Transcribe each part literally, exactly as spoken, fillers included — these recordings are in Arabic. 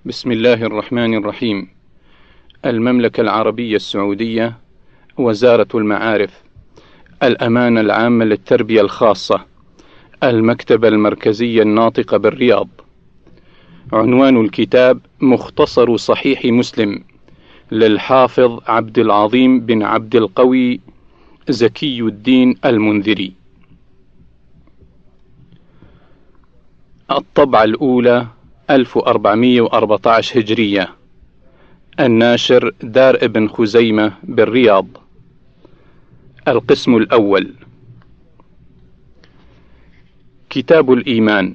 بسم الله الرحمن الرحيم. المملكة العربية السعودية، وزارة المعارف، الأمانة العامة للتربية الخاصة، المكتبة المركزية الناطقة بالرياض. عنوان الكتاب: مختصر صحيح مسلم للحافظ عبد العظيم بن عبد القوي زكي الدين المنذري. الطبعة الأولى ألف وأربعمائة وأربعة عشر هجرية. الناشر دار ابن خزيمة بالرياض. القسم الأول: كتاب الإيمان.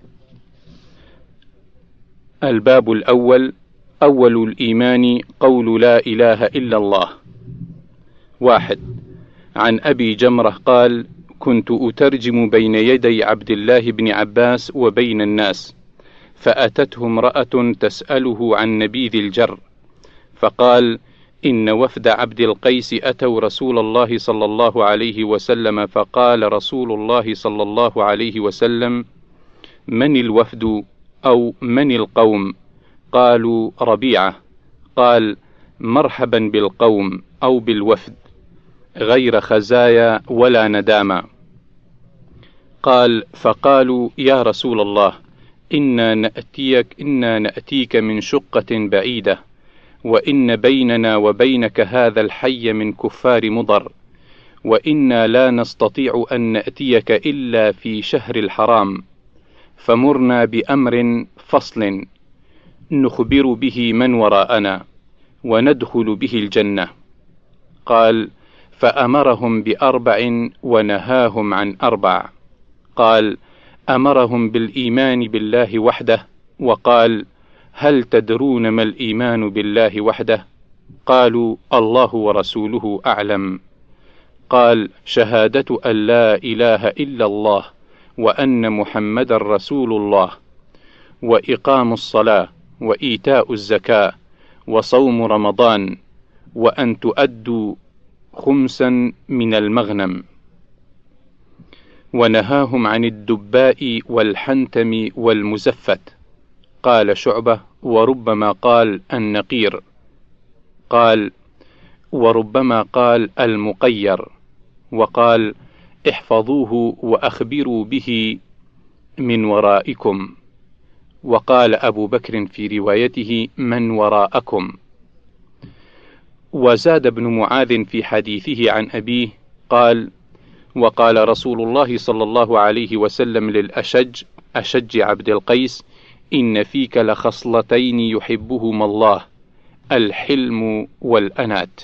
الباب الأول: أول الإيمان قول لا إله إلا الله. واحد. عن أبي جمرة قال: كنت أترجم بين يدي عبد الله بن عباس وبين الناس، فأتته امرأة تسأله عن نبيذ الجر، فقال: إن وفد عبد القيس أتوا رسول الله صلى الله عليه وسلم، فقال رسول الله صلى الله عليه وسلم: من الوفد أو من القوم؟ قالوا: ربيعة. قال: مرحبا بالقوم أو بالوفد، غير خزايا ولا ندامة. قال: فقالوا: يا رسول الله، إنا نأتيك, إنا نأتيك من شقة بعيدة، وإن بيننا وبينك هذا الحي من كفار مضر، وإنا لا نستطيع أن نأتيك إلا في شهر الحرام، فمرنا بأمر فصل نخبر به من وراءنا وندخل به الجنة. قال: فأمرهم بأربع ونهاهم عن أربع. قال: أمرهم بالإيمان بالله وحده، وقال: هل تدرون ما الإيمان بالله وحده؟ قالوا: الله ورسوله أعلم. قال: شهادة أن لا إله إلا الله وأن محمد رسول الله، وإقام الصلاة، وإيتاء الزكاة، وصوم رمضان، وأن تؤدوا خمسا من المغنم. ونهاهم عن الدباء والحنتم والمزفت. قال شعبة: وربما قال النقير. قال: وربما قال المقير. وقال: احفظوه وأخبروا به من ورائكم. وقال أبو بكر في روايته: من وراءكم. وزاد ابن معاذ في حديثه عن أبيه قال: وقال رسول الله صلى الله عليه وسلم للأشج أشج عبد القيس: إن فيك لخصلتين يحبهما الله، الحلم والأنات.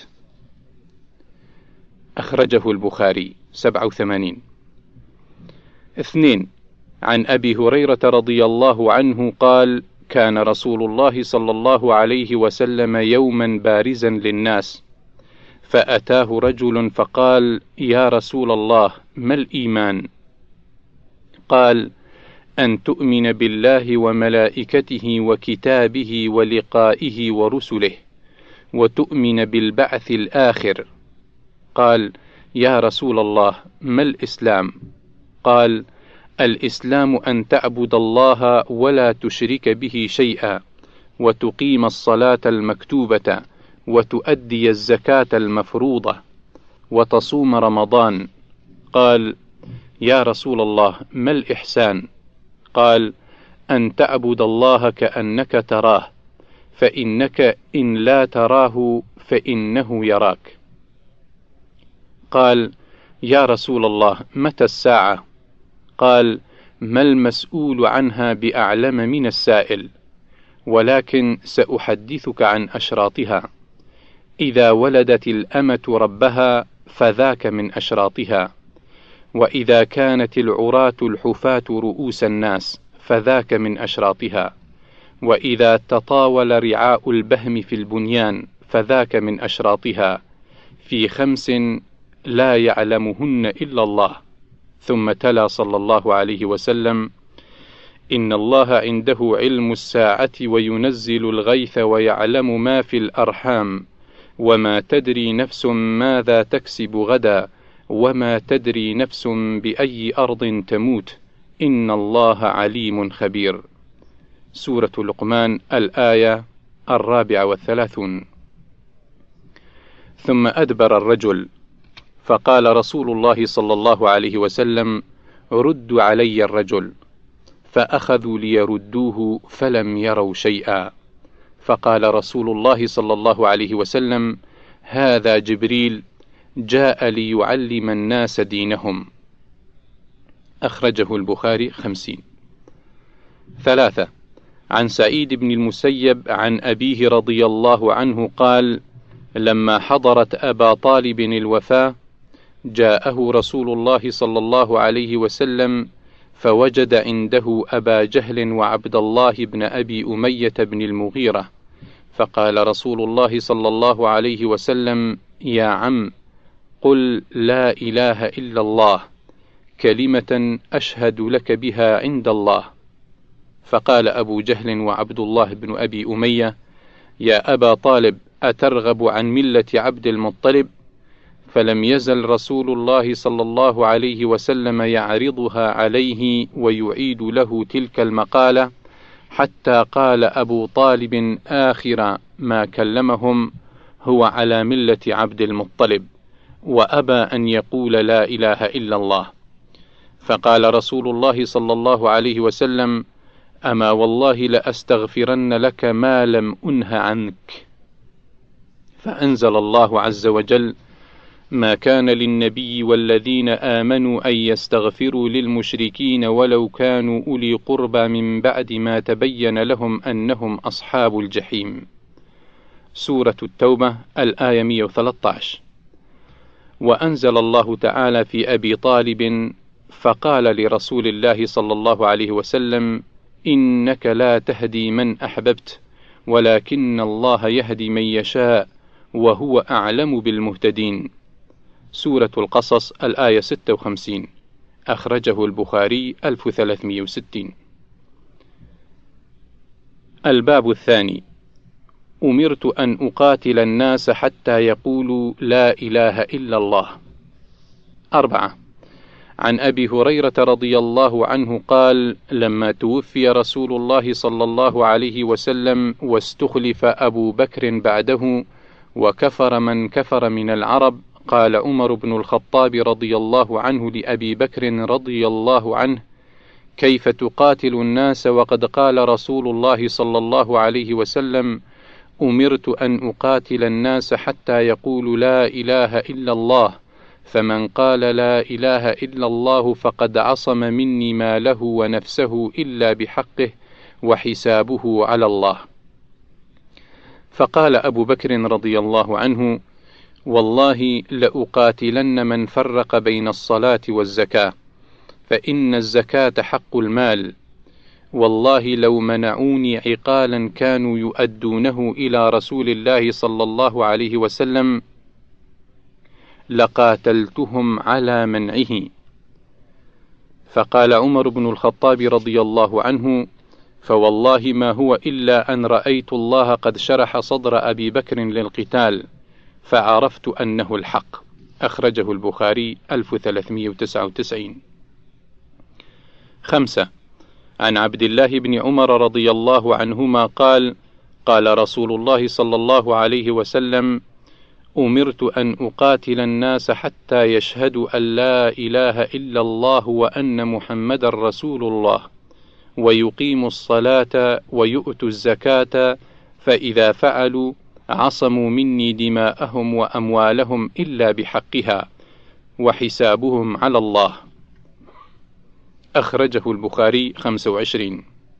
أخرجه البخاري. سبعة وثمانين. اثنين. عن أبي هريرة رضي الله عنه قال: كان رسول الله صلى الله عليه وسلم يوما بارزا للناس، فأتاه رجل فقال: يا رسول الله، ما الإيمان؟ قال: أن تؤمن بالله وملائكته وكتابه ولقائه ورسله، وتؤمن بالبعث الآخر. قال: يا رسول الله، ما الإسلام؟ قال: الإسلام أن تعبد الله ولا تشرك به شيئا، وتقيم الصلاة المكتوبة، وتؤدي الزكاة المفروضة، وتصوم رمضان. قال: يا رسول الله، ما الإحسان؟ قال: أن تعبد الله كأنك تراه، فإنك إن لا تراه فإنه يراك. قال: يا رسول الله، متى الساعة؟ قال: ما المسؤول عنها بأعلم من السائل، ولكن سأحدثك عن أشراطها. إذا ولدت الأمة ربها فذاك من أشراطها، وإذا كانت العراة الحفاة رؤوس الناس فذاك من أشراطها، وإذا تطاول رعاء البهم في البنيان فذاك من أشراطها، في خمس لا يعلمهن إلا الله. ثم تلا صلى الله عليه وسلم: إن الله عنده علم الساعة وينزل الغيث ويعلم ما في الأرحام، وما تدري نفس ماذا تكسب غدا، وما تدري نفس بأي أرض تموت، إن الله عليم خبير. سورة لقمان الآية الرابعة والثلاثون. ثم أدبر الرجل، فقال رسول الله صلى الله عليه وسلم: ردوا علي الرجل، فأخذوا ليردوه فلم يروا شيئا، فقال رسول الله صلى الله عليه وسلم: هذا جبريل جاء ليعلم الناس دينهم. أخرجه البخاري خمسين. ثلاثة. عن سعيد بن المسيب عن أبيه رضي الله عنه قال: لما حضرت أبا طالب الوفاة جاءه رسول الله صلى الله عليه وسلم فوجد عنده أبا جهل وعبد الله بن أبي أمية بن المغيرة، فقال رسول الله صلى الله عليه وسلم: يا عم، قل لا إله إلا الله، كلمة أشهد لك بها عند الله. فقال أبو جهل وعبد الله بن أبي أمية: يا أبا طالب، أترغب عن ملة عبد المطلب؟ فلم يزل رسول الله صلى الله عليه وسلم يعرضها عليه ويعيد له تلك المقالة، حتى قال أبو طالب آخر ما كلمهم: هو على ملة عبد المطلب، وأبى أن يقول لا إله إلا الله. فقال رسول الله صلى الله عليه وسلم: أما والله لأستغفرن لك ما لم أنه عنك. فأنزل الله عز وجل: ما كان للنبي والذين آمنوا أن يستغفروا للمشركين ولو كانوا أولي قربى من بعد ما تبين لهم أنهم أصحاب الجحيم. سورة التوبة الآية مئة وثلاثة عشر. وأنزل الله تعالى في أبي طالب فقال لرسول الله صلى الله عليه وسلم: إنك لا تهدي من أحببت، ولكن الله يهدي من يشاء، وهو أعلم بالمهتدين. سورة القصص الآية ستة وخمسين. أخرجه البخاري ألف وثلاثمئة وستين. الباب الثاني: أمرت أن أقاتل الناس حتى يقولوا لا إله إلا الله. أربعة. عن أبي هريرة رضي الله عنه قال: لما توفي رسول الله صلى الله عليه وسلم واستخلف أبو بكر بعده وكفر من كفر من العرب، قال عمر بن الخطاب رضي الله عنه لأبي بكر رضي الله عنه: كيف تقاتل الناس وقد قال رسول الله صلى الله عليه وسلم: أمرت أن أقاتل الناس حتى يقولوا لا إله إلا الله، فمن قال لا إله إلا الله فقد عصم مني ماله ونفسه إلا بحقه، وحسابه على الله. فقال أبو بكر رضي الله عنه: والله لأقاتلن من فرق بين الصلاة والزكاة، فإن الزكاة حق المال، والله لو منعوني عقالا كانوا يؤدونه إلى رسول الله صلى الله عليه وسلم لقاتلتهم على منعه. فقال عمر بن الخطاب رضي الله عنه: فوالله ما هو إلا أن رأيت الله قد شرح صدر أبي بكر للقتال، فعرفت أنه الحق. أخرجه البخاري ألف وثلاثمئة وتسعة وتسعين. خمسة. عن عبد الله بن عمر رضي الله عنهما قال: قال رسول الله صلى الله عليه وسلم: أمرت أن أقاتل الناس حتى يشهدوا أن لا إله إلا الله وأن محمد رسول الله، ويقيموا الصلاة ويؤتوا الزكاة، فإذا فعلوا عصموا مني دماءهم وأموالهم إلا بحقها، وحسابهم على الله. أخرجه البخاري خمسة وعشرين.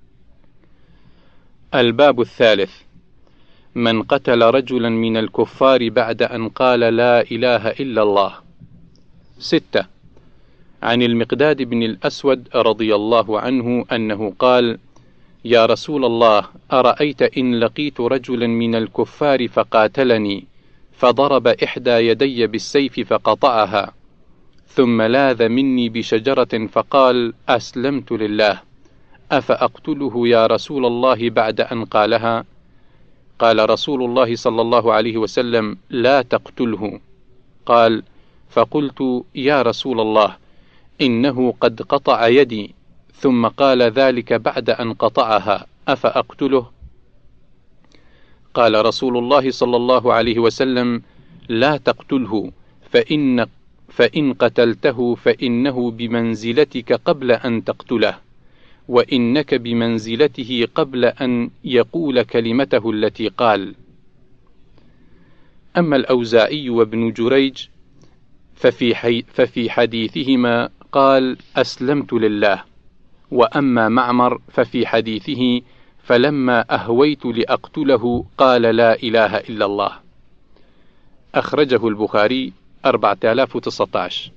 الباب الثالث: من قتل رجلا من الكفار بعد أن قال لا إله إلا الله. ستة. عن المقداد بن الأسود رضي الله عنه أنه قال: يا رسول الله، أرأيت إن لقيت رجلا من الكفار فقاتلني فضرب إحدى يدي بالسيف فقطعها، ثم لاذ مني بشجرة فقال: أسلمت لله، أفأقتله يا رسول الله بعد أن قالها؟ قال رسول الله صلى الله عليه وسلم: لا تقتله. قال: فقلت: يا رسول الله، إنه قد قطع يدي، ثم قال ذلك بعد أن قطعها، أفأقتله؟ قال رسول الله صلى الله عليه وسلم: لا تقتله، فإن, فإن قتلته فإنه بمنزلتك قبل أن تقتله، وإنك بمنزلته قبل أن يقول كلمته التي قال. أما الأوزاعي وابن جريج ففي, حي ففي حديثهما قال: أسلمت لله. وأما معمر ففي حديثه: فلما أهويت لأقتله قال: لا إله إلا الله. أخرجه البخاري أربعة آلاف وتسعة عشر.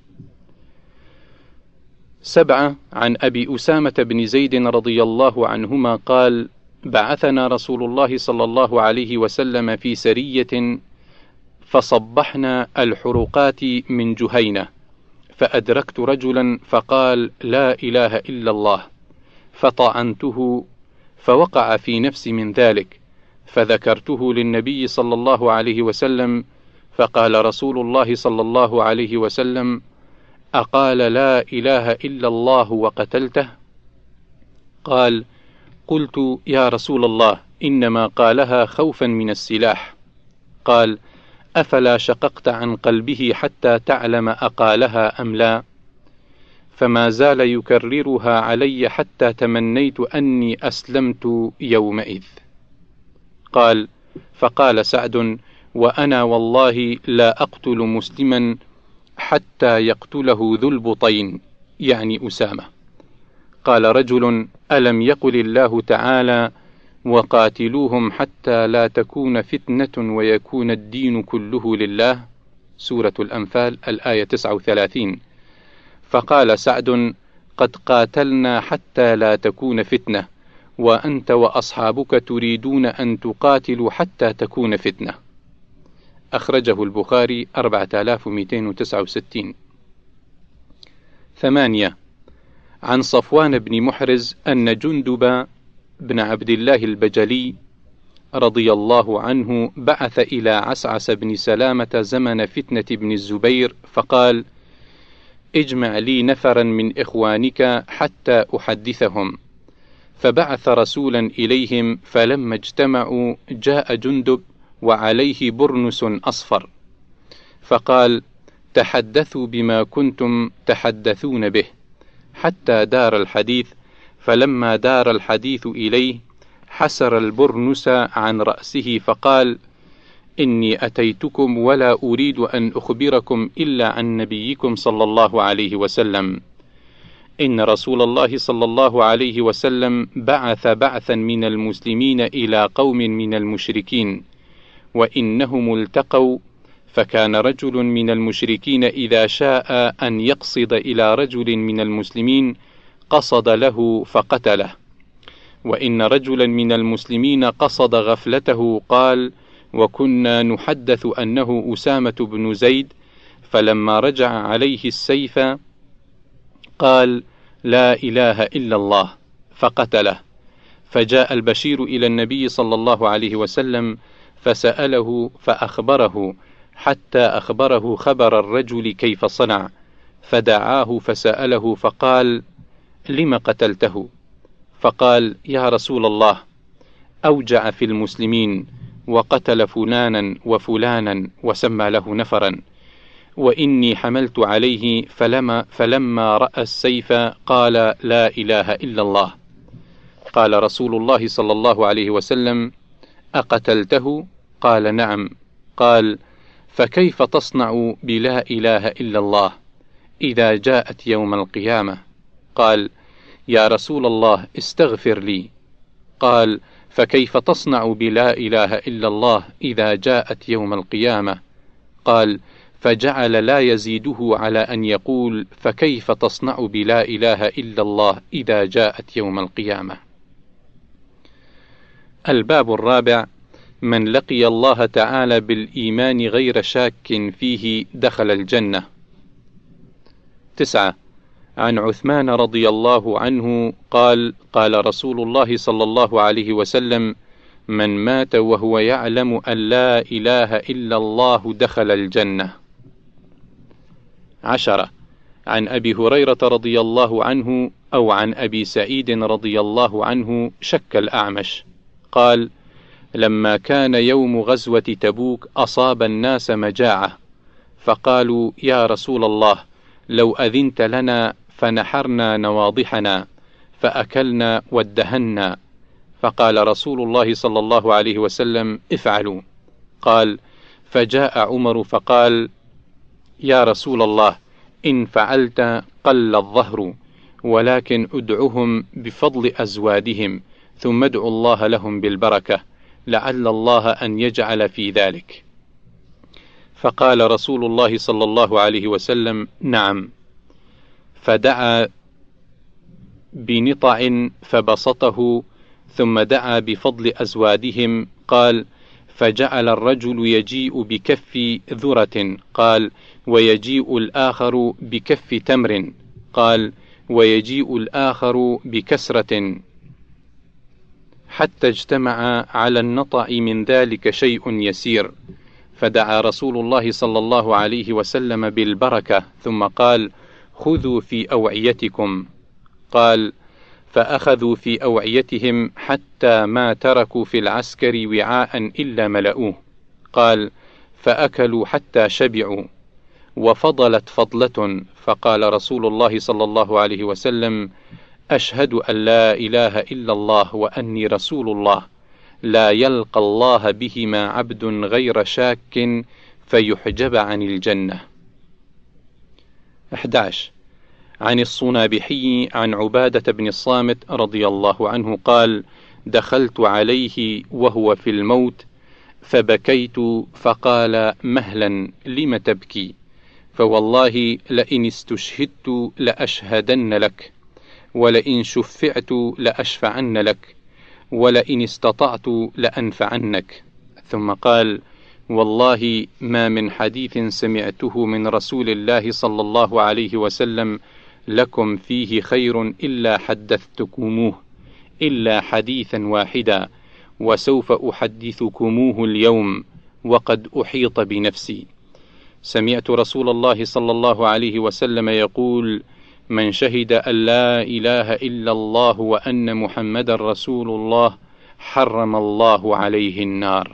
سبعة. عن أبي أسامة بن زيد رضي الله عنهما قال: بعثنا رسول الله صلى الله عليه وسلم في سرية فصبحنا الحرقات من جهينة، فأدركت رجلا فقال: لا إله إلا الله، فطعنته فوقع في نفسي من ذلك، فذكرته للنبي صلى الله عليه وسلم، فقال رسول الله صلى الله عليه وسلم: أقال لا إله إلا الله وقتلته؟ قال: قلت: يا رسول الله، إنما قالها خوفا من السلاح. قال: أفلا شققت عن قلبه حتى تعلم أقالها أم لا؟ فما زال يكررها علي حتى تمنيت أني أسلمت يومئذ. قال: فقال سعد: وأنا والله لا أقتل مسلما حتى يقتله ذو البطين، يعني أسامة. قال رجل: ألم يقل الله تعالى: وقاتلوهم حتى لا تكون فتنة ويكون الدين كله لله؟ سورة الأنفال الآية تسعة وثلاثين. فقال سعد: قد قاتلنا حتى لا تكون فتنة، وأنت وأصحابك تريدون أن تقاتلوا حتى تكون فتنة. أخرجه البخاري أربعة آلاف ومئتين وتسعة وستين. ثمانية. عن صفوان بن محرز أن جندب بن عبد الله البجلي رضي الله عنه بعث إلى عسعس بن سلامة زمن فتنة بن الزبير فقال: اجمع لي نفرا من إخوانك حتى أحدثهم. فبعث رسولا إليهم، فلما اجتمعوا جاء جندب وعليه برنس أصفر، فقال: تحدثوا بما كنتم تحدثون به، حتى دار الحديث. فلما دار الحديث إليه حسر البرنس عن رأسه فقال: إني أتيتكم ولا أريد أن أخبركم إلا عن نبيكم صلى الله عليه وسلم. إن رسول الله صلى الله عليه وسلم بعث بعثا من المسلمين إلى قوم من المشركين، وإنهم التقوا، فكان رجل من المشركين إذا شاء أن يقصد إلى رجل من المسلمين قصد له فقتله، وإن رجلا من المسلمين قصد غفلته قال: وكنا نحدث أنه أسامة بن زيد، فلما رجع عليه السيف قال: لا إله إلا الله، فقتله. فجاء البشير إلى النبي صلى الله عليه وسلم فسأله فأخبره، حتى أخبره خبر الرجل كيف صنع، فدعاه فسأله فقال: لم قتلته؟ فقال: يا رسول الله، أوجع في المسلمين وقتل فلانا وفلانا وسمى له نفرا، وإني حملت عليه، فلما, فلما رأى السيف قال: لا إله إلا الله. قال رسول الله صلى الله عليه وسلم: أقتلته؟ قال: نعم. قال: فكيف تصنع بلا إله إلا الله إذا جاءت يوم القيامة؟ قال: يا رسول الله، استغفر لي. قال: فكيف تصنع بلا إله إلا الله إذا جاءت يوم القيامة؟ قال: فجعل لا يزيده على أن يقول: فكيف تصنع بلا إله إلا الله إذا جاءت يوم القيامة. الباب الرابع: من لقي الله تعالى بالإيمان غير شاك فيه دخل الجنة. تسعة. عن عثمان رضي الله عنه قال: قال رسول الله صلى الله عليه وسلم: من مات وهو يعلم أن لا إله إلا الله دخل الجنة. عشرة. عن أبي هريرة رضي الله عنه أو عن أبي سعيد رضي الله عنه شك الأعمش قال: لما كان يوم غزوة تبوك أصاب الناس مجاعة، فقالوا: يا رسول الله، لو أذنت لنا فنحرنا نواضحنا فأكلنا وادهنا. فقال رسول الله صلى الله عليه وسلم: افعلوا. قال: فجاء عمر فقال: يا رسول الله، إن فعلت قل الظهر، ولكن ادعهم بفضل أزوادهم، ثم ادعوا الله لهم بالبركة، لعل الله أن يجعل في ذلك. فقال رسول الله صلى الله عليه وسلم: نعم. فدعا بنطع فبسطه، ثم دعا بفضل أزوادهم. قال: فجعل الرجل يجيء بكف ذرة، قال: ويجيء الآخر بكف تمر، قال: ويجيء الآخر بكسرة، حتى اجتمع على النطع من ذلك شيء يسير. فدعا رسول الله صلى الله عليه وسلم بالبركة، ثم قال: خذوا في أوعيتكم. قال: فأخذوا في أوعيتهم حتى ما تركوا في العسكر وعاء إلا ملؤوه. قال: فأكلوا حتى شبعوا، وفضلت فضلة، فقال رسول الله صلى الله عليه وسلم: أشهد أن لا إله إلا الله وأني رسول الله، لا يلقى الله بهما عبد غير شاك فيحجب عن الجنة. أحد عشر. عن الصنابحي عن عبادة بن الصامت رضي الله عنه قال: دخلت عليه وهو في الموت فبكيت، فقال: مهلا، لم تبكي؟ فوالله لئن استشهدت لأشهدن لك، ولئن شفعت لأشفعن لك، ولئن استطعت لأنفعنك. ثم قال: والله ما من حديث سمعته من رسول الله صلى الله عليه وسلم لكم فيه خير إلا حدثتكموه، إلا حديثا واحدا، وسوف أحدثكموه اليوم وقد أحيط بنفسي. سمعت رسول الله صلى الله عليه وسلم يقول: من شهد أن لا إله إلا الله وأن محمد رسول الله حرم الله عليه النار.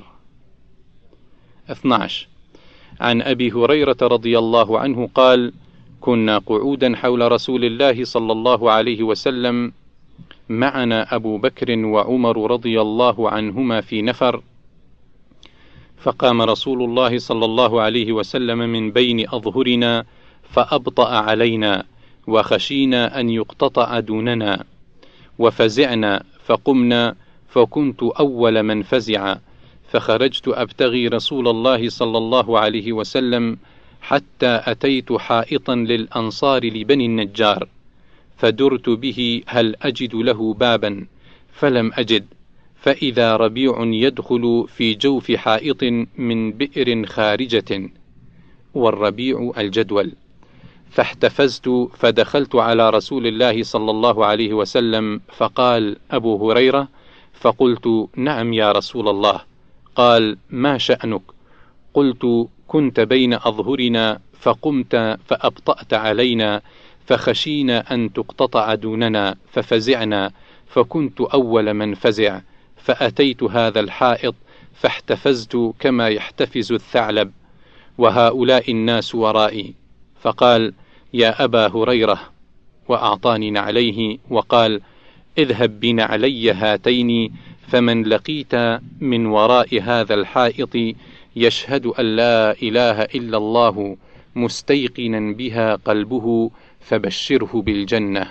اثني عشر. عن أبي هريرة رضي الله عنه قال: كنا قعودا حول رسول الله صلى الله عليه وسلم، معنا أبو بكر وعمر رضي الله عنهما في نفر، فقام رسول الله صلى الله عليه وسلم من بين أظهرنا فأبطأ علينا، وخشينا أن يقتطع دوننا، وفزعنا فقمنا، فكنت أول من فزع، فخرجت أبتغي رسول الله صلى الله عليه وسلم حتى أتيت حائطا للأنصار لبني النجار، فدرت به هل أجد له بابا، فلم أجد، فإذا ربيع يدخل في جوف حائط من بئر خارجة، والربيع الجدول، فاحتفزت فدخلت على رسول الله صلى الله عليه وسلم، فقال: أبو هريرة؟ فقلت: نعم يا رسول الله. قال: ما شأنك؟ قلت: كنت بين أظهرنا فقمت فأبطأت علينا، فخشينا أن تقتطع دوننا، ففزعنا، فكنت أول من فزع، فأتيت هذا الحائط فاحتفزت كما يحتفز الثعلب، وهؤلاء الناس ورائي. فقال: يا أبا هريرة، وأعطاني نعليه، وقال: اذهب بنعلي هاتين، فمن لقيت من وراء هذا الحائط يشهد أن لا إله إلا الله مستيقنا بها قلبه فبشره بالجنة.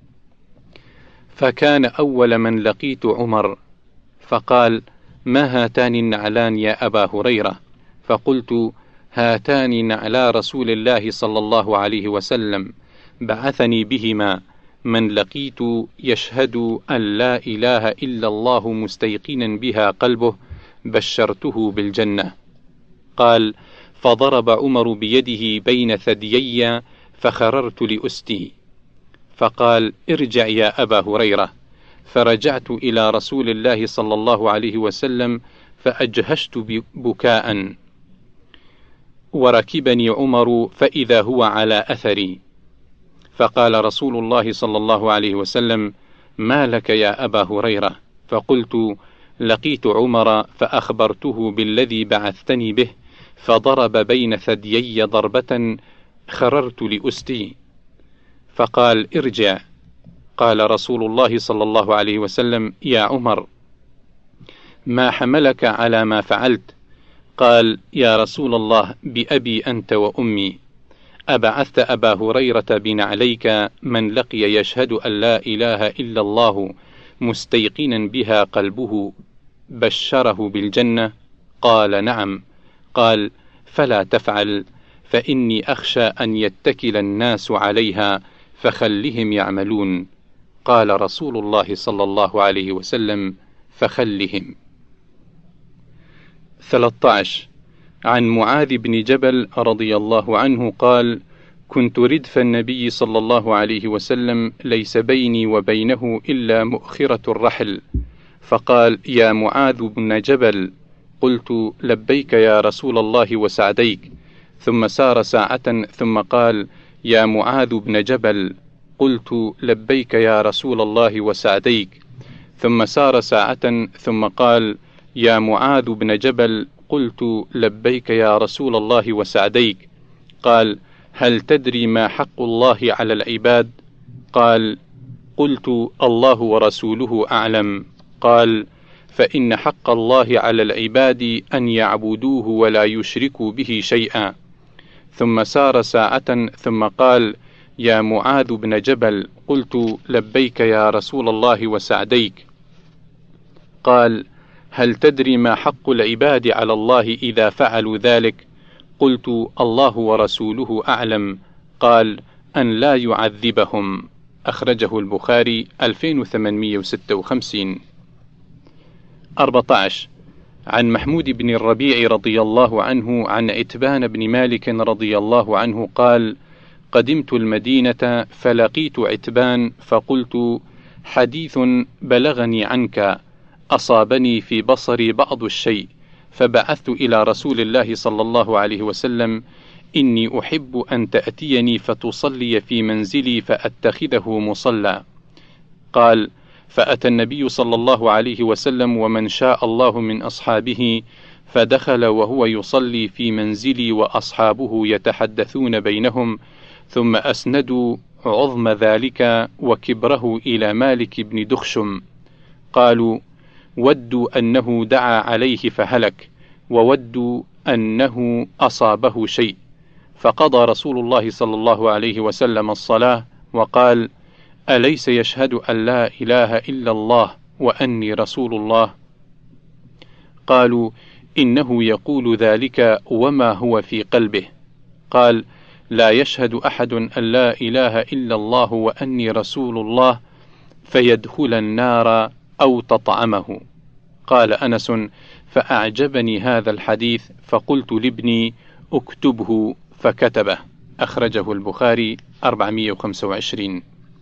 فكان أول من لقيت عمر، فقال: ما هاتان النعلان يا أبا هريرة؟ فقلت: هاتان نعلا رسول الله صلى الله عليه وسلم، بعثني بهما، من لقيت يشهد أن لا إله إلا الله مستيقنا بها قلبه بشرته بالجنة. قال: فضرب عمر بيده بين ثديي فخررت لأستي، فقال: ارجع يا أبا هريرة. فرجعت إلى رسول الله صلى الله عليه وسلم فأجهشت بكاء، وركبني عمر فإذا هو على أثري، فقال رسول الله صلى الله عليه وسلم: ما لك يا أبا هريرة؟ فقلت: لقيت عمر فأخبرته بالذي بعثتني به، فضرب بين ثديي ضربة خررت لأستي. فقال: ارجع. قال رسول الله صلى الله عليه وسلم: يا عمر، ما حملك على ما فعلت؟ قال: يا رسول الله، بأبي أنت وأمي، أبعثت أبا هريرة بنعليك من لقي يشهد أن لا إله إلا الله مستيقنا بها قلبه بشره بالجنة؟ قال: نعم. قال: فلا تفعل، فإني أخشى أن يتكل الناس عليها فخلهم يعملون. قال رسول الله صلى الله عليه وسلم: فخلهم. ثلاثة عشر. عن معاذ بن جبل رضي الله عنه قال: كنت ردف النبي صلى الله عليه وسلم، ليس بيني وبينه إلا مؤخرة الرحل، فقال: يا معاذ بن جبل. قلت: لبيك يا رسول الله وسعديك. ثم سار ساعة ثم قال: يا معاذ بن جبل. قلت: لبيك يا رسول الله وسعديك. ثم سار ساعة ثم قال: يا معاذ بن جبل. قلت: لبيك يا رسول الله وسعديك. قال: هل تدري ما حق الله على العباد؟ قال: قلت: الله ورسوله أعلم. قال: فإن حق الله على العباد أن يعبدوه ولا يشركوا به شيئا. ثم سار ساعة ثم قال: يا معاذ بن جبل. قلت: لبيك يا رسول الله وسعديك. قال: هل تدري ما حق العباد على الله إذا فعلوا ذلك؟ قلت: الله ورسوله أعلم. قال: أن لا يعذبهم. أخرجه البخاري ألفين وثمانمائة وستة وخمسين. أربعة عشر. عن محمود بن الربيع رضي الله عنه عن عتبان بن مالك رضي الله عنه قال: قدمت المدينة فلقيت عتبان فقلت: حديث بلغني عنك، أصابني في بصري بعض الشيء، فبعثت إلى رسول الله صلى الله عليه وسلم: إني أحب أن تأتيني فتصلي في منزلي فأتخذه مصلى. قال: فأتى النبي صلى الله عليه وسلم ومن شاء الله من أصحابه، فدخل وهو يصلي في منزلي وأصحابه يتحدثون بينهم، ثم أسندوا عظم ذلك وكبره إلى مالك بن دخشم. قالوا: ودوا أنه دعا عليه فهلك، وودوا أنه أصابه شيء. فقضى رسول الله صلى الله عليه وسلم الصلاة وقال: أليس يشهد أن لا إله إلا الله وأني رسول الله؟ قالوا: إنه يقول ذلك وما هو في قلبه. قال: لا يشهد أحد أن لا إله إلا الله وأني رسول الله فيدخل النار أو تطعمه. قال أنس: فأعجبني هذا الحديث فقلت لابني: اكتبه، فكتبه. أخرجه البخاري أربعمائة وخمسة وعشرين.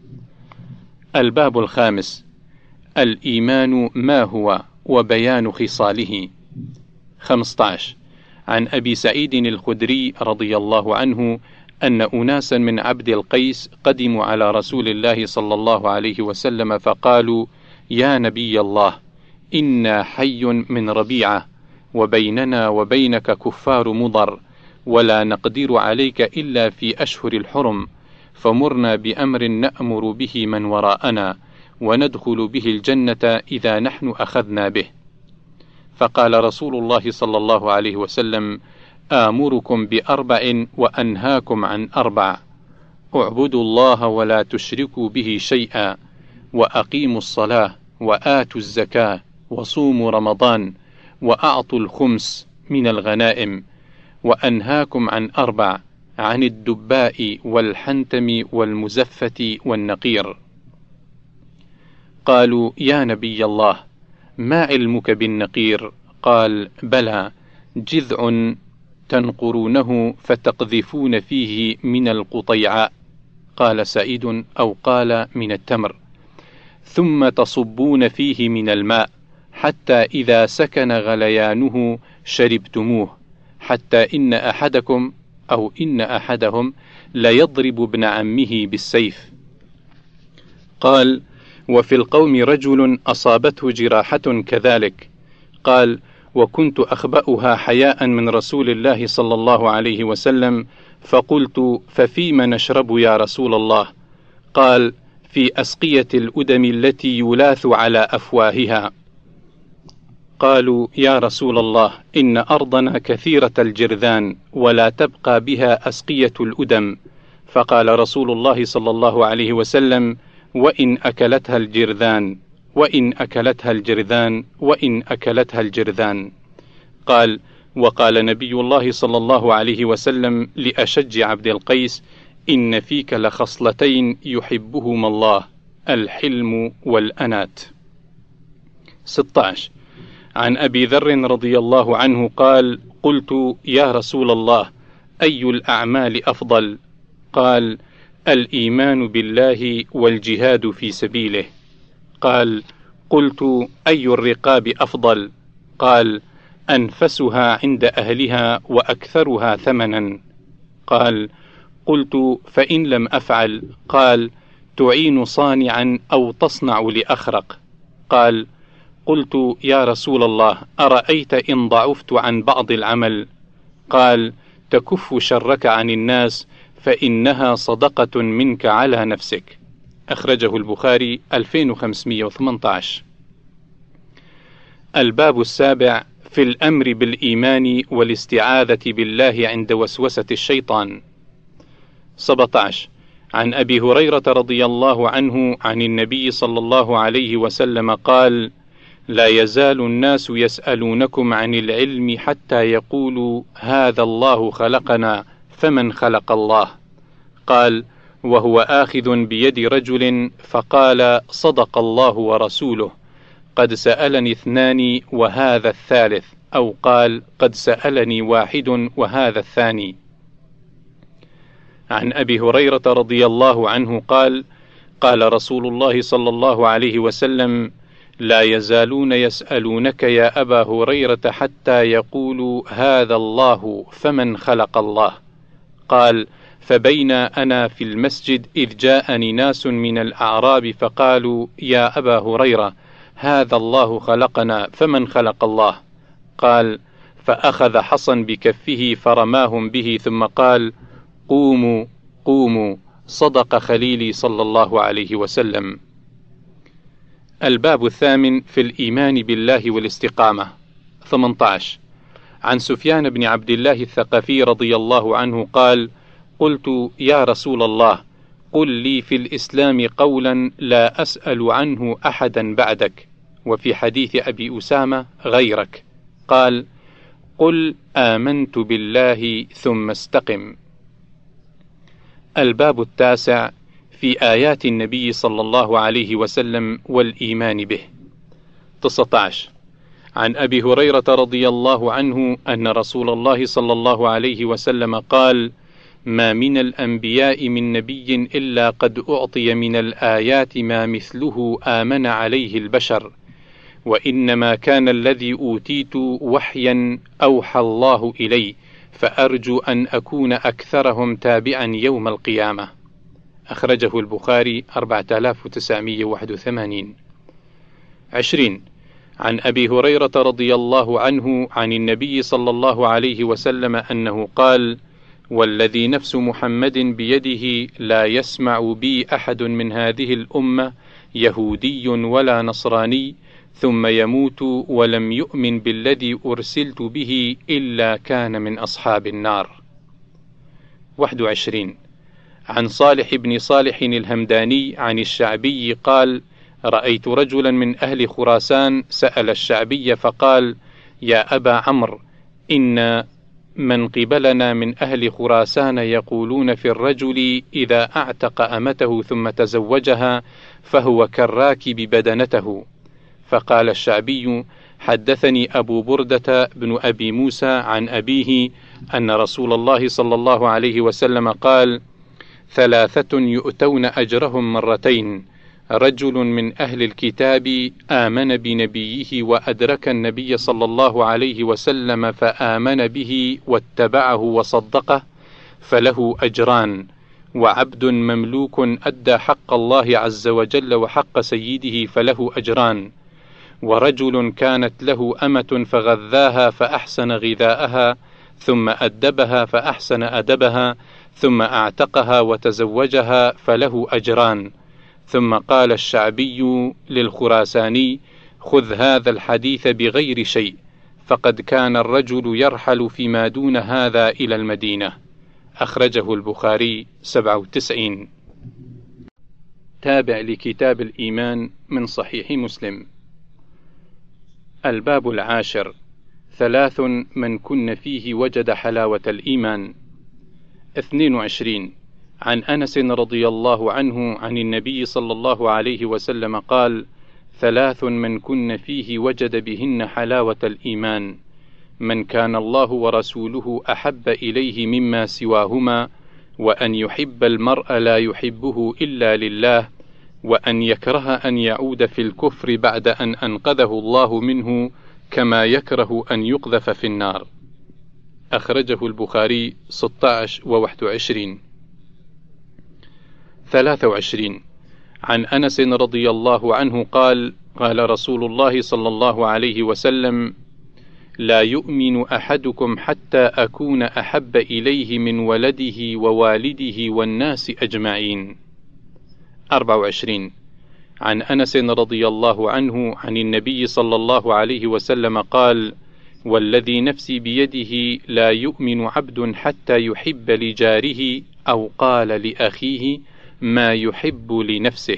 الباب الخامس: الإيمان ما هو وبيان خصاله. خمسة عشر. عن أبي سعيد الخدري رضي الله عنه أن أناسا من عبد القيس قدموا على رسول الله صلى الله عليه وسلم فقالوا: يا نبي الله، إنا حي من ربيعة، وبيننا وبينك كفار مضر، ولا نقدر عليك إلا في أشهر الحرم، فمرنا بأمر نأمر به من وراءنا، وندخل به الجنة إذا نحن أخذنا به. فقال رسول الله صلى الله عليه وسلم: آمركم بأربع وأنهاكم عن أربع: اعبدوا الله ولا تشركوا به شيئا، وأقيموا الصلاة، وآتوا الزكاة، وصوموا رمضان، وأعطوا الخمس من الغنائم. وأنهاكم عن أربع: عن الدباء والحنتم والمزفة والنقير. قالوا: يا نبي الله، ما علمك بالنقير؟ قال: بلى، جذع تنقرونه فتقذفون فيه من القطيعاء. قال سعيد: أو قال من التمر، ثم تصبون فيه من الماء حتى إذا سكن غليانه شربتموه، حتى إن أحدكم أو إن أحدهم ليضرب ابن عمه بالسيف. قال: وفي القوم رجل أصابته جراحة كذلك. قال: وكنت أخبأها حياء من رسول الله صلى الله عليه وسلم، فقلت: ففيم نشرب يا رسول الله؟ قال: في أسقية الأدم التي يلاث على أفواهها. قالوا: يا رسول الله، إن أرضنا كثيرة الجرذان ولا تبقى بها أسقية الأدم. فقال رسول الله صلى الله عليه وسلم: وإن أكلتها الجرذان وإن أكلتها الجرذان وإن أكلتها الجرذان. قال: وقال نبي الله صلى الله عليه وسلم لأشج عبد القيس: إن فيك لخصلتين يحبهما الله، الحلم والأنات. ستة عشر. عن أبي ذر رضي الله عنه قال: قلت: يا رسول الله، أي الأعمال أفضل؟ قال: الإيمان بالله والجهاد في سبيله. قال: قلت: أي الرقاب أفضل؟ قال: أنفسها عند أهلها وأكثرها ثمنا. قال: قلت: فإن لم أفعل؟ قال: تعين صانعا أو تصنع لأخرق. قال: قلت: يا رسول الله، أرأيت إن ضعفت عن بعض العمل؟ قال: تكف شرك عن الناس، فإنها صدقة منك على نفسك. أخرجه البخاري ألفين وخمسمائة وثمانية عشر. الباب السابع في الأمر بالإيمان والاستعاذة بالله عند وسوسة الشيطان. سبعة عشر. عن أبي هريرة رضي الله عنه عن النبي صلى الله عليه وسلم قال: لا يزال الناس يسألونكم عن العلم حتى يقولوا: هذا الله خلقنا فمن خلق الله؟ قال: وهو آخذ بيد رجل، فقال: صدق الله ورسوله، قد سألني اثنان وهذا الثالث، أو قال: قد سألني واحد وهذا الثاني. عن أبي هريرة رضي الله عنه قال: قال رسول الله صلى الله عليه وسلم: لا يزالون يسألونك يا أبا هريرة حتى يقولوا: هذا الله فمن خلق الله؟ قال: فبين أنا في المسجد إذ جاءني ناس من الأعراب فقالوا: يا أبا هريرة، هذا الله خلقنا فمن خلق الله؟ قال: فأخذ حصا بكفه فرماهم به ثم قال: قوموا قوموا، صدق خليلي صلى الله عليه وسلم. الباب الثامن في الإيمان بالله والاستقامة. ثمانية عشر. عن سفيان بن عبد الله الثقفي رضي الله عنه قال: قلت: يا رسول الله، قل لي في الإسلام قولا لا أسأل عنه أحدا بعدك، وفي حديث أبي أسامة غيرك. قال: قل آمنت بالله ثم استقم. الباب التاسع في آيات النبي صلى الله عليه وسلم والإيمان به. تسعة عشر. عن أبي هريرة رضي الله عنه أن رسول الله صلى الله عليه وسلم قال: ما من الأنبياء من نبي إلا قد أعطي من الآيات ما مثله آمن عليه البشر، وإنما كان الذي أوتيت وحيا أوحى الله إلي، فأرجو أن أكون أكثرهم تابعا يوم القيامة. أخرجه البخاري أربعة آلاف وتسعمائة وواحد وثمانين. عشرين. عن أبي هريرة رضي الله عنه عن النبي صلى الله عليه وسلم أنه قال: والذي نفس محمد بيده لا يسمع بي أحد من هذه الأمة يهودي ولا نصراني ثم يموت ولم يؤمن بالذي أرسلت به إلا كان من أصحاب النار. واحد وعشرين. عن صالح بن صالح الهمداني عن الشعبي قال: رأيت رجلا من أهل خراسان سأل الشعبي فقال: يا أبا عمرو، إن من قبلنا من أهل خراسان يقولون في الرجل إذا أعتق أمته ثم تزوجها فهو كالراكب بدنته. فقال الشعبي: حدثني أبو بردة بن أبي موسى عن أبيه أن رسول الله صلى الله عليه وسلم قال: ثلاثة يؤتون أجرهم مرتين: رجل من أهل الكتاب آمن بنبيه وأدرك النبي صلى الله عليه وسلم فآمن به واتبعه وصدقه، فله أجران، وعبد مملوك أدى حق الله عز وجل وحق سيده فله أجران، ورجل كانت له أمة فغذاها فأحسن غذاءها ثم أدبها فأحسن أدبها ثم أعتقها وتزوجها فله أجران. ثم قال الشعبي للخراساني: خذ هذا الحديث بغير شيء، فقد كان الرجل يرحل فيما دون هذا إلى المدينة. أخرجه البخاري سبعة وتسعين. تابع لكتاب الإيمان من صحيح مسلم. الباب العاشر: ثلاث من كن فيه وجد حلاوة الإيمان. اثنين وعشرين. عن أنس رضي الله عنه عن النبي صلى الله عليه وسلم قال: ثلاث من كن فيه وجد بهن حلاوة الإيمان: من كان الله ورسوله أحب إليه مما سواهما، وأن يحب المرء لا يحبه إلا لله، وأن يكره أن يعود في الكفر بعد أن أنقذه الله منه، كما يكره أن يقذف في النار. أخرجه البخاري ستة عشر وواحد وعشرين. ثلاثة وعشرين. عن أنس رضي الله عنه قال: قال رسول الله صلى الله عليه وسلم: لا يؤمن أحدكم حتى أكون أحب إليه من ولده ووالده والناس أجمعين. أربعة وعشرين. عن أنس رضي الله عنه عن النبي صلى الله عليه وسلم قال: والذي نفسي بيده لا يؤمن عبد حتى يحب لجاره أو قال لأخيه ما يحب لنفسه.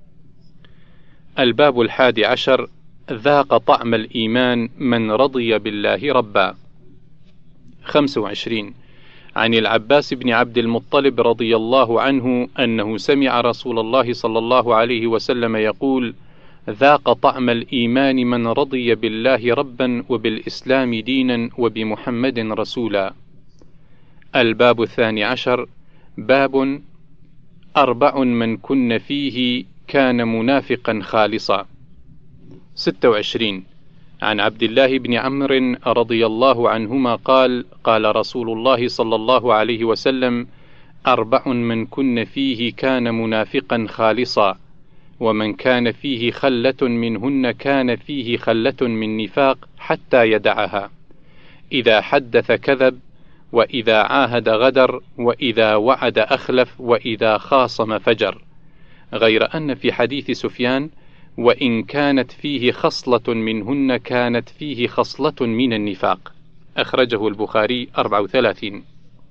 الباب الحادي عشر: ذاق طعم الإيمان من رضي بالله ربا. خمسة وعشرين. عن العباس بن عبد المطلب رضي الله عنه أنه سمع رسول الله صلى الله عليه وسلم يقول: ذاق طعم الإيمان من رضي بالله ربا وبالإسلام دينا وبمحمد رسولا. الباب الثاني عشر: باب أربع من كن فيه كان منافقا خالصا. ستة وعشرين. عن عبد الله بن عمرو رضي الله عنهما قال: قال رسول الله صلى الله عليه وسلم: أربع من كن فيه كان منافقا خالصا، ومن كان فيه خلة منهن كان فيه خلة من نفاق حتى يدعها: إذا حدث كذب، وإذا عاهد غدر، وإذا وعد أخلف، وإذا خاصم فجر. غير أن في حديث سفيان: وإن كانت فيه خصلة منهن كانت فيه خصلة من النفاق. أخرجه البخاري أربعة وثلاثين.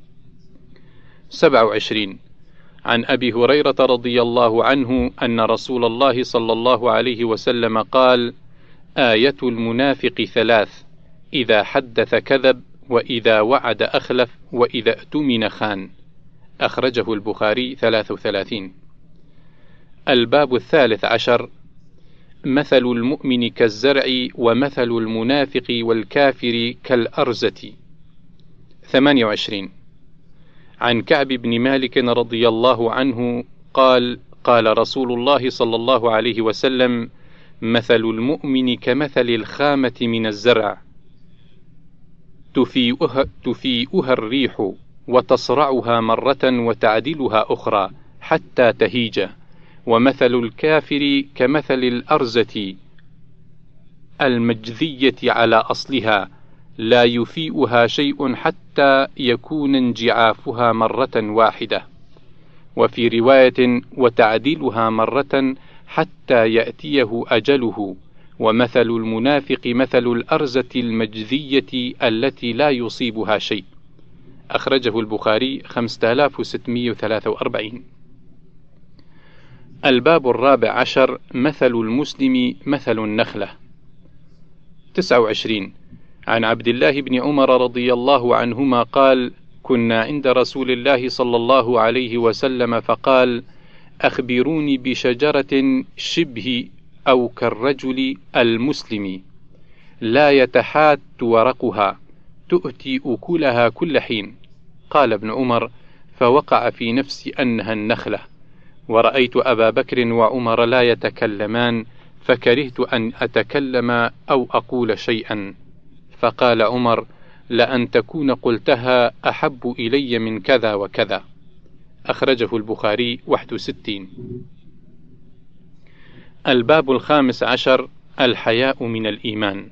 سبعة وعشرين. عن أبي هريرة رضي الله عنه أن رسول الله صلى الله عليه وسلم قال: آية المنافق ثلاث: إذا حدث كذب، وإذا وعد أخلف، وإذا اؤتمن خان. أخرجه البخاري ثلاثة وثلاثين. الباب الثالث عشر: مثل المؤمن كالزرع، ومثل المنافق والكافر كالأرزة. ثمانية وعشرين. عن كعب بن مالك رضي الله عنه قال: قال رسول الله صلى الله عليه وسلم: مثل المؤمن كمثل الخامة من الزرع، تفيئها, تفيئها الريح وتصرعها مرة وتعدلها أخرى حتى تهيج، ومثل الكافر كمثل الأرزة المجذية على أصلها، لا يفيئها شيء حتى يكون انجعافها مرة واحدة. وفي رواية: وتعدلها مرة حتى يأتيه أجله. ومثل المنافق مثل الأرزة المجذية التي لا يصيبها شيء. أخرجه البخاري خمسة آلاف وستمائة وثلاثة وأربعين. الباب الرابع عشر: مثل المسلم مثل النخلة. تسعة وعشرين. عن عبد الله بن عمر رضي الله عنهما قال: كنا عند رسول الله صلى الله عليه وسلم فقال: أخبروني بشجرة شبه أو كالرجل المسلم لا يتحات ورقها، تؤتي أكلها كل حين. قال ابن عمر: فوقع في نفسي أنها النخلة، ورأيت أبا بكر وعمر لا يتكلمان، فكرهت أن أتكلم أو أقول شيئا. فقال عمر: لأن تكون قلتها أحب إلي من كذا وكذا. أخرجه البخاري واحد وستين. الباب الخامس عشر: الحياء من الإيمان.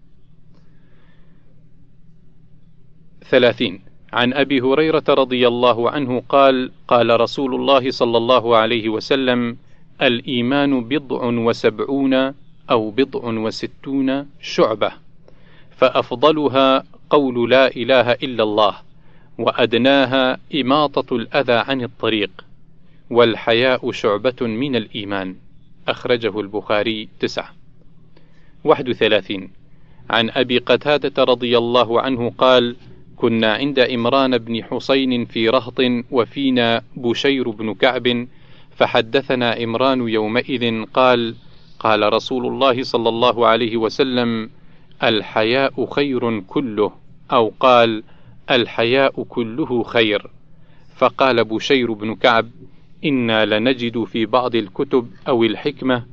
ثلاثين. عن أبي هريرة رضي الله عنه قال: قال رسول الله صلى الله عليه وسلم: الإيمان بضع وسبعون أو بضع وستون شعبة، فأفضلها قول لا إله إلا الله، وأدناها إماطة الأذى عن الطريق، والحياء شعبة من الإيمان. أخرجه البخاري تسعة. واحد وثلاثين. عن أبي قتادة رضي الله عنه قال: كنا عند إمران بن حسين في رهط وفينا بشير بن كعب، فحدثنا إمران يومئذ قال: قال رسول الله صلى الله عليه وسلم: الحياء خير كله، أو قال: الحياء كله خير. فقال بشير بن كعب: إنا لنجد في بعض الكتب أو الحكمة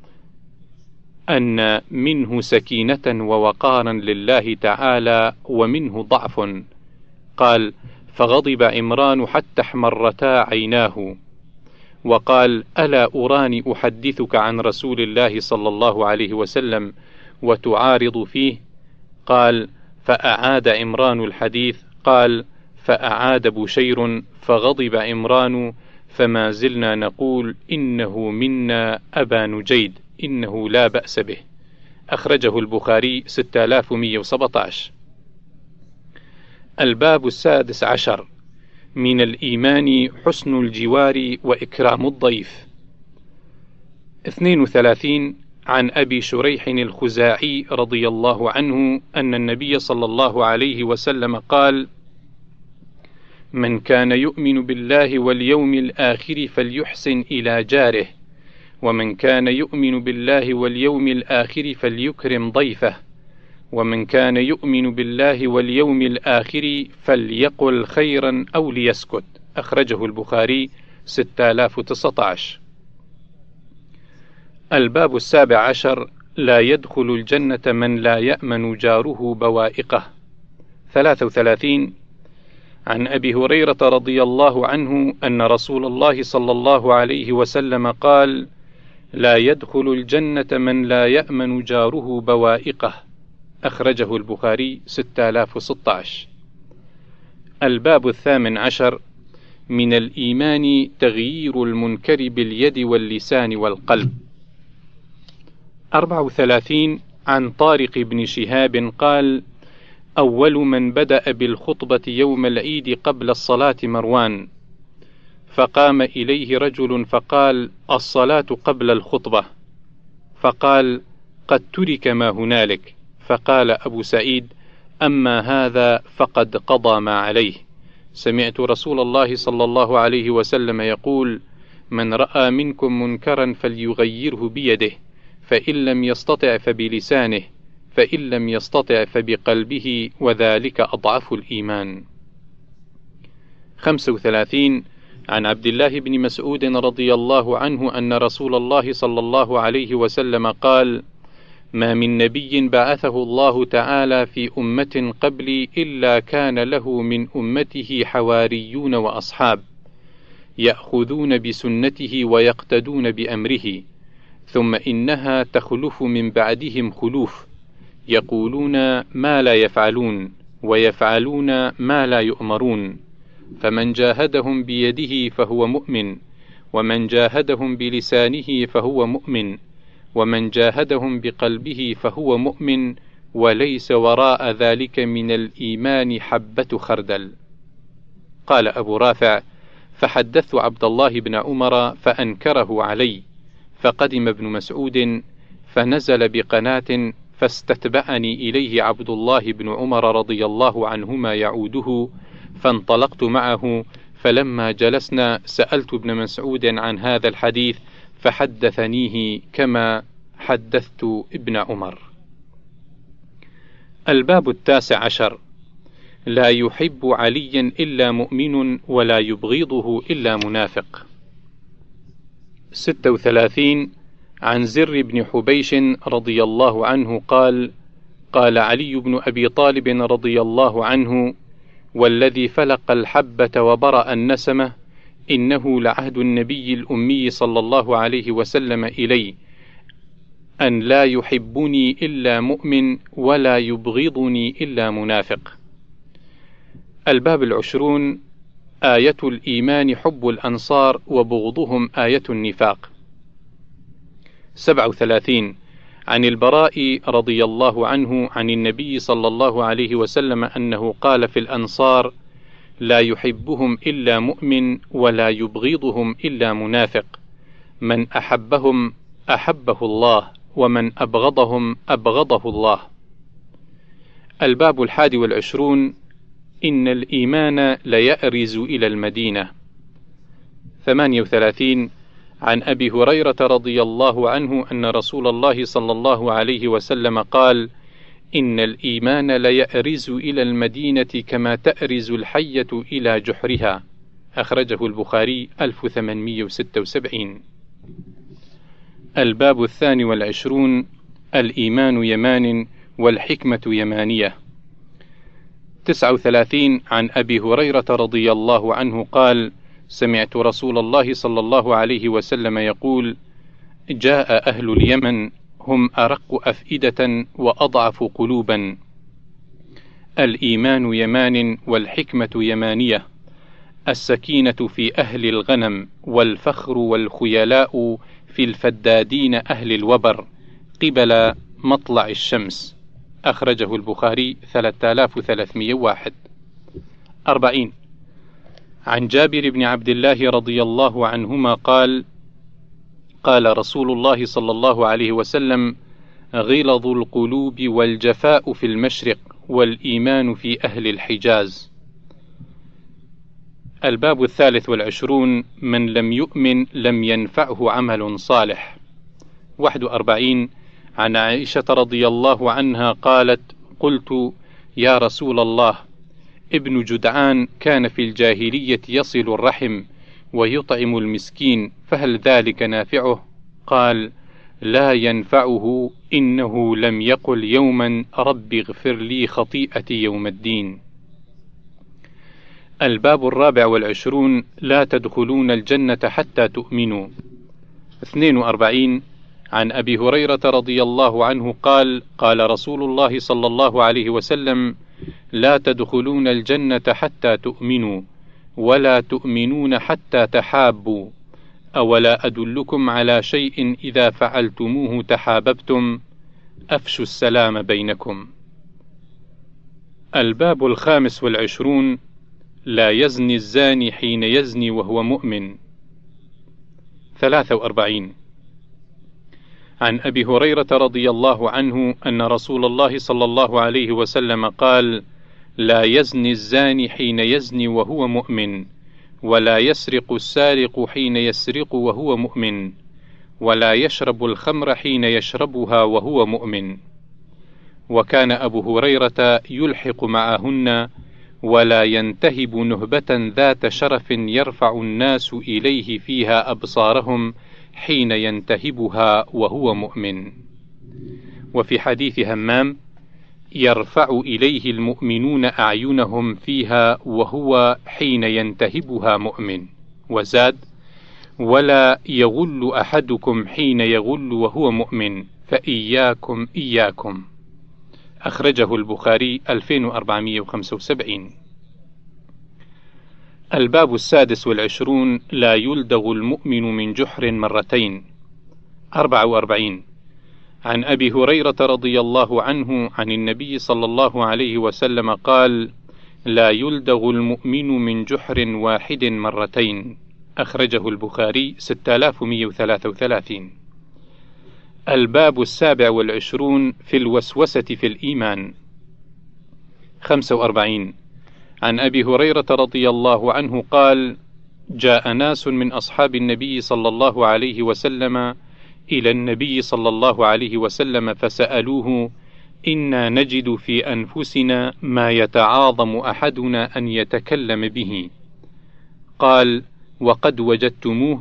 أن منه سكينة ووقارا لله تعالى، ومنه ضعف. قال: فغضب إمران حتى احمرتا عيناه، وقال: ألا أراني أحدثك عن رسول الله صلى الله عليه وسلم وتعارض فيه؟ قال: فأعاد إمران الحديث. قال: فأعاد بشير، فغضب إمران، فما زلنا نقول: إنه منا أبا نجيد، إنه لا بأس به. أخرجه البخاري ستة آلاف ومئة وسبعة عشر. الباب السادس عشر: من الإيمان حسن الجوار وإكرام الضيف. اثنين وثلاثين. عن أبي شريح الخزاعي رضي الله عنه أن النبي صلى الله عليه وسلم قال: من كان يؤمن بالله واليوم الآخر فليحسن إلى جاره، ومن كان يؤمن بالله واليوم الآخر فليكرم ضيفه، ومن كان يؤمن بالله واليوم الآخر فليقل خيرا أو ليسكت. أخرجه البخاري ستة آلاف وتسعة عشر. الباب السابع عشر: لا يدخل الجنة من لا يأمن جاره بوائقه. ثلاثة وثلاثين. عن أبي هريرة رضي الله عنه أن رسول الله صلى الله عليه وسلم قال: لا يدخل الجنة من لا يأمن جاره بوائقه. أخرجه البخاري ستة آلاف وستة عشر. الباب الثامن عشر: من الإيمان تغيير المنكر باليد واللسان والقلب. أربعة وثلاثين. عن طارق بن شهاب قال: أول من بدأ بالخطبة يوم العيد قبل الصلاة مروان، فقام إليه رجل فقال: الصلاة قبل الخطبة. فقال: قد ترك ما هنالك. فقال أبو سعيد: أما هذا فقد قضى ما عليه. سمعت رسول الله صلى الله عليه وسلم يقول: من رأى منكم منكرا فليغيره بيده، فإن لم يستطع فبلسانه، فإن لم يستطع فبقلبه، وذلك أضعف الإيمان. خمسة وثلاثين. عن عبد الله بن مسعود رضي الله عنه أن رسول الله صلى الله عليه وسلم قال: ما من نبي بعثه الله تعالى في أمة قبلي إلا كان له من أمته حواريون وأصحاب يأخذون بسنته ويقتدون بأمره، ثم إنها تخلف من بعدهم خلوف يقولون ما لا يفعلون ويفعلون ما لا يؤمرون، فمن جاهدهم بيده فهو مؤمن، ومن جاهدهم بلسانه فهو مؤمن، ومن جاهدهم بقلبه فهو مؤمن، وليس وراء ذلك من الإيمان حبة خردل. قال أبو رافع: فحدثت عبد الله بن عمر فأنكره علي، فقدم ابن مسعود فنزل بقناة، فاستتبعني إليه عبد الله بن عمر رضي الله عنهما يعوده، فانطلقت معه، فلما جلسنا سألت ابن مسعود عن هذا الحديث فحدثنيه كما حدثت ابن عمر. الباب التاسع عشر: لا يحب عليا إلا مؤمن ولا يبغضه إلا منافق. ستة وثلاثين. عن زر بن حبيش رضي الله عنه قال: قال علي بن أبي طالب رضي الله عنه: والذي فلق الحبة وبرأ النسمة إنه لعهد النبي الأمي صلى الله عليه وسلم إلي أن لا يحبني إلا مؤمن ولا يبغضني إلا منافق. الباب العشرون: آية الإيمان حب الأنصار وبغضهم آية النفاق. سبع وثلاثين: عن البراء رضي الله عنه عن النبي صلى الله عليه وسلم أنه قال في الأنصار: لا يحبهم إلا مؤمن ولا يبغضهم إلا منافق، من أحبهم أحبه الله ومن أبغضهم أبغضه الله. الباب الحادي والعشرون: إن الإيمان ليأرز إلى المدينة. ثمانية وثلاثين: عن أبي هريرة رضي الله عنه أن رسول الله صلى الله عليه وسلم قال: إن الإيمان ليأرز إلى المدينة كما تأرز الحية إلى جحرها. أخرجه البخاري ألف وثمانمئة وستة وسبعين. الباب الثاني والعشرون: الإيمان يمان والحكمة يمانية. تسعة وثلاثين: عن أبي هريرة رضي الله عنه قال: سمعت رسول الله صلى الله عليه وسلم يقول: جاء أهل اليمن هم أرق أفئدة وأضعف قلوبا. الإيمان يمان والحكمة يمانية. السكينة في أهل الغنم والفخر والخيلاء في الفدادين أهل الوبر قبل مطلع الشمس. أخرجه البخاري ثلاثة آلاف وثلاثمئة وواحد. أربعين: عن جابر بن عبد الله رضي الله عنهما قال: قال رسول الله صلى الله عليه وسلم: غلظ القلوب والجفاء في المشرق والإيمان في أهل الحجاز. الباب الثالث والعشرون: من لم يؤمن لم ينفعه عمل صالح. واحد وأربعين: عن عائشة رضي الله عنها قالت: قلت: يا رسول الله، ابن جدعان كان في الجاهلية يصل الرحم ويطعم المسكين، فهل ذلك نافعه؟ قال: لا ينفعه، إنه لم يقل يوما رب اغفر لي خطيئتي يوم الدين. الباب الرابع والعشرون: لا تدخلون الجنة حتى تؤمنوا. اثنين وأربعين: عن أبي هريرة رضي الله عنه قال: قال رسول الله صلى الله عليه وسلم: لا تدخلون الجنة حتى تؤمنوا، ولا تؤمنون حتى تحابوا، أولا أدلكم على شيء إذا فعلتموه تحاببتم؟ أفشوا السلام بينكم. الباب الخامس والعشرون: لا يزني الزاني حين يزني وهو مؤمن. ثلاثة وأربعين: عن أبي هريرة رضي الله عنه أن رسول الله صلى الله عليه وسلم قال: لا يزني الزاني حين يزني وهو مؤمن، ولا يسرق السارق حين يسرق وهو مؤمن، ولا يشرب الخمر حين يشربها وهو مؤمن. وكان أبو هريرة يلحق معهن ولا ينتهب نهبة ذات شرف يرفع الناس إليه فيها أبصارهم حين ينتهبها وهو مؤمن. وفي حديث همام: يرفع إليه المؤمنون أعينهم فيها وهو حين ينتهبها مؤمن. وزاد: ولا يغل أحدكم حين يغل وهو مؤمن، فإياكم إياكم. أخرجه البخاري ألفين وأربعمئة وخمسة وسبعين. الباب السادس والعشرون: لا يلدغ المؤمن من جحر مرتين. أربعة وأربعين: عن أبي هريرة رضي الله عنه عن النبي صلى الله عليه وسلم قال: لا يلدغ المؤمن من جحر واحد مرتين. أخرجه البخاري ستة آلاف ومئة وثلاثة وثلاثين. الباب السابع والعشرون: في الوسوسة في الإيمان. خمسة وأربعين: عن أبي هريرة رضي الله عنه قال: جاء ناس من أصحاب النبي صلى الله عليه وسلم إلى النبي صلى الله عليه وسلم فسألوه: إنا نجد في أنفسنا ما يتعاظم أحدنا أن يتكلم به. قال: وقد وجدتموه؟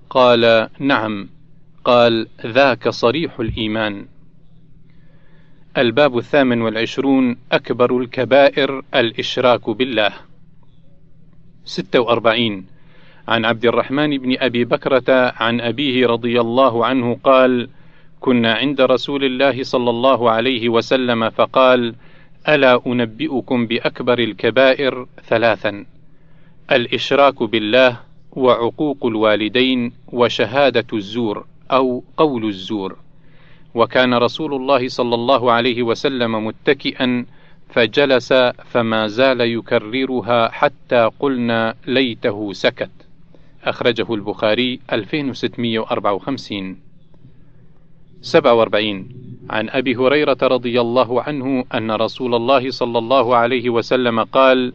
قال: نعم. قال: ذاك صريح الإيمان. الباب الثامن والعشرون: أكبر الكبائر الإشراك بالله. ستة وأربعين: عن عبد الرحمن بن أبي بكرة عن أبيه رضي الله عنه قال: كنا عند رسول الله صلى الله عليه وسلم فقال: ألا أنبئكم بأكبر الكبائر ثلاثا: الإشراك بالله، وعقوق الوالدين، وشهادة الزور أو قول الزور. وكان رسول الله صلى الله عليه وسلم متكئا فجلس فما زال يكررها حتى قلنا ليته سكت. أخرجه البخاري ألفين وستمائة وأربعة وخمسين. سبعة وأربعين: عن أبي هريرة رضي الله عنه أن رسول الله صلى الله عليه وسلم قال: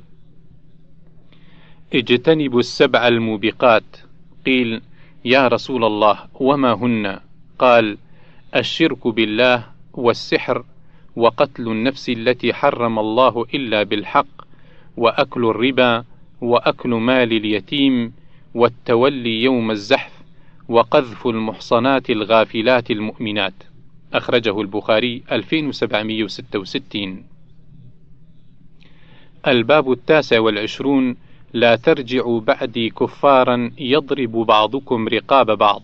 اجتنبوا السبع الموبقات. قيل: يا رسول الله وما هن؟ قال: الشرك بالله، والسحر، وقتل النفس التي حرم الله إلا بالحق، وأكل الربا، وأكل مال اليتيم، والتولي يوم الزحف، وقذف المحصنات الغافلات المؤمنات. أخرجه البخاري ألفين وسبعمائة وستة وستين. الباب التاسع والعشرون: لا ترجعوا بعدي كفارا يضرب بعضكم رقاب بعض.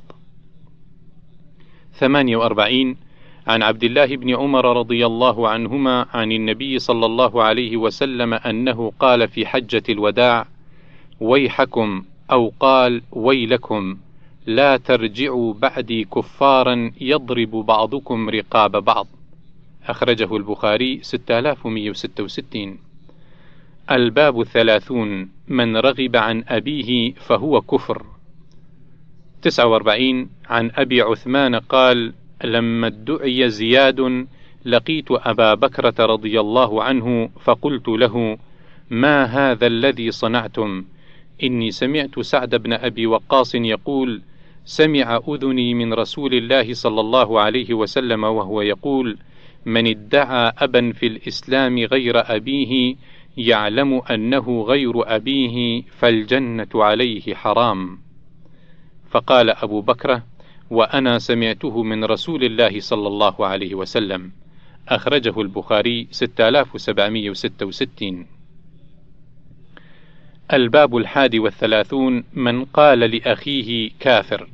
ثمانية وأربعين: عن عبد الله بن عمر رضي الله عنهما عن النبي صلى الله عليه وسلم أنه قال في حجة الوداع: ويحكم، أو قال ويلكم، لا ترجعوا بعدي كفارا يضرب بعضكم رقاب بعض. أخرجه البخاري ستة آلاف ومائة وستة وستين. الباب الثلاثون: من رغب عن أبيه فهو كفر. تسعة وأربعين: عن أبي عثمان قال: لما ادعي زياد لقيت أبا بكرة رضي الله عنه فقلت له: ما هذا الذي صنعتم؟ إني سمعت سعد بن أبي وقاص يقول: سمع أذني من رسول الله صلى الله عليه وسلم وهو يقول: من ادعى أبا في الإسلام غير أبيه يعلم أنه غير أبيه فالجنة عليه حرام. فقال أبو بكر: وأنا سمعته من رسول الله صلى الله عليه وسلم. أخرجه البخاري ستة آلاف وسبعمائة وستة وستين. الباب الحادي والثلاثون: من قال لأخيه كافر.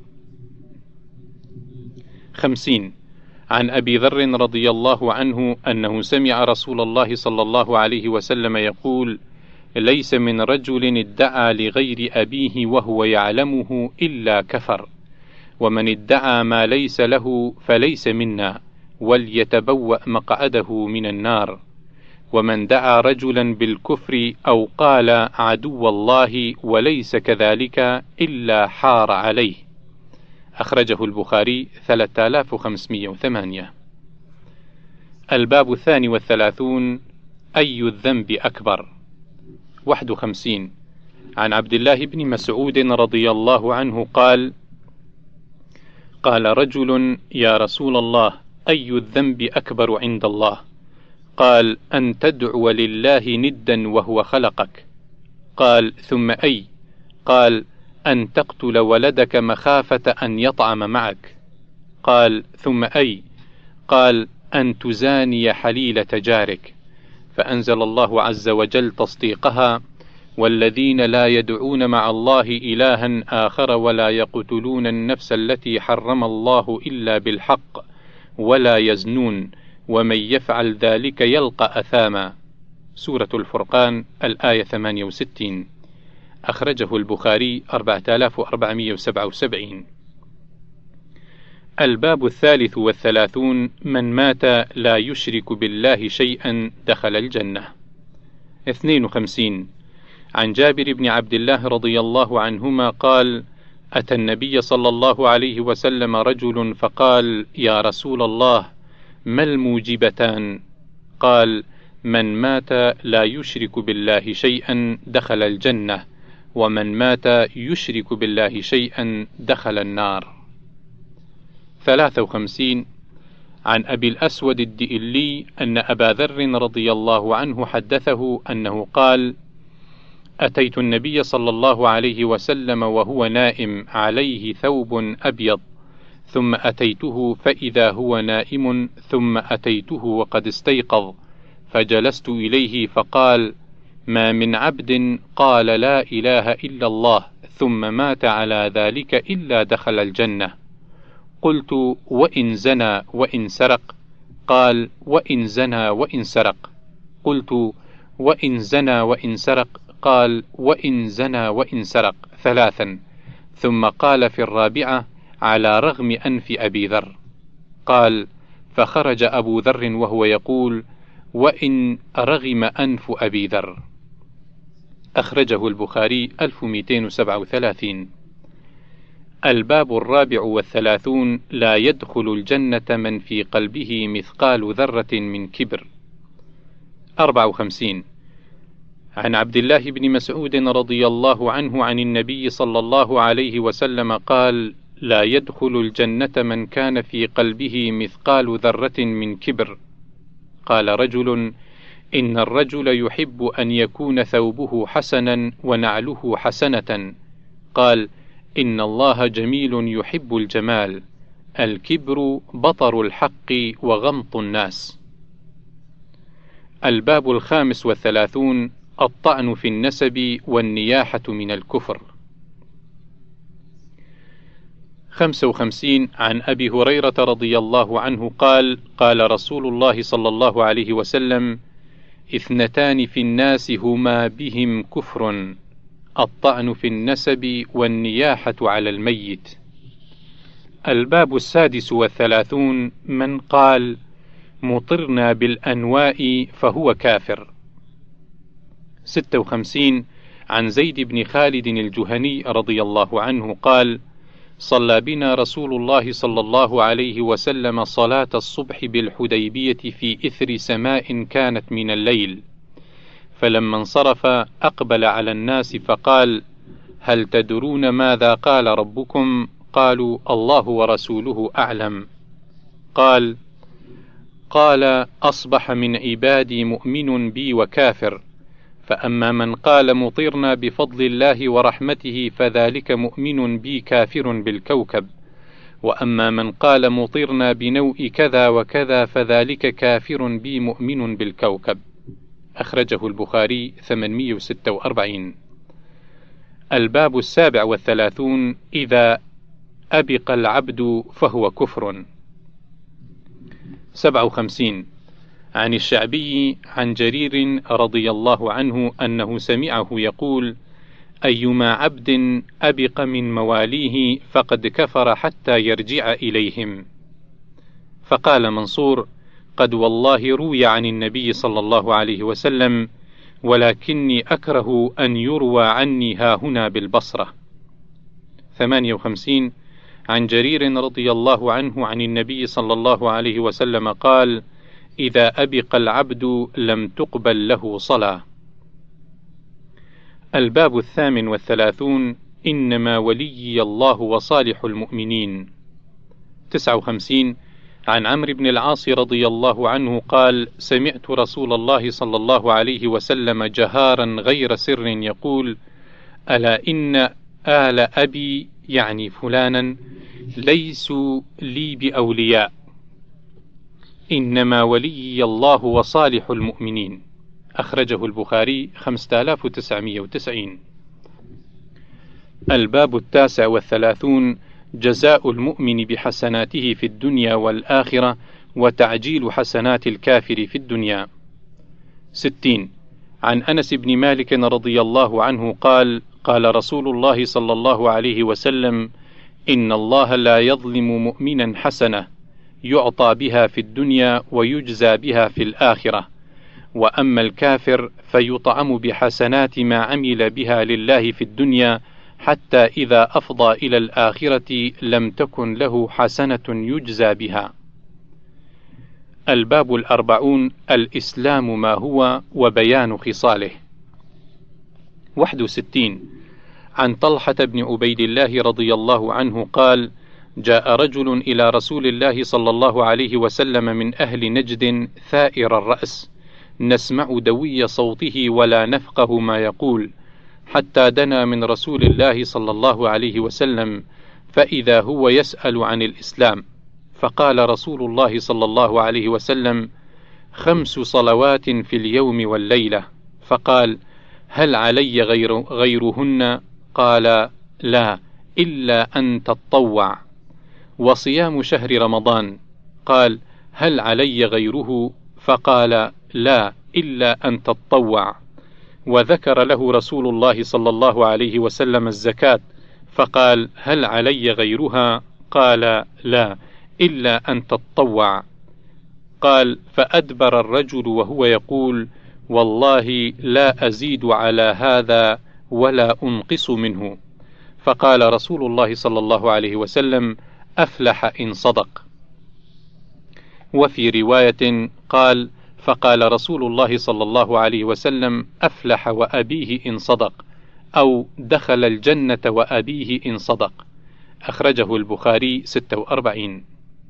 خمسين: عن أبي ذر رضي الله عنه أنه سمع رسول الله صلى الله عليه وسلم يقول: ليس من رجل ادعى لغير أبيه وهو يعلمه إلا كفر، ومن ادعى ما ليس له فليس منا، وليتبوأ مقعده من النار. ومن دعا رجلا بالكفر أو قال عدو الله وليس كذلك إلا حار عليه. أخرجه البخاري ثلاثة آلاف وخمسمائة وثمانية. الباب الثاني والثلاثون: أي الذنب أكبر. واحد وخمسين: عن عبد الله بن مسعود رضي الله عنه قال: قال رجل: يا رسول الله، أي الذنب أكبر عند الله؟ قال: أن تدعو لله ندا وهو خلقك. قال: ثم أي؟ قال: أن تقتل ولدك مخافة أن يطعم معك. قال: ثم أي؟ قال: أن تزاني حليلة جارك. فأنزل الله عز وجل تصديقها: والذين لا يدعون مع الله إلها آخر ولا يقتلون النفس التي حرم الله إلا بالحق ولا يزنون ومن يفعل ذلك يلقى أثاما. سورة الفرقان الآية ثمانية وستين. أخرجه البخاري أربعة آلاف وأربعمائة وسبعة وسبعين. الباب الثالث والثلاثون: من مات لا يشرك بالله شيئا دخل الجنة. اثنين وخمسين: عن جابر بن عبد الله رضي الله عنهما قال: أتى النبي صلى الله عليه وسلم رجل فقال: يا رسول الله، ما الموجبتان؟ قال: من مات لا يشرك بالله شيئا دخل الجنة، ومن مات يشرك بالله شيئا دخل النار. ثلاثة وخمسين: عن أبي الأسود الدئلي أن أبا ذر رضي الله عنه حدثه أنه قال: أتيت النبي صلى الله عليه وسلم وهو نائم عليه ثوب أبيض، ثم أتيته فإذا هو نائم، ثم أتيته وقد استيقظ، فجلست إليه فقال: ما من عبد قال لا إله إلا الله ثم مات على ذلك إلا دخل الجنة. قلت: وإن زنى وإن سرق؟ قال: وإن زنى وإن سرق. قلت: وإن زنى وإن سرق؟ قال: وإن زنى وإن سرق ثلاثا، ثم قال في الرابعة: على رغم أنف أبي ذر. قال: فخرج أبو ذر وهو يقول: وإن رغم أنف أبي ذر. أخرجه البخاري ألف ومئتين وسبعة وثلاثين. الباب الرابع والثلاثون: لا يدخل الجنة من في قلبه مثقال ذرة من كبر. أربعة وخمسين. عن عبد الله بن مسعود رضي الله عنه عن النبي صلى الله عليه وسلم قال: لا يدخل الجنة من كان في قلبه مثقال ذرة من كبر. قال رجل: إن الرجل يحب أن يكون ثوبه حسنا ونعله حسنة. قال: إن الله جميل يحب الجمال. الكبر بطر الحق وغمط الناس. الباب الخامس والثلاثون: الطعن في النسب والنياحة من الكفر. خمسة وخمسين. عن أبي هريرة رضي الله عنه قال: قال رسول الله صلى الله عليه وسلم: اثنتان في الناس هما بهم كفر: الطعن في النسب والنياحة على الميت. الباب السادس والثلاثون: من قال: مطرنا بالأنواء فهو كافر. ستة وخمسين. عن زيد بن خالد الجهني رضي الله عنه قال: صلى بنا رسول الله صلى الله عليه وسلم صلاة الصبح بالحديبية في إثر سماء كانت من الليل، فلما انصرف أقبل على الناس فقال: هل تدرون ماذا قال ربكم؟ قالوا: الله ورسوله أعلم. قال: قال: أصبح من عبادي مؤمن بي وكافر، فأما من قال مطرنا بفضل الله ورحمته فذلك مؤمن بي كافر بالكوكب، وأما من قال مطرنا بنوء كذا وكذا فذلك كافر بي مؤمن بالكوكب. أخرجه البخاري ثمانمئة وستة وأربعين. الباب السابع والثلاثون: إذا أبق العبد فهو كفر. سبعة وخمسين. عن الشعبي عن جرير رضي الله عنه أنه سمعه يقول: أيما عبد أبق من مواليه فقد كفر حتى يرجع إليهم. فقال منصور: قد والله روي عن النبي صلى الله عليه وسلم، ولكني أكره أن يروى عني هاهنا بالبصرة. ثمانية وخمسين. عن جرير رضي الله عنه عن النبي صلى الله عليه وسلم قال: إذا أبق العبد لم تقبل له صلاة. الباب الثامن والثلاثون: إنما وليي الله وصالح المؤمنين. تسعة وخمسين. عن عمرو بن العاص رضي الله عنه قال: سمعت رسول الله صلى الله عليه وسلم جهارا غير سر يقول: ألا إن آل أبي، يعني فلانا، ليسوا لي بأولياء، إنما وليي الله وصالح المؤمنين. أخرجه البخاري خمسة آلاف وتسعمئة وتسعين. الباب التاسع والثلاثون: جزاء المؤمن بحسناته في الدنيا والآخرة، وتعجيل حسنات الكافر في الدنيا. ستين. عن أنس بن مالك رضي الله عنه قال: قال رسول الله صلى الله عليه وسلم: إن الله لا يظلم مؤمنا حسنة يعطى بها في الدنيا ويجزى بها في الآخرة، وأما الكافر فيطعم بحسنات ما عمل بها لله في الدنيا، حتى إذا أفضى إلى الآخرة لم تكن له حسنة يجزى بها. الباب الأربعون: الإسلام ما هو وبيان خصاله. واحد وستين. عن طلحة بن عبيد الله رضي الله عنه قال: جاء رجل إلى رسول الله صلى الله عليه وسلم من أهل نجد ثائر الرأس، نسمع دوي صوته ولا نفقه ما يقول، حتى دنا من رسول الله صلى الله عليه وسلم، فإذا هو يسأل عن الإسلام، فقال رسول الله صلى الله عليه وسلم: خمس صلوات في اليوم والليلة. فقال: هل علي غير غيرهن؟ قال: لا، إلا أن تطوع. وصيام شهر رمضان. قال: هل علي غيره؟ فقال: لا، إلا أن تطوع. وذكر له رسول الله صلى الله عليه وسلم الزكاة، فقال: هل علي غيرها؟ قال: لا، إلا أن تطوع. قال: فأدبر الرجل وهو يقول: والله لا أزيد على هذا ولا أنقص منه. فقال رسول الله صلى الله عليه وسلم: أفلح إن صدق. وفي رواية قال: فقال رسول الله صلى الله عليه وسلم: أفلح وأبيه إن صدق، أو دخل الجنة وأبيه إن صدق. أخرجه البخاري ستة وأربعين.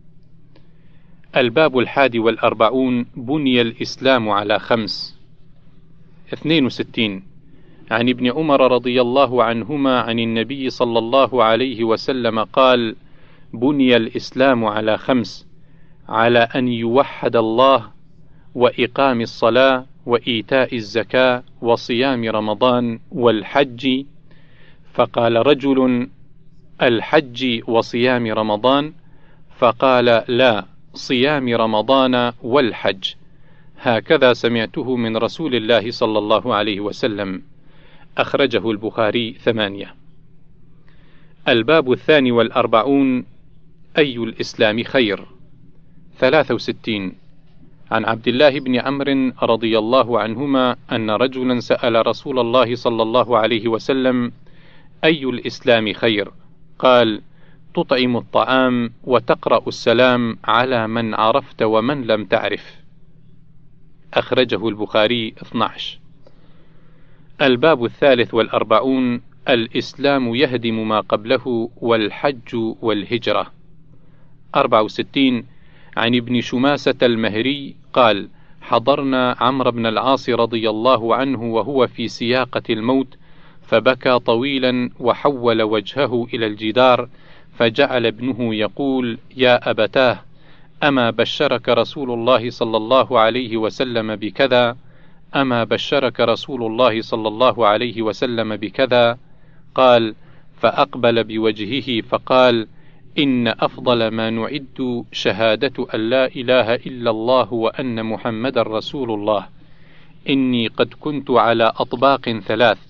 الباب الحادي والأربعون: بني الإسلام على خمس. اثنين وستين. عن ابن عمر رضي الله عنهما عن النبي صلى الله عليه وسلم قال: بني الإسلام على خمس: على أن يوحد الله، وإقام الصلاة، وإيتاء الزكاة، وصيام رمضان، والحج. فقال رجل: الحج وصيام رمضان؟ فقال: لا، صيام رمضان والحج. هكذا سمعته من رسول الله صلى الله عليه وسلم. أخرجه البخاري ثمانية. الباب الثاني والأربعون: أي الإسلام خير. ثلاثة وستين. عن عبد الله بن عمرو رضي الله عنهما أن رجلا سأل رسول الله صلى الله عليه وسلم: أي الإسلام خير؟ قال: تطعم الطعام، وتقرأ السلام على من عرفت ومن لم تعرف. أخرجه البخاري اثني عشر. الباب الثالث والأربعون: الإسلام يهدم ما قبله، والحج والهجرة. أربعة وستين. عن ابن شماسة المهري قال: حضرنا عمرو بن العاص رضي الله عنه وهو في سياقة الموت، فبكى طويلا وحول وجهه إلى الجدار، فجعل ابنه يقول: يا أبتاه، أما بشرك رسول الله صلى الله عليه وسلم بكذا؟ أما بشرك رسول الله صلى الله عليه وسلم بكذا؟ قال: فأقبل بوجهه فقال: إن أفضل ما نعد شهادة أن لا إله إلا الله وأن محمد رسول الله. إني قد كنت على أطباق ثلاث،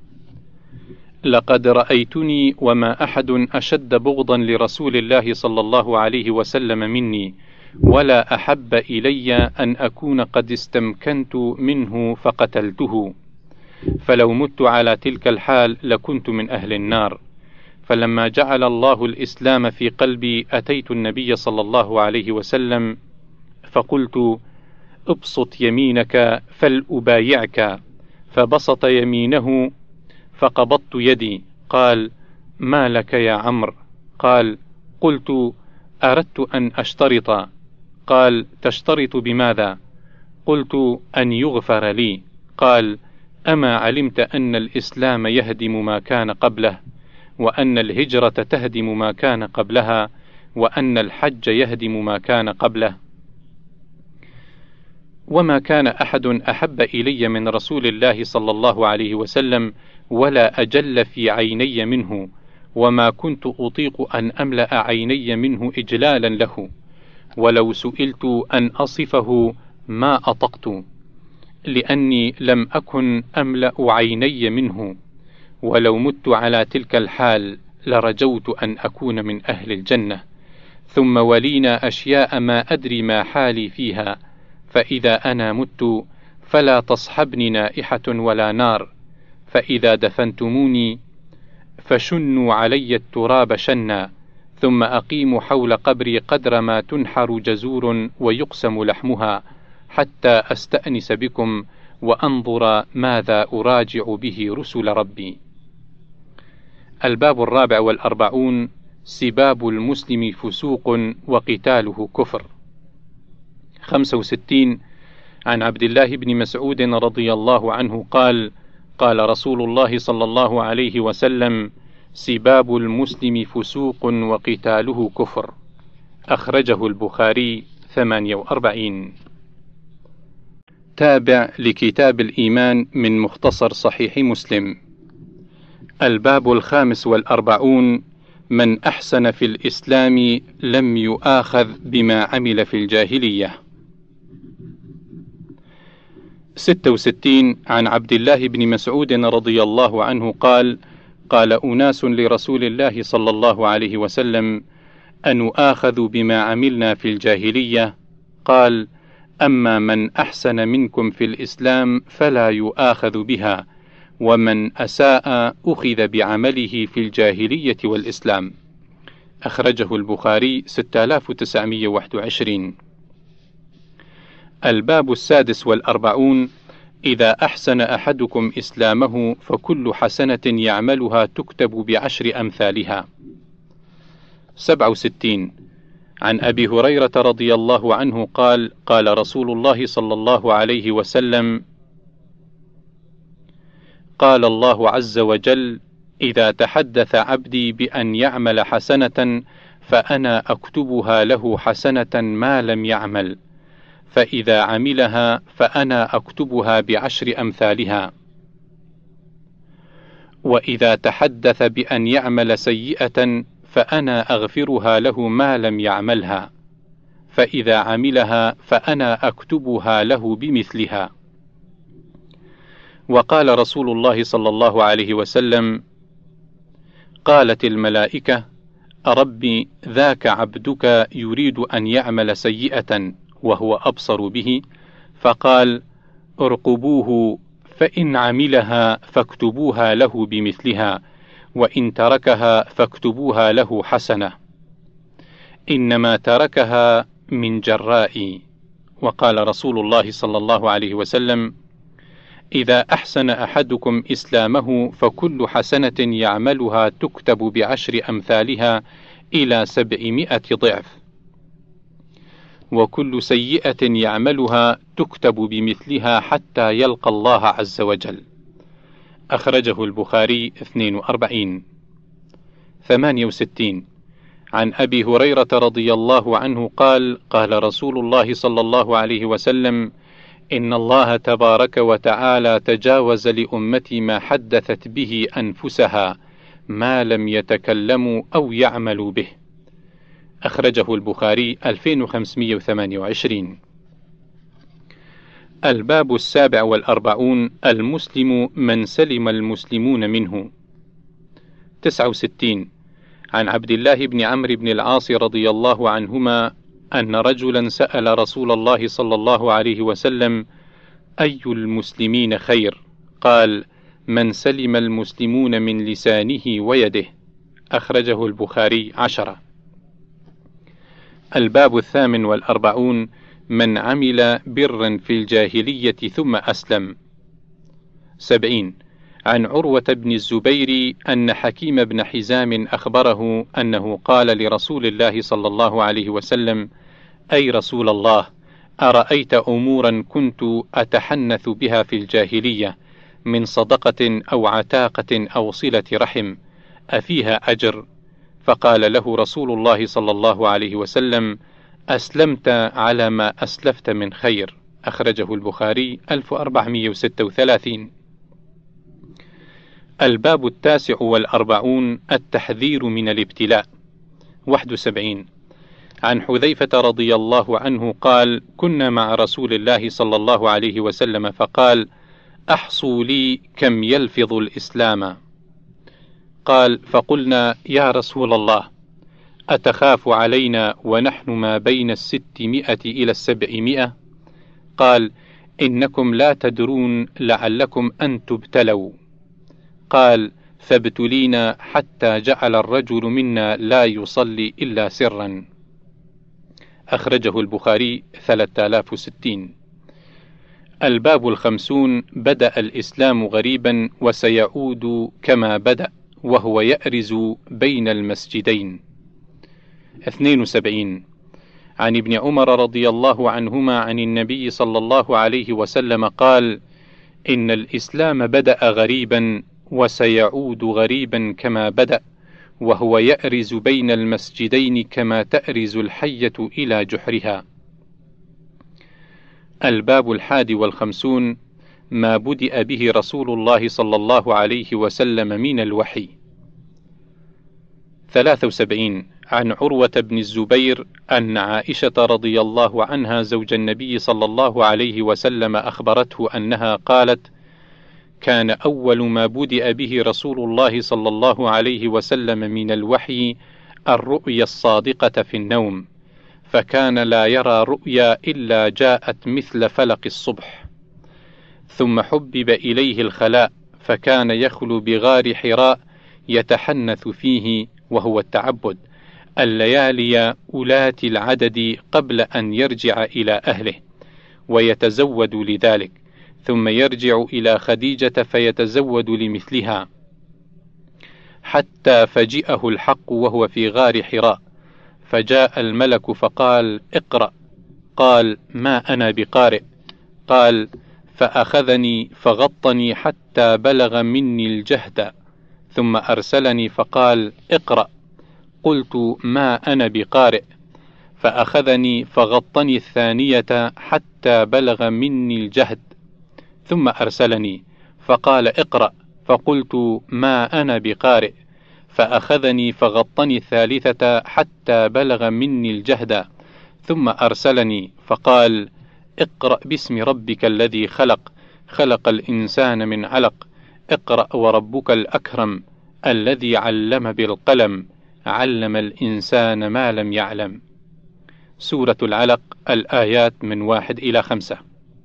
لقد رأيتني وما أحد أشد بغضا لرسول الله صلى الله عليه وسلم مني، ولا أحب إلي أن أكون قد استمكنت منه فقتلته، فلو مت على تلك الحال لكنت من أهل النار. فلما جعل الله الإسلام في قلبي أتيت النبي صلى الله عليه وسلم فقلت: ابسط يمينك فلأبايعك. فبسط يمينه فقبضت يدي. قال: ما لك يا عمرو؟ قال: قلت: أردت أن أشترط. قال: تشترط بماذا؟ قلت: أن يغفر لي. قال: أما علمت أن الإسلام يهدم ما كان قبله، وأن الهجرة تهدم ما كان قبلها، وأن الحج يهدم ما كان قبله؟ وما كان أحد أحب إلي من رسول الله صلى الله عليه وسلم ولا أجل في عيني منه، وما كنت أطيق أن أملأ عيني منه إجلالا له، ولو سئلت أن أصفه ما أطقت، لأني لم أكن أملأ عيني منه، ولو مت على تلك الحال لرجوت أن أكون من أهل الجنة. ثم ولينا أشياء ما أدري ما حالي فيها، فإذا أنا مت فلا تصحبني نائحة ولا نار، فإذا دفنتموني فشنوا علي التراب شنا، ثم أقيم حول قبري قدر ما تنحر جزور ويقسم لحمها، حتى أستأنس بكم وأنظر ماذا أراجع به رسل ربي. الباب الرابع والأربعون: سباب المسلم فسوق وقتاله كفر. خمسة وستين. عن عبد الله بن مسعود رضي الله عنه قال: قال رسول الله صلى الله عليه وسلم: سباب المسلم فسوق وقتاله كفر. أخرجه البخاري ثمانية وأربعين. تابع لكتاب الإيمان من مختصر صحيح مسلم. الباب الخامس والأربعون: من أحسن في الإسلام لم يؤاخذ بما عمل في الجاهلية. ستة وستين. عن عبد الله بن مسعود رضي الله عنه قال: قال أناس لرسول الله صلى الله عليه وسلم: أنؤاخذ بما عملنا في الجاهلية؟ قال: أما من أحسن منكم في الإسلام فلا يؤاخذ بها، ومن أساء أخذ بعمله في الجاهلية والإسلام. أخرجه البخاري ستة آلاف وتسعمائة وواحد وعشرين. الباب السادس والأربعون: إذا أحسن أحدكم إسلامه فكل حسنة يعملها تكتب بعشر أمثالها. سبعة وستين. عن أبي هريرة رضي الله عنه قال: قال رسول الله صلى الله عليه وسلم: قال الله عز وجل: إذا تحدث عبدي بأن يعمل حسنة فأنا أكتبها له حسنة ما لم يعمل، فإذا عملها فأنا أكتبها بعشر أمثالها. وإذا تحدث بأن يعمل سيئة فأنا أغفرها له ما لم يعملها، فإذا عملها فأنا أكتبها له بمثلها. وقال رسول الله صلى الله عليه وسلم: قالت الملائكة: ربي ذاك عبدك يريد أن يعمل سيئة وهو أبصر به، فقال: ارقبوه، فإن عملها فاكتبوها له بمثلها، وإن تركها فاكتبوها له حسنة، إنما تركها من جرائي. وقال رسول الله صلى الله عليه وسلم: إذا أحسن أحدكم إسلامه فكل حسنة يعملها تكتب بعشر أمثالها إلى سبعمائة ضعف، وكل سيئة يعملها تكتب بمثلها حتى يلقى الله عز وجل. أخرجه البخاري اثنين وأربعين. ثمانية وستين. عن أبي هريرة رضي الله عنه قال: قال رسول الله صلى الله عليه وسلم: إن الله تبارك وتعالى تجاوز لأمتي ما حدثت به أنفسها ما لم يتكلموا أو يعملوا به. أخرجه البخاري ألفين وخمسمائة وثمانية وعشرين. الباب السابع والأربعون: المسلم من سلم المسلمون منه. تسعة وستين. عن عبد الله بن عمرو بن العاص رضي الله عنهما أن رجلا سأل رسول الله صلى الله عليه وسلم: أي المسلمين خير؟ قال: من سلم المسلمون من لسانه ويده. أخرجه البخاري عشرة. الباب الثامن والأربعون: من عمل برا في الجاهلية ثم أسلم. سبعين. عن عروة بن الزبير أن حكيم بن حزام أخبره أنه قال لرسول الله صلى الله عليه وسلم: أي رسول الله، أرأيت أمورا كنت أتحنث بها في الجاهلية من صدقة أو عتاقة أو صلة رحم، أفيها أجر؟ فقال له رسول الله صلى الله عليه وسلم: أسلمت على ما أسلفت من خير. أخرجه البخاري ألف وأربعمائة وستة وثلاثين. الباب التاسع والأربعون: التحذير من الابتلاء. واحد وسبعين. عن حذيفة رضي الله عنه قال: كنا مع رسول الله صلى الله عليه وسلم فقال: أحصوا لي كم يلفظ الإسلام. قال: فقلنا: يا رسول الله، أتخاف علينا ونحن ما بين الستمائة إلى السبعمائة؟ قال: إنكم لا تدرون لعلكم أن تبتلوا. قال: فابتلينا حتى جعل الرجل منا لا يصلي إلا سرا. أخرجه البخاري ثلاثة آلاف وستين. الباب الخمسون: بدأ الإسلام غريبا وسيعود كما بدأ، وهو يأرز بين المسجدين. اثنين وسبعين. عن ابن عمر رضي الله عنهما عن النبي صلى الله عليه وسلم قال: إن الإسلام بدأ غريبا وسيعود غريبا كما بدأ، وهو يأرز بين المسجدين كما تأرز الحية إلى جحرها. الباب الحادي والخمسون: ما بدأ به رسول الله صلى الله عليه وسلم من الوحي. ثلاثة وسبعين: عن عروة بن الزبير أن عائشة رضي الله عنها زوج النبي صلى الله عليه وسلم أخبرته أنها قالت: كان أول ما بدأ به رسول الله صلى الله عليه وسلم من الوحي الرؤيا الصادقة في النوم، فكان لا يرى رؤيا إلا جاءت مثل فلق الصبح. ثم حبب إليه الخلاء، فكان يخلو بغار حراء يتحنث فيه، وهو التعبد، الليالي أولات العدد قبل أن يرجع إلى أهله، ويتزود لذلك، ثم يرجع إلى خديجة فيتزود لمثلها، حتى فجئه الحق وهو في غار حراء، فجاء الملك فقال: اقرأ. قال: ما أنا بقارئ. قال: فأخذني فغطني حتى بلغ مني الجهد، ثم أرسلني فقال: اقرأ. قلت: ما أنا بقارئ. فأخذني فغطني الثانية حتى بلغ مني الجهد، ثم أرسلني فقال: اقرأ. فقلت: ما أنا بقارئ. فأخذني فغطني الثالثة حتى بلغ مني الجهد، ثم أرسلني فقال: اقرأ باسم ربك الذي خلق، خلق الإنسان من علق، اقرأ وربك الأكرم، الذي علم بالقلم، علم الإنسان ما لم يعلم. سورة العلق، الآيات من واحد إلى خمسة.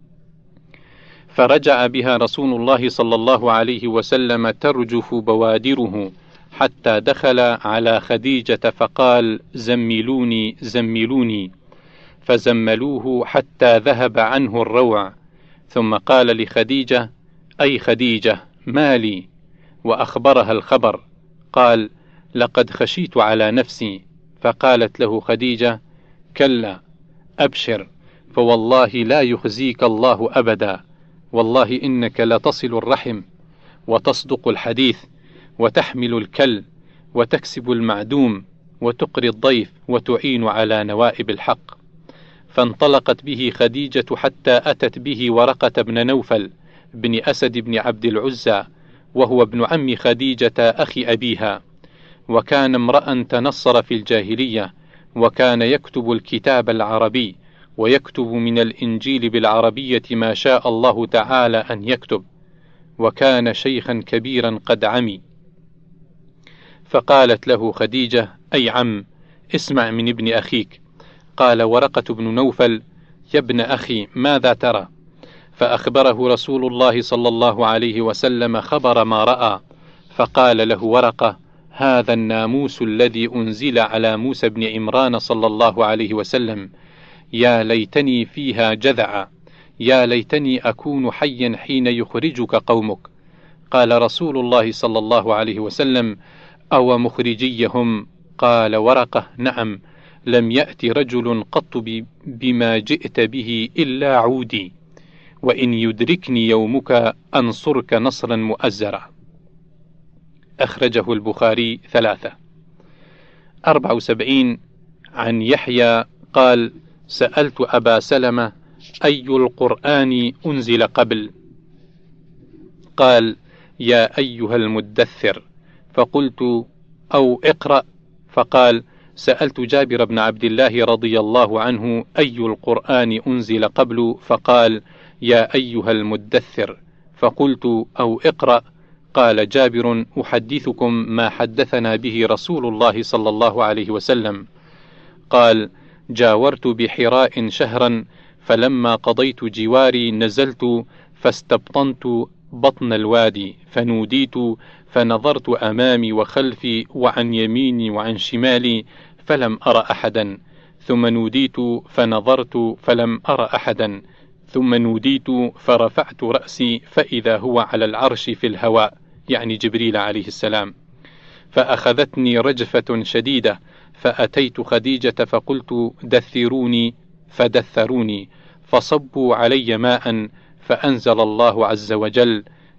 فرجع بها رسول الله صلى الله عليه وسلم ترجف بوادره، حتى دخل على خديجة فقال: زملوني زملوني، فزملوه حتى ذهب عنه الروع، ثم قال لخديجة: أي خديجة، ما لي؟ وأخبرها الخبر. قال: لقد خشيت على نفسي. فقالت له خديجة: كلا، أبشر، فوالله لا يخزيك الله أبدا، والله إنك لتصل الرحم، وتصدق الحديث، وتحمل الكل، وتكسب المعدوم، وتقري الضيف، وتعين على نوائب الحق. فانطلقت به خديجة حتى أتت به ورقة بن نوفل بن أسد بن عبد العزى، وهو ابن عم خديجة أخي أبيها، وكان امرأ تنصر في الجاهلية، وكان يكتب الكتاب العربي، ويكتب من الإنجيل بالعربية ما شاء الله تعالى أن يكتب، وكان شيخا كبيرا قد عمي. فقالت له خديجة: أي عم، اسمع من ابن أخيك. قال ورقة بن نوفل: يا ابن أخي، ماذا ترى؟ فأخبره رسول الله صلى الله عليه وسلم خبر ما رأى، فقال له ورقة: هذا الناموس الذي أنزل على موسى بن عمران صلى الله عليه وسلم، يا ليتني فيها جذعا، يا ليتني أكون حيا حين يخرجك قومك. قال رسول الله صلى الله عليه وسلم: أو مخرجيهم؟ قال ورقة: نعم، لم يأتي رجل قط بما جئت به إلا عودي، وإن يدركني يومك أنصرك نصرا مؤزرا. أخرجه البخاري ثلاثة. أربعة وسبعين: عن يحيى قال: سألت أبا سلمة: أي القرآن أنزل قبل؟ قال: يا أيها المدثر. فقلت: أو اقرأ. فقال: سألت جابر بن عبد الله رضي الله عنه: أي القرآن أنزل قبل؟ فقال: يا أيها المدثر. فقلت: أو اقرأ. قال جابر: أحدثكم ما حدثنا به رسول الله صلى الله عليه وسلم. قال: جاورت بحراء شهرا، فلما قضيت جواري نزلت فاستبطنت بطن الوادي، فنوديت، فنظرت أمامي وخلفي وعن يميني وعن شمالي فلم أرى أحدا، ثم نوديت فنظرت فلم أرى أحدا، ثم نوديت فرفعت رأسي فإذا هو على العرش في الهواء، يعني جبريل عليه السلام، فأخذتني رجفة شديدة، فأتيت خديجة فقلت: دثروني، فدثروني، فصبوا علي ماء، فأنزل الله عز وجل: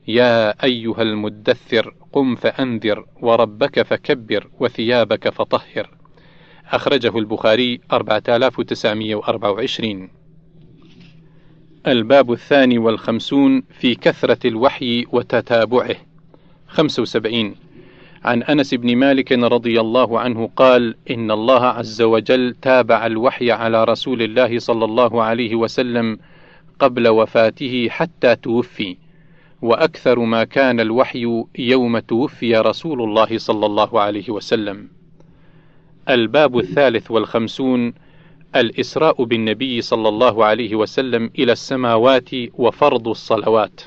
يا أيها المدثر قم فأنذر وربك فكبر وثيابك فطهر. أخرجه البخاري أربعة آلاف وتسعمائة وأربعة وعشرين. الباب الثاني والخمسون في كثرة الوحي وتتابعه. خمسة وسبعين. عن أنس بن مالك رضي الله عنه قال: إن الله عز وجل تابع الوحي على رسول الله صلى الله عليه وسلم قبل وفاته حتى توفي، وأكثر ما كان الوحي يوم توفي رسول الله صلى الله عليه وسلم. الباب الثالث والخمسون الإسراء بالنبي صلى الله عليه وسلم إلى السماوات وفرض الصلوات.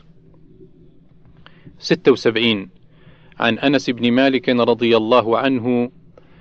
ستة وسبعين. عن أنس بن مالك رضي الله عنه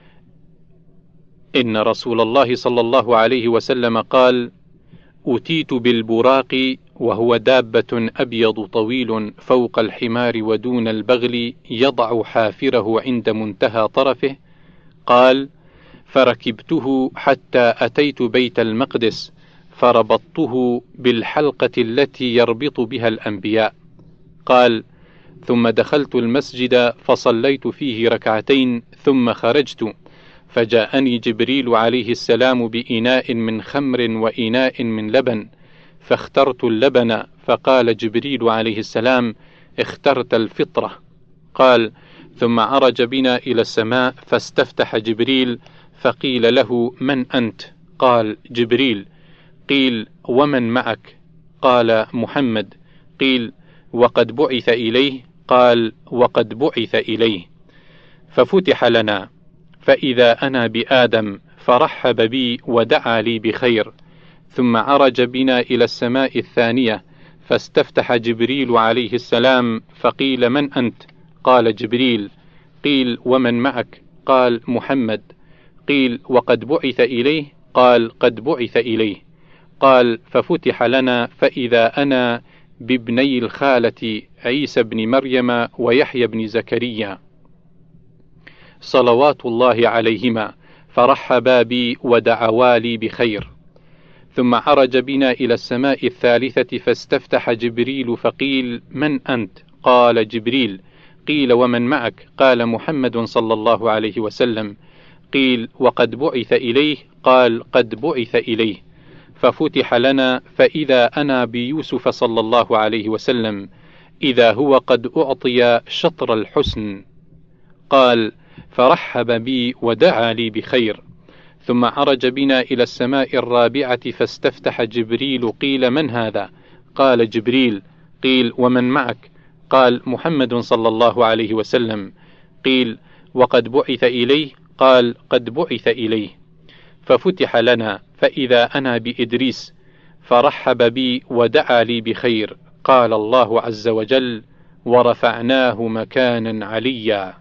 إن رسول الله صلى الله عليه وسلم قال: أتيت بالبراق وهو دابة أبيض طويل فوق الحمار ودون البغل يضع حافره عند منتهى طرفه. قال: فركبته حتى أتيت بيت المقدس فربطته بالحلقة التي يربط بها الأنبياء. قال: ثم دخلت المسجد فصليت فيه ركعتين ثم خرجت، فجاءني جبريل عليه السلام بإناء من خمر وإناء من لبن، فاخترت اللبن، فقال جبريل عليه السلام: اخترت الفطرة. قال: ثم عرج بنا إلى السماء فاستفتح جبريل، فقيل له: من أنت؟ قال: جبريل. قيل: ومن معك؟ قال: محمد. قيل: وقد بعث إليه؟ قال: وقد بعث إليه. ففتح لنا، فإذا أنا بآدم، فرحب بي ودعا لي بخير. ثم عرج بنا إلى السماء الثانية فاستفتح جبريل عليه السلام، فقيل: من أنت؟ قال: جبريل. قيل: ومن معك؟ قال: محمد. قيل: وقد بعث إليه؟ قال: قد بعث إليه. قال: ففتح لنا، فإذا أنا بابني الخالة عيسى بن مريم ويحيى بن زكريا صلوات الله عليهما، فرحبا بي ودعوا لي بخير. ثم عرج بنا إلى السماء الثالثة فاستفتح جبريل، فقيل: من أنت؟ قال: جبريل. قيل: ومن معك؟ قال: محمد صلى الله عليه وسلم. قيل: وقد بعث إليه؟ قال: قد بعث إليه. ففتح لنا، فإذا أنا بيوسف صلى الله عليه وسلم، إذا هو قد أعطي شطر الحسن. قال: فرحب بي ودعا لي بخير. ثم عرج بنا إلى السماء الرابعة فاستفتح جبريل. قيل: من هذا؟ قال: جبريل. قيل: ومن معك؟ قال: محمد صلى الله عليه وسلم. قيل: وقد بعث إليه؟ قال: قد بعث إليه. ففتح لنا، فإذا أنا بإدريس، فرحب بي ودعا لي بخير. قال الله عز وجل: ورفعناه مكانا عليا.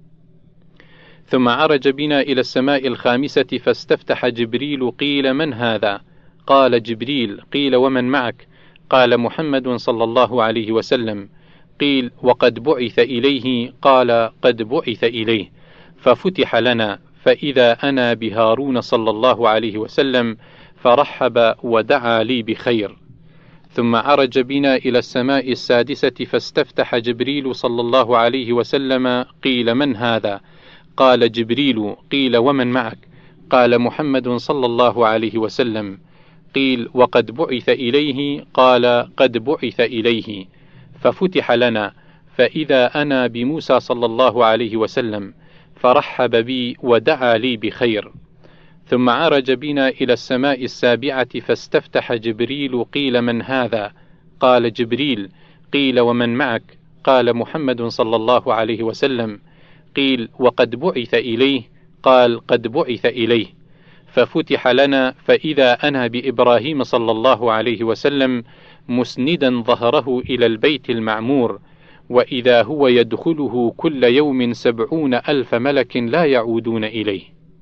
ثم عرج بنا إلى السماء الخامسة فاستفتح جبريل. قيل: من هذا؟ قال: جبريل. قيل: ومن معك؟ قال: محمد صلى الله عليه وسلم. قيل: وقد بعث إليه؟ قال: قد بعث إليه. ففتح لنا، فإذا أنا بهارون صلى الله عليه وسلم، فرحب ودعا لي بخير. ثم عرج بنا إلى السماء السادسة فاستفتح جبريل صلى الله عليه وسلم. قيل: من هذا؟ قال: جبريل. قيل: ومن معك؟ قال: محمد صلى الله عليه وسلم. قيل: وقد بعث إليه؟ قال: قد بعث إليه. ففتح لنا، فإذا أنا بموسى صلى الله عليه وسلم، فرحب بي ودعا لي بخير. ثم عرج بنا إلى السماء السابعة فاستفتح جبريل. قيل: من هذا؟ قال: جبريل. قيل: ومن معك؟ قال: محمد صلى الله عليه وسلم. قيل: وقد بعث إليه؟ قال: قد بعث إليه. ففتح لنا، فإذا أنا بإبراهيم صلى الله عليه وسلم مسندا ظهره إلى البيت المعمور، وإذا هو يدخله كل يوم سبعون ألف ملك لا يعودون إليه.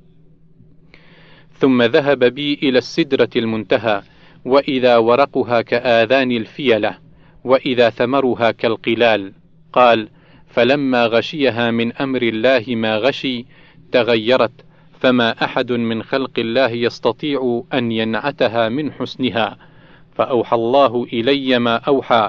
ثم ذهب بي إلى السدرة المنتهى، وإذا ورقها كآذان الفيلة، وإذا ثمرها كالقلال. قال: فلما غشيها من أمر الله ما غشي تغيرت، فما أحد من خلق الله يستطيع أن ينعتها من حسنها، فأوحى الله إلي ما أوحى،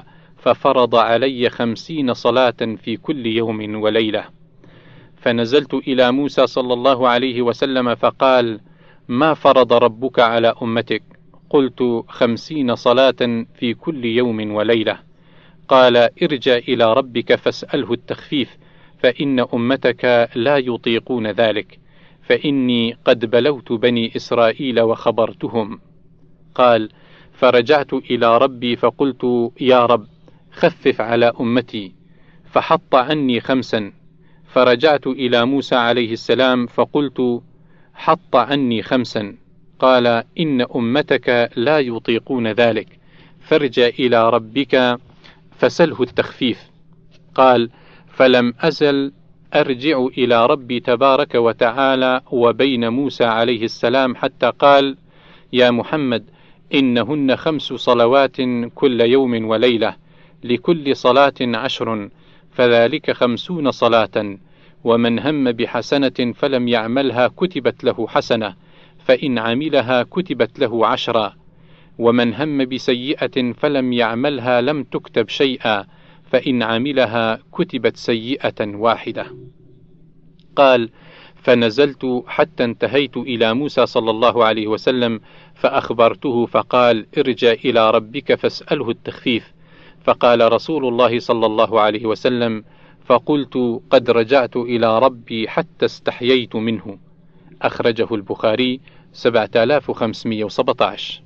ففرض علي خمسين صلاة في كل يوم وليلة. فنزلت إلى موسى صلى الله عليه وسلم فقال: ما فرض ربك على أمتك؟ قلت: خمسين صلاة في كل يوم وليلة. قال: ارجع إلى ربك فاسأله التخفيف، فإن أمتك لا يطيقون ذلك، فإني قد بلوت بني إسرائيل وخبرتهم. قال: فرجعت إلى ربي فقلت: يا رب خفف على أمتي، فحط عني خمسا. فرجعت إلى موسى عليه السلام فقلت: حط عني خمسا. قال: إن أمتك لا يطيقون ذلك، فارجع إلى ربك فسله التخفيف. قال: فلم أزل أرجع إلى ربي تبارك وتعالى وبين موسى عليه السلام حتى قال: يا محمد، إنهن خمس صلوات كل يوم وليلة، لكل صلاة عشر، فذلك خمسون صلاة، ومن هم بحسنة فلم يعملها كتبت له حسنة، فإن عملها كتبت له عشرا، ومن هم بسيئة فلم يعملها لم تكتب شيئا، فإن عملها كتبت سيئة واحدة. قال: فنزلت حتى انتهيت إلى موسى صلى الله عليه وسلم فأخبرته فقال: ارجع إلى ربك فاسأله التخفيف. فقال رسول الله صلى الله عليه وسلم: فقلت: قد رجعت إلى ربي حتى استحييت منه. أخرجه البخاري سبعة آلاف وخمسمائة وسبعة عشر.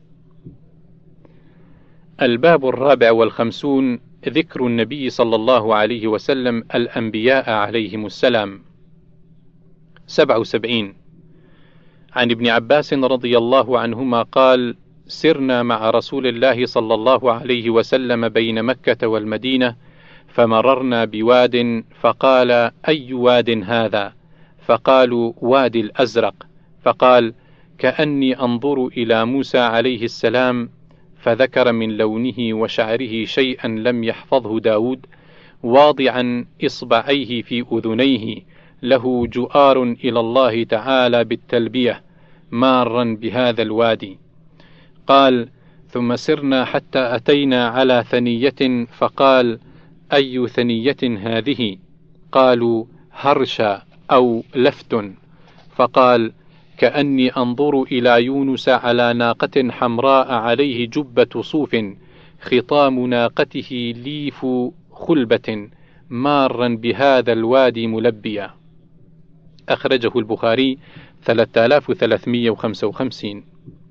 الباب الرابع والخمسون: ذكر النبي صلى الله عليه وسلم الأنبياء عليهم السلام. سبعة وسبعين. عن ابن عباس رضي الله عنهما قال: سرنا مع رسول الله صلى الله عليه وسلم بين مكة والمدينة، فمررنا بواد، فقال: أي واد هذا؟ فقالوا: وادي الأزرق. فقال: كأني أنظر إلى موسى عليه السلام، فذكر من لونه وشعره شيئا لم يحفظه داود، واضعا إصبعيه في أذنيه، له جؤار إلى الله تعالى بالتلبية، مارا بهذا الوادي. قال: ثم سرنا حتى أتينا على ثنية، فقال: أي ثنية هذه؟ قالوا: هرشا أو لفت. فقال: كأني أنظر إلى يونس على ناقة حمراء عليه جبة صوف، خطام ناقته ليف خلبة، مارا بهذا الوادي ملبيا. أخرجه البخاري ثلاثة آلاف وثلاثمائة وخمسة وخمسين.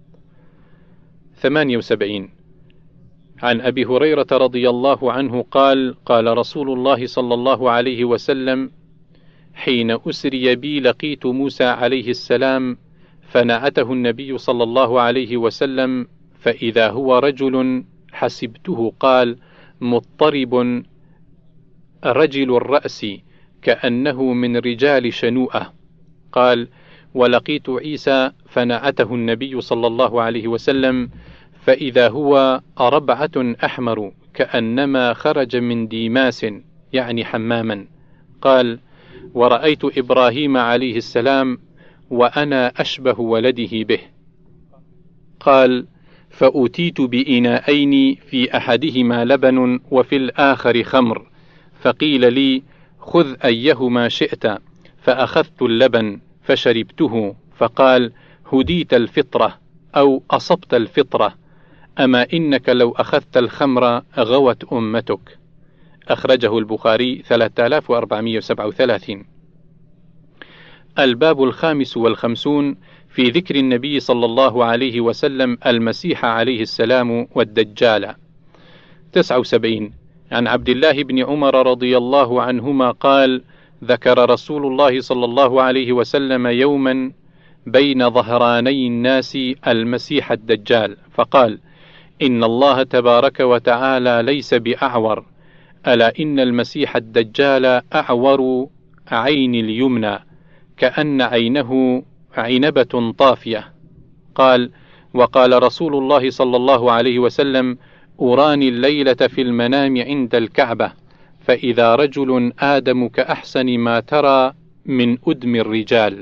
ثمانية وسبعين. عن أبي هريرة رضي الله عنه قال: قال رسول الله صلى الله عليه وسلم: حين أسري بي لقيت موسى عليه السلام، فنعته النبي صلى الله عليه وسلم، فإذا هو رجل حسبته قال: مضطرب رجل الرأس، كأنه من رجال شنوءة. قال: ولقيت عيسى، فنعته النبي صلى الله عليه وسلم، فإذا هو ربعة أحمر، كأنما خرج من ديماس، يعني حماما. قال: ورأيت إبراهيم عليه السلام، وأنا أشبه ولده به. قال: فأتيت بإناءين، في أحدهما لبن وفي الآخر خمر، فقيل لي: خذ أيهما شئت، فأخذت اللبن فشربته، فقال: هديت الفطرة أو أصبت الفطرة، أما إنك لو أخذت الخمر غوت أمتك. أخرجه البخاري ثلاثة آلاف وأربعمائة وسبعة وثلاثين. الباب الخامس والخمسون: في ذكر النبي صلى الله عليه وسلم المسيح عليه السلام والدجال. تسعة وسبعين. عن عبد الله بن عمر رضي الله عنهما قال: ذكر رسول الله صلى الله عليه وسلم يوما بين ظهراني الناس المسيح الدجال، فقال: إن الله تبارك وتعالى ليس بأعور، ألا إن المسيح الدجال أعور عين اليمنى، كأن عينه عنبة طافية. قال: وقال رسول الله صلى الله عليه وسلم: أراني الليلة في المنام عند الكعبة، فإذا رجل آدم كأحسن ما ترى من أدم الرجال،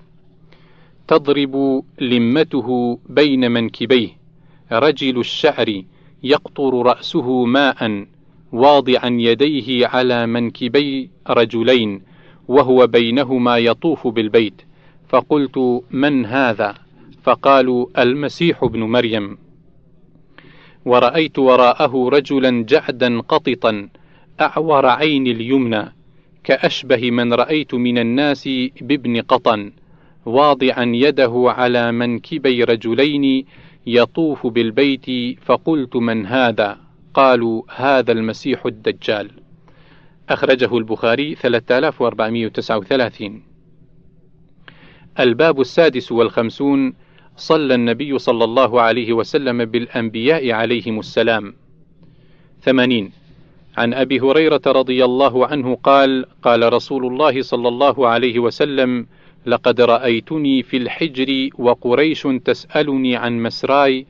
تضرب لمته بين منكبيه، رجل الشعر، يقطر رأسه ماء، واضعا يديه على منكبي رجلين وهو بينهما يطوف بالبيت، فقلت: من هذا؟ فقالوا: المسيح ابن مريم. ورأيت وراءه رجلا جعدا قططا أعور عين اليمنى كأشبه من رأيت من الناس بابن قطن، واضعا يده على منكبي رجلين يطوف بالبيت، فقلت: من هذا؟ قالوا: هذا المسيح الدجال. أخرجه البخاري ثلاثة آلاف وأربعمائة وتسعة وثلاثين. الباب السادس والخمسون: صلى النبي صلى الله عليه وسلم بالأنبياء عليهم السلام. ثمانين. عن أبي هريرة رضي الله عنه قال: قال رسول الله صلى الله عليه وسلم: لقد رأيتني في الحجر وقريش تسألني عن مسراي،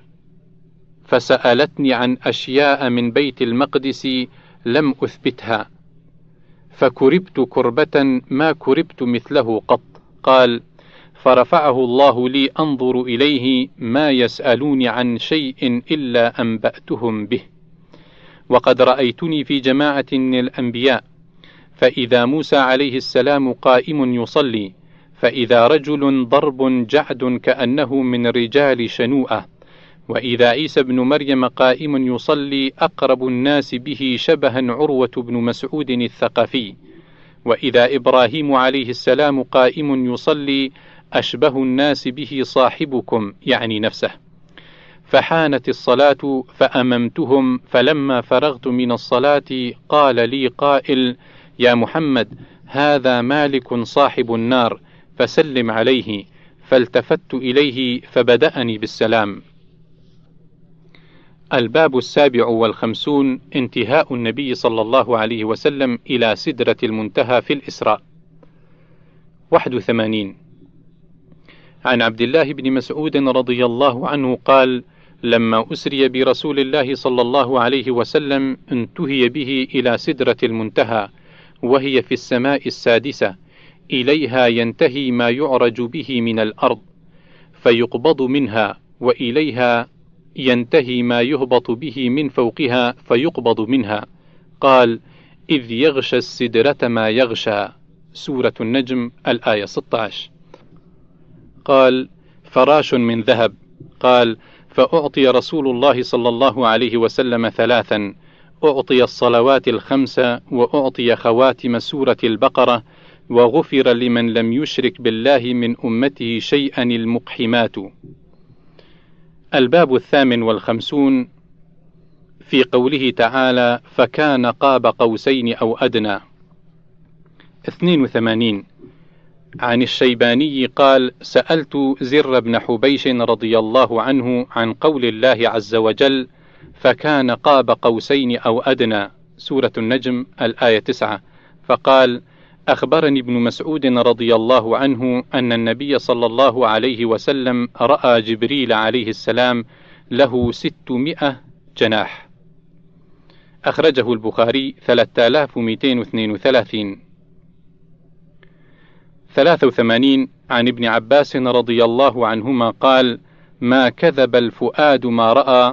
فسألتني عن أشياء من بيت المقدس لم أثبتها، فكربت كربة ما كربت مثله قط. قال: فرفعه الله لي أنظر إليه، ما يسألوني عن شيء إلا أنبأتهم به. وقد رأيتني في جماعة من الأنبياء، فإذا موسى عليه السلام قائم يصلي، فإذا رجل ضرب جعد كأنه من رجال شنوءة، وإذا عيسى بن مريم قائم يصلي أقرب الناس به شبها عروة بن مسعود الثقفي، وإذا إبراهيم عليه السلام قائم يصلي أشبه الناس به صاحبكم، يعني نفسه. فحانت الصلاة فأممتهم، فلما فرغت من الصلاة قال لي قائل: يا محمد، هذا مالك صاحب النار، فسلم عليه. فالتفت إليه فبدأني بالسلام. الباب السابع والخمسون: انتهاء النبي صلى الله عليه وسلم إلى سدرة المنتهى في الإسراء. واحد وثمانين. عن عبد الله بن مسعود رضي الله عنه قال: لما أسري برسول الله صلى الله عليه وسلم انتهي به إلى سدرة المنتهى، وهي في السماء السادسة، إليها ينتهي ما يعرج به من الأرض فيقبض منها، وإليها ينتهي ما يهبط به من فوقها فيقبض منها. قال: إذ يغشى السدرة ما يغشى. سورة النجم الآية ستة عشر. قال: فراش من ذهب. قال: فأعطي رسول الله صلى الله عليه وسلم ثلاثا: أعطي الصلوات الخمس، وأعطي خواتم سورة البقرة، وغفر لمن لم يشرك بالله من أمته شيئا المقحمات. الباب الثامن والخمسون في قوله تعالى: فكان قاب قوسين أو أدنى. اثنين وثمانين. عن الشيباني قال: سألت زر بن حبيش رضي الله عنه عن قول الله عز وجل: فكان قاب قوسين أو أدنى. سورة النجم الآية تسعة. فقال: أخبرني ابن مسعود رضي الله عنه أن النبي صلى الله عليه وسلم رأى جبريل عليه السلام له ستمائة جناح. أخرجه البخاري ثلاثة آلاف ومئتين واثنين وثلاثين. ثلاثة وثمانين. عن ابن عباس رضي الله عنهما قال: ما كذب الفؤاد ما رأى،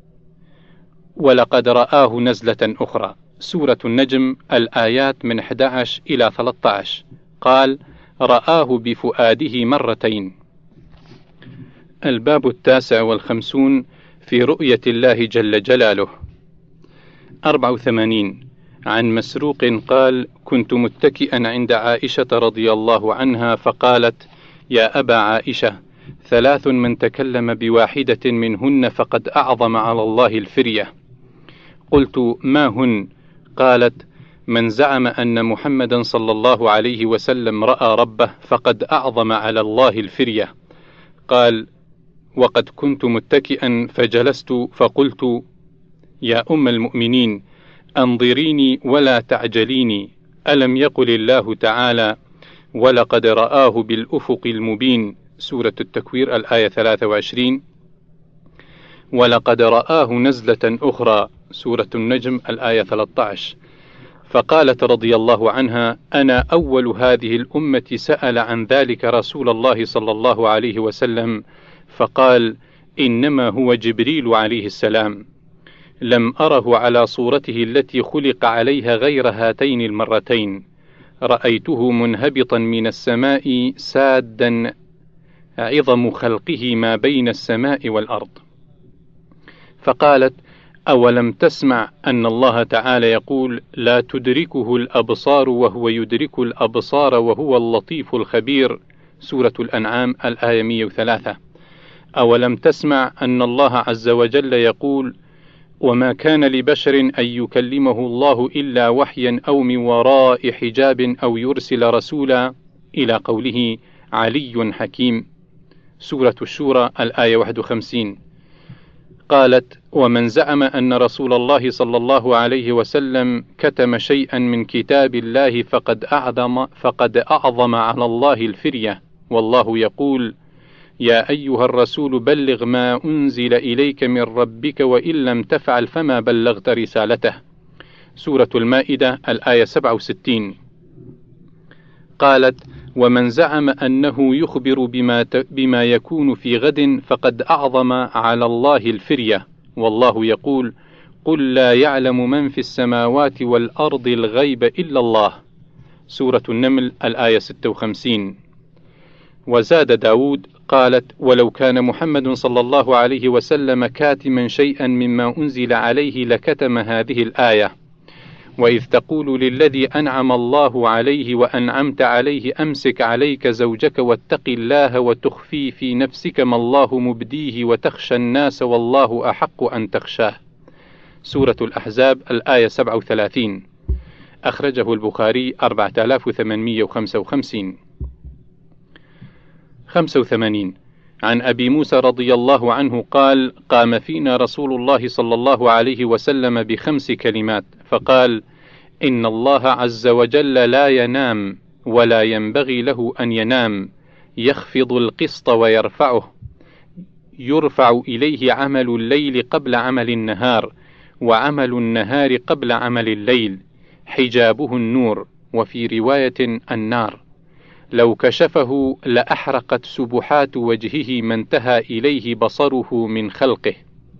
ولقد رآه نزلة أخرى. سورة النجم الآيات من أحد عشر إلى ثلاثة عشر. قال: رآه بفؤاده مرتين. الباب التاسع والخمسون في رؤية الله جل جلاله. أربعة وثمانين. عن مسروق قال: كنت متكئا عند عائشة رضي الله عنها، فقالت: يا أبا عائشة، ثلاث من تكلم بواحدة منهن فقد أعظم على الله الفرية. قلت: ما هن؟ قالت: من زعم أن محمدا صلى الله عليه وسلم رأى ربه فقد أعظم على الله الفرية. قال: وقد كنت متكئا فجلست فقلت: يا أم المؤمنين، أنظريني ولا تعجليني، ألم يقل الله تعالى: ولقد رآه بالأفق المبين. سورة التكوير الآية ثلاثة وعشرين. ولقد رآه نزلة أخرى. سورة النجم الآية ثلاثة عشر. فقالت رضي الله عنها: أنا أول هذه الأمة سأل عن ذلك رسول الله صلى الله عليه وسلم، فقال: إنما هو جبريل عليه السلام. لم أره على صورته التي خلق عليها غير هاتين المرتين، رأيته منهبطا من السماء سادا عظم خلقه ما بين السماء والأرض. فقالت: أولم تسمع أن الله تعالى يقول: لا تدركه الأبصار وهو يدرك الأبصار وهو اللطيف الخبير، سورة الأنعام الآية مئة وثلاثة. أولم تسمع أن الله عز وجل يقول: وما كان لبشر أن يكلمه الله إلا وحيا أو من وراء حجاب أو يرسل رسولا، إلى قوله: علي حكيم، سورة الشورى الآية واحد وخمسين. قالت: ومن زعم أن رسول الله صلى الله عليه وسلم كتم شيئا من كتاب الله فقد أعظم, فقد أعظم على الله الفرية، والله يقول: يا أيها الرسول بلغ ما أنزل إليك من ربك وإن لم تفعل فما بلغت رسالته، سورة المائدة الآية سبعة وستين. قالت: ومن زعم أنه يخبر بما, بما يكون في غد فقد أعظم على الله الفرية، والله يقول: قل لا يعلم من في السماوات والأرض الغيب إلا الله، سورة النمل الآية ستة وخمسين. وزاد داود قالت: ولو كان محمد صلى الله عليه وسلم كاتما شيئا مما أنزل عليه لكتم هذه الآية. وإذ تقول للذي أنعم الله عليه وأنعمت عليه أمسك عليك زوجك واتق الله وتخفي في نفسك ما الله مبديه وتخشى الناس والله أحق أن تخشاه، سورة الأحزاب الآية سبعة وثلاثين. أخرجه البخاري أربعة آلاف وثمانمئة وخمسة وخمسين. خمسة وثمانين. عن أبي موسى رضي الله عنه قال: قام فينا رسول الله صلى الله عليه وسلم بخمس كلمات فقال: إن الله عز وجل لا ينام ولا ينبغي له أن ينام، يخفض القسط ويرفعه، يرفع إليه عمل الليل قبل عمل النهار، وعمل النهار قبل عمل الليل، حجابه النور، وفي رواية النار، لو كشفه لأحرقت سبحات وجهه ما انتهى إليه بصره من خلقه.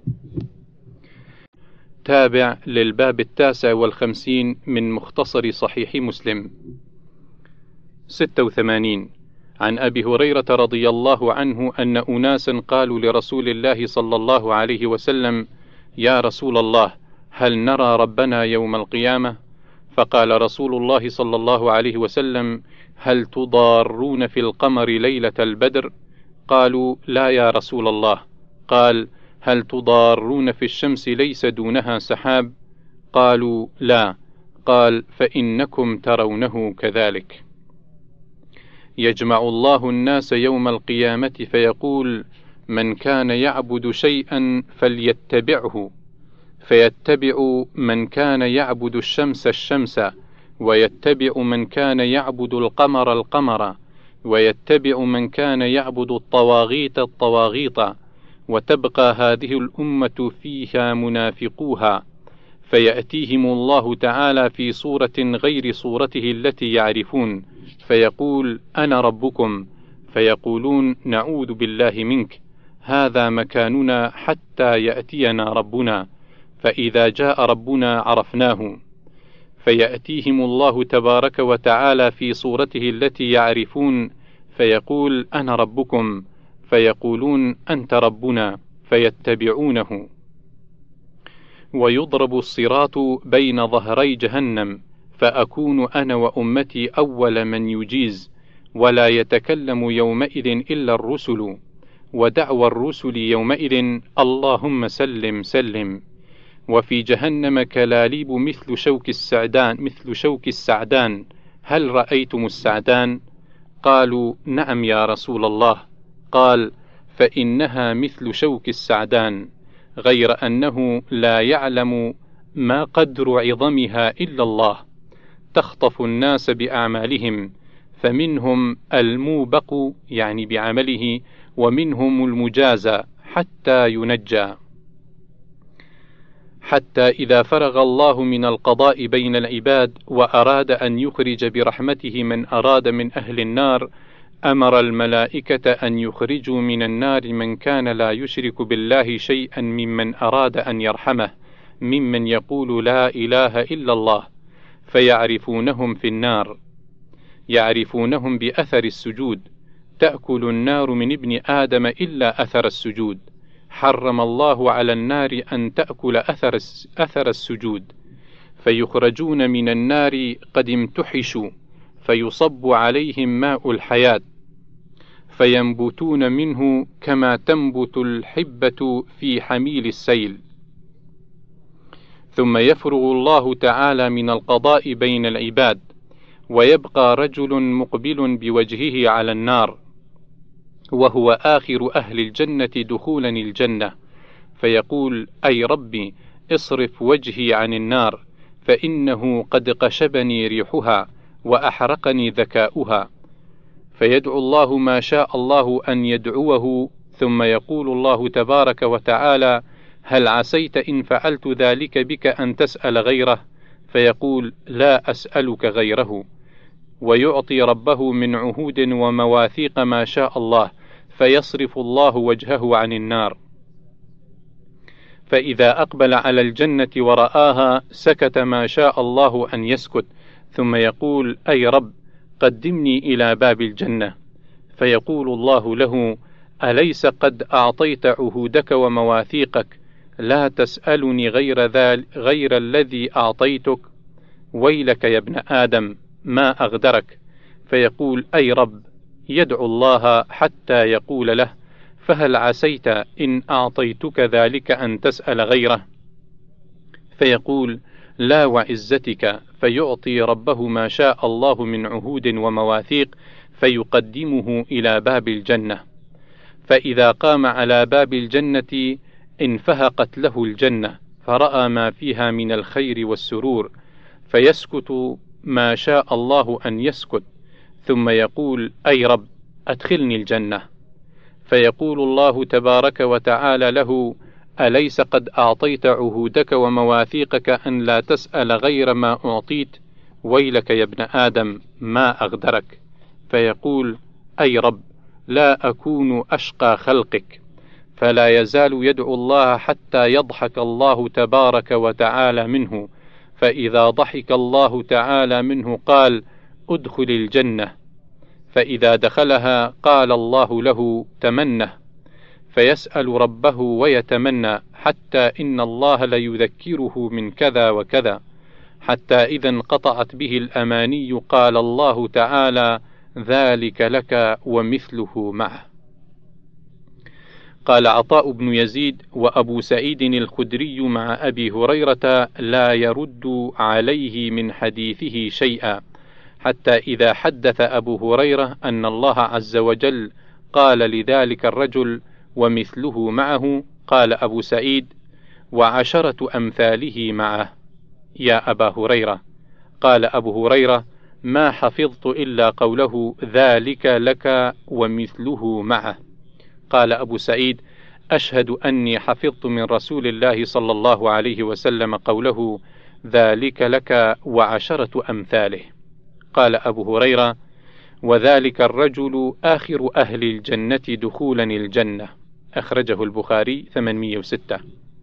تابع للباب التاسع والخمسين من مختصر صحيح مسلم. ستة وثمانين. عن أبي هريرة رضي الله عنه أن أناسا قالوا لرسول الله صلى الله عليه وسلم: يا رسول الله، هل نرى ربنا يوم القيامة؟ فقال رسول الله صلى الله عليه وسلم: هل تضارون في القمر ليلة البدر؟ قالوا: لا يا رسول الله. قال: هل تضارون في الشمس ليس دونها سحاب؟ قالوا: لا. قال: فإنكم ترونه كذلك. يجمع الله الناس يوم القيامة فيقول: من كان يعبد شيئا فليتبعه، فيتبع من كان يعبد الشمس الشمس، ويتبع من كان يعبد القمر القمر، ويتبع من كان يعبد الطواغيت الطواغيط، وتبقى هذه الأمة فيها منافقوها، فيأتيهم الله تعالى في صورة غير صورته التي يعرفون، فيقول: أنا ربكم، فيقولون: نعوذ بالله منك، هذا مكاننا حتى يأتينا ربنا، فإذا جاء ربنا عرفناه، فيأتيهم الله تبارك وتعالى في صورته التي يعرفون، فيقول: أنا ربكم، فيقولون: أنت ربنا، فيتبعونه. ويضرب الصراط بين ظهري جهنم، فأكون أنا وأمتي أول من يجيز، ولا يتكلم يومئذ إلا الرسل، ودعوى الرسل يومئذ: اللهم سلم سلم. وفي جهنم كلاليب مثل شوك السعدان مثل شوك السعدان، هل رأيتم السعدان؟ قالوا: نعم يا رسول الله. قال: فإنها مثل شوك السعدان، غير أنه لا يعلم ما قدر عظمها إلا الله، تخطف الناس بأعمالهم، فمنهم الموبق يعني بعمله، ومنهم المجازى حتى ينجى، حتى إذا فرغ الله من القضاء بين العباد وأراد أن يخرج برحمته من أراد من أهل النار، أمر الملائكة أن يخرجوا من النار من كان لا يشرك بالله شيئا ممن أراد أن يرحمه، ممن يقول لا إله إلا الله، فيعرفونهم في النار، يعرفونهم بأثر السجود، تأكل النار من ابن آدم إلا أثر السجود، حرم الله على النار أن تأكل أثر, أثر السجود، فيخرجون من النار قد امتحشوا، فيصب عليهم ماء الحياة، فينبتون منه كما تنبت الحبة في حميل السيل، ثم يفرغ الله تعالى من القضاء بين العباد، ويبقى رجل مقبل بوجهه على النار، وهو آخر أهل الجنة دخولا الجنة، فيقول: أي ربي اصرف وجهي عن النار، فإنه قد قشبني ريحها وأحرقني ذكاؤها. فيدعو الله ما شاء الله أن يدعوه، ثم يقول الله تبارك وتعالى: هل عسيت إن فعلت ذلك بك أن تسأل غيره؟ فيقول: لا أسألك غيره، ويعطي ربه من عهود ومواثيق ما شاء الله، فيصرف الله وجهه عن النار. فإذا أقبل على الجنة ورآها سكت ما شاء الله أن يسكت، ثم يقول: أي رب قدمني إلى باب الجنة، فيقول الله له: أليس قد أعطيت عهودك ومواثيقك؟ لا تسألني غير, ذال غير الذي أعطيتك. ويلك يا ابن آدم ما أغدرك. فيقول: أي رب، يدعو الله حتى يقول له: فهل عسيت إن أعطيتك ذلك أن تسأل غيره؟ فيقول: لا وعزتك، فيعطي ربه ما شاء الله من عهود ومواثيق، فيقدمه إلى باب الجنة. فإذا قام على باب الجنة انفهقت له الجنة، فرأى ما فيها من الخير والسرور، فيسكت ما شاء الله أن يسكت، ثم يقول: أي رب أدخلني الجنة. فيقول الله تبارك وتعالى له: أليس قد أعطيت عهودك ومواثيقك أن لا تسأل غير ما أعطيت؟ ويلك يا ابن آدم ما أغدرك. فيقول: أي رب لا أكون أشقى خلقك. فلا يزال يدعو الله حتى يضحك الله تبارك وتعالى منه، فإذا ضحك الله تعالى منه قال: أدخل الجنة. فإذا دخلها قال الله له: تمنه. فيسأل ربه ويتمنى، حتى إن الله ليذكره من كذا وكذا، حتى إذا انقطعت به الأماني قال الله تعالى: ذلك لك ومثله معه. قال عطاء بن يزيد: وأبو سعيد الخدري مع أبي هريرة لا يرد عليه من حديثه شيئا، حتى إذا حدث أبو هريرة أن الله عز وجل قال لذلك الرجل: ومثله معه، قال أبو سعيد: وعشرة أمثاله معه يا أبا هريرة. قال أبو هريرة: ما حفظت إلا قوله ذلك لك ومثله معه. قال أبو سعيد: أشهد أني حفظت من رسول الله صلى الله عليه وسلم قوله ذلك لك وعشرة أمثاله. قال أبو هريرة: وذلك الرجل آخر أهل الجنة دخولا الجنة. أخرجه البخاري ثمانمئة وستة.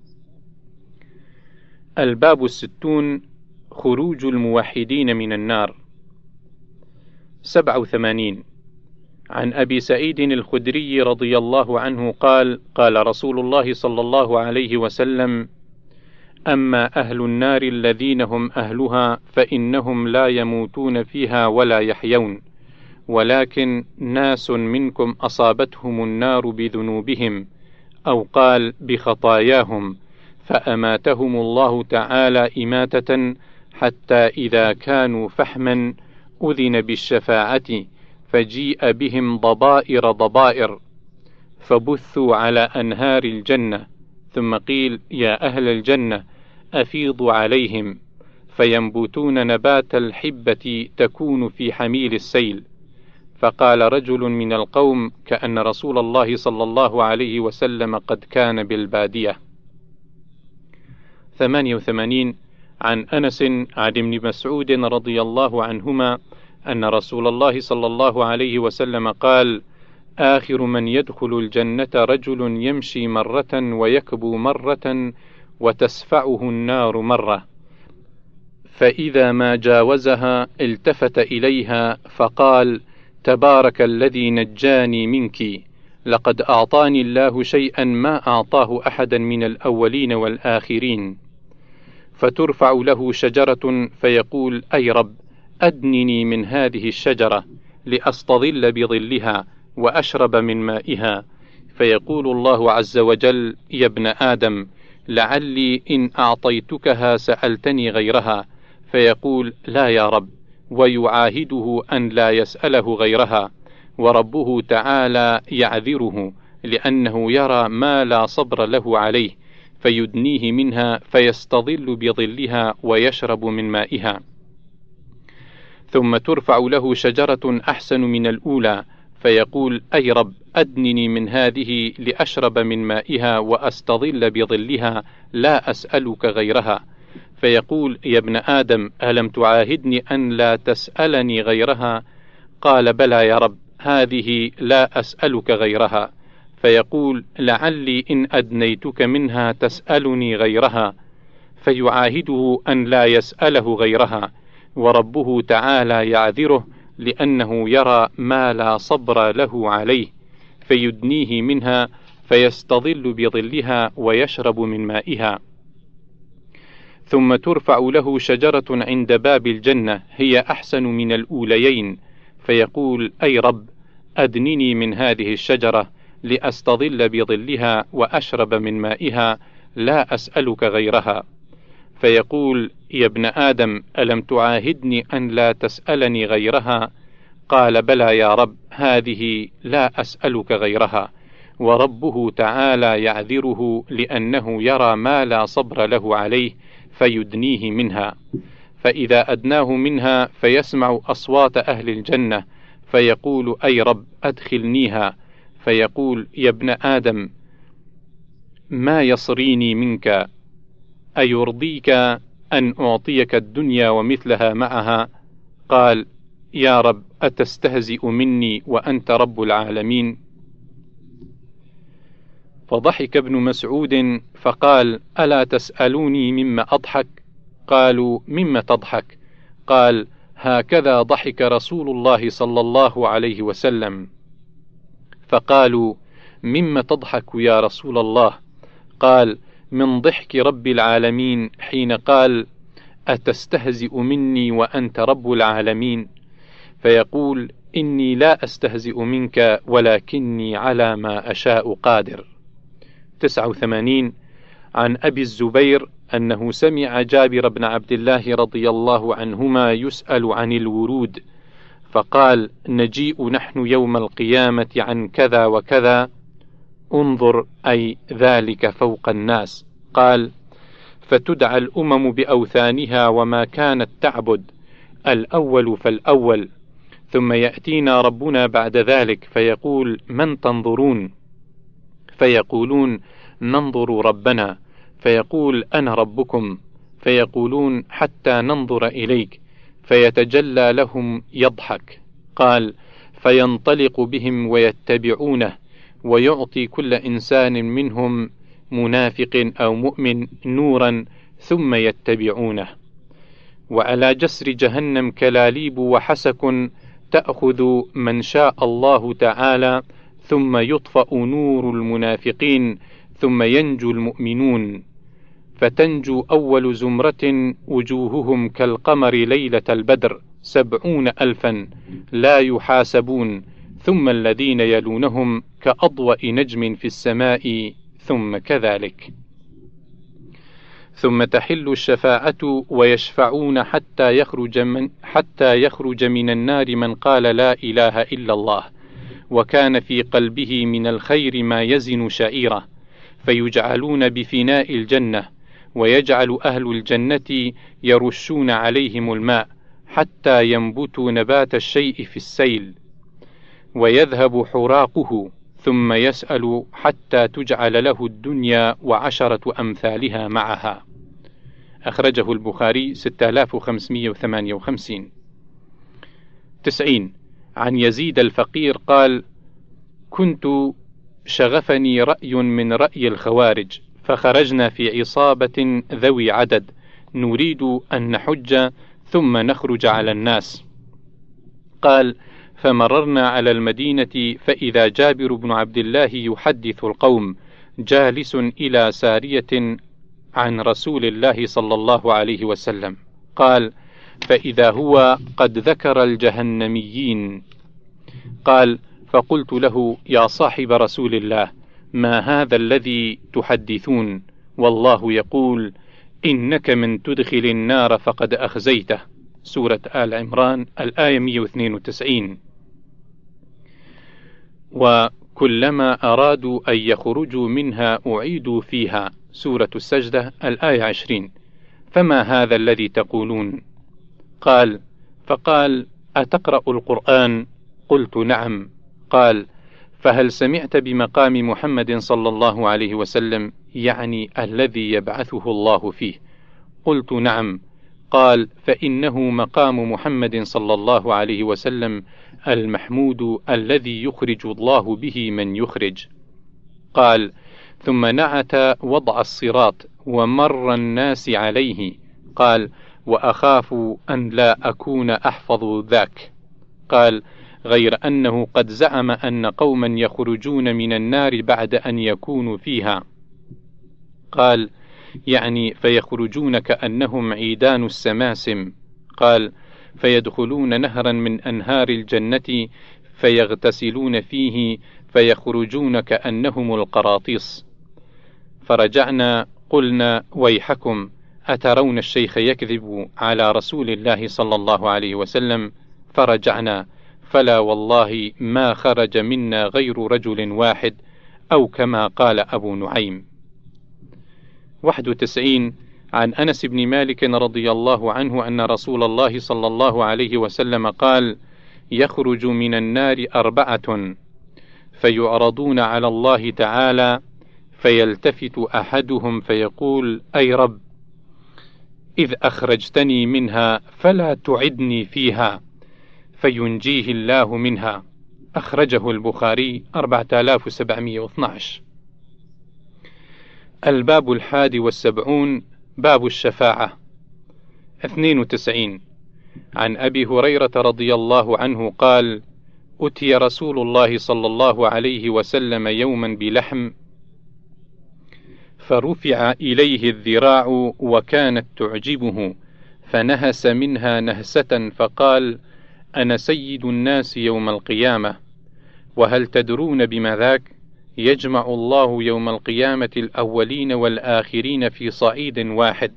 الباب الستون: خروج الموحدين من النار. سبعة وثمانين. عن أبي سعيد الخدري رضي الله عنه قال: قال رسول الله صلى الله عليه وسلم: أما أهل النار الذين هم أهلها فإنهم لا يموتون فيها ولا يحيون، ولكن ناس منكم أصابتهم النار بذنوبهم، أو قال بخطاياهم، فأماتهم الله تعالى إماتة، حتى إذا كانوا فحما أذن بالشفاعة، فجيء بهم ضبائر ضبائر، فبثوا على أنهار الجنة، ثم قيل: يا أهل الجنة أفيضوا عليهم، فينبتون نبات الحبة تكون في حميل السيل. فقال رجل من القوم: كأن رسول الله صلى الله عليه وسلم قد كان بالبادية. ثمانية وثمانين. عن أنس عن ابن مسعود رضي الله عنهما أن رسول الله صلى الله عليه وسلم قال: آخر من يدخل الجنة رجل يمشي مرة ويكبو مرة، وتسفعه النار مرة، فإذا ما جاوزها التفت إليها فقال: تبارك الذي نجاني منك، لقد أعطاني الله شيئا ما أعطاه أحدا من الأولين والآخرين. فترفع له شجرة فيقول: أي رب، أدنني من هذه الشجرة لأستظل بظلها وأشرب من مائها. فيقول الله عز وجل: يا ابن آدم، لعلي إن أعطيتكها سألتني غيرها. فيقول: لا يا رب، ويعاهده أن لا يسأله غيرها، وربه تعالى يعذره لأنه يرى ما لا صبر له عليه، فيدنيه منها فيستظل بظلها ويشرب من مائها. ثم ترفع له شجرة أحسن من الأولى فيقول: أي رب، أدنني من هذه لأشرب من مائها وأستظل بظلها، لا أسألك غيرها. فيقول: يا ابن آدم، ألم تعاهدني أن لا تسألني غيرها؟ قال: بلى يا رب، هذه لا أسألك غيرها. فيقول: لعلي إن أدنيتك منها تسألني غيرها. فيعاهده أن لا يسأله غيرها، وربه تعالى يعذره لأنه يرى ما لا صبر له عليه، فيدنيه منها فيستظل بظلها ويشرب من مائها. ثم ترفع له شجرة عند باب الجنة هي أحسن من الأوليين، فيقول: أي رب، أدنني من هذه الشجرة لأستظل بظلها وأشرب من مائها، لا أسألك غيرها. فيقول: يا ابن آدم، ألم تعاهدني أن لا تسألني غيرها؟ قال: بلى يا رب، هذه لا أسألك غيرها، وربه تعالى يعذره لأنه يرى ما لا صبر له عليه، فيدنيه منها. فإذا أدناه منها فيسمع أصوات أهل الجنة، فيقول: أي رب، أدخلنيها. فيقول: يا ابن آدم، ما يصريني منك؟ أيرضيك أن أعطيك الدنيا ومثلها معها؟ قال: يا رب، أتستهزئ مني وأنت رب العالمين؟ فضحك ابن مسعود فقال: ألا تسألوني مما أضحك؟ قالوا: مما تضحك؟ قال: هكذا ضحك رسول الله صلى الله عليه وسلم. فقالوا: مما تضحك يا رسول الله؟ قال: من ضحك رب العالمين حين قال: أتستهزئ مني وأنت رب العالمين؟ فيقول: إني لا أستهزئ منك ولكني على ما أشاء قادر. تسعة وثمانين. عن أبي الزبير أنه سمع جابر بن عبد الله رضي الله عنهما يسأل عن الورود، فقال: نجيء نحن يوم القيامة عن كذا وكذا. انظر، أي ذلك فوق الناس. قال: فتدعى الأمم بأوثانها وما كانت تعبد، الأول فالأول، ثم يأتينا ربنا بعد ذلك فيقول: من تنظرون؟ فيقولون: ننظر ربنا. فيقول: أنا ربكم. فيقولون: حتى ننظر إليك. فيتجلى لهم يضحك. قال: فينطلق بهم ويتبعونه، ويعطي كل إنسان منهم منافق أو مؤمن نورا ثم يتبعونه. وعلى جسر جهنم كلاليب وحسك تأخذ من شاء الله تعالى، ثم يطفأ نور المنافقين، ثم ينجو المؤمنون، فتنجو أول زمرة وجوههم كالقمر ليلة البدر سبعون ألفا لا يحاسبون، ثم الذين يلونهم كأضواء نجم في السماء، ثم كذلك. ثم تحل الشفاعة ويشفعون حتى يخرج من, حتى يخرج من النار من قال لا إله إلا الله، وكان في قلبه من الخير ما يزن شعيرة، فيجعلون بفناء الجنة، ويجعل أهل الجنة يرشون عليهم الماء حتى ينبتوا نبات الشيء في السيل، ويذهب حراقه، ثم يسأل حتى تجعل له الدنيا وعشرة أمثالها معها. أخرجه البخاري ستة آلاف وخمسمائة وثمانية وخمسين. تسعين. عن يزيد الفقير قال: كنت شغفني رأي من رأي الخوارج، فخرجنا في عصابة ذوي عدد نريد أن نحج ثم نخرج على الناس. قال: فمررنا على المدينة فإذا جابر بن عبد الله يحدث القوم جالس إلى سارية عن رسول الله صلى الله عليه وسلم. قال: فإذا هو قد ذكر الجهنميين. قال: فقلت له: يا صاحب رسول الله، ما هذا الذي تحدثون؟ والله يقول: إنك من تدخل النار فقد أخزيته. سورة آل عمران الآية مئة واثنين وتسعين. وكلما أرادوا أن يخرجوا منها أعيدوا فيها. سورة السجدة الآية عشرين. فما هذا الذي تقولون؟ قال: فقال: أتقرأ القرآن؟ قلت: نعم. قال: فهل سمعت بمقام محمد صلى الله عليه وسلم، يعني الذي يبعثه الله فيه؟ قلت: نعم. قال: فإنه مقام محمد صلى الله عليه وسلم المحمود الذي يخرج الله به من يخرج. قال: ثم نعت وضع الصراط ومر الناس عليه. قال: وأخاف أن لا أكون أحفظ ذاك. قال: غير أنه قد زعم أن قوما يخرجون من النار بعد أن يكونوا فيها. قال: يعني فيخرجون كأنهم عيدان السماسم. قال: فيدخلون نهرا من أنهار الجنة فيغتسلون فيه فيخرجون كأنهم القراطيس. فرجعنا قلنا: ويحكم، أترون الشيخ يكذب على رسول الله صلى الله عليه وسلم؟ فرجعنا، فلا والله ما خرج منا غير رجل واحد، أو كما قال أبو نعيم. واحد وتسعين. عن أنس بن مالك رضي الله عنه أن رسول الله صلى الله عليه وسلم قال: يخرج من النار أربعة فيعرضون على الله تعالى فيلتفت أحدهم فيقول: أي رب، إذ أخرجتني منها فلا تعدني فيها، فينجيه الله منها. أخرجه البخاري أربعة آلاف وسبعمئة واثني عشر. الباب الحادي والسبعون، باب الشفاعة. اثنين وتسعين. عن أبي هريرة رضي الله عنه قال: أتي رسول الله صلى الله عليه وسلم يوما بلحم فرفع إليه الذراع وكانت تعجبه، فنهس منها نهسة فقال: أنا سيد الناس يوم القيامة، وهل تدرون بما ذاك؟ يجمع الله يوم القيامة الأولين والآخرين في صعيد واحد،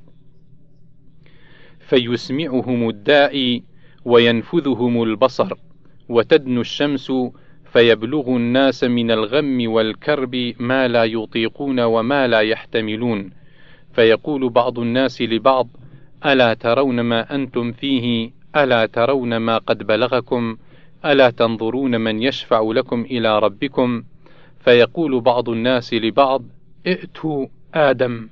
فيسمعهم الداعي وينفذهم البصر، وتدنو الشمس فيبلغ الناس من الغم والكرب ما لا يطيقون وما لا يحتملون، فيقول بعض الناس لبعض: ألا ترون ما أنتم فيه؟ ألا ترون ما قد بلغكم؟ ألا تنظرون من يشفع لكم إلى ربكم؟ فيقول بعض الناس لبعض: ائتوا آدم.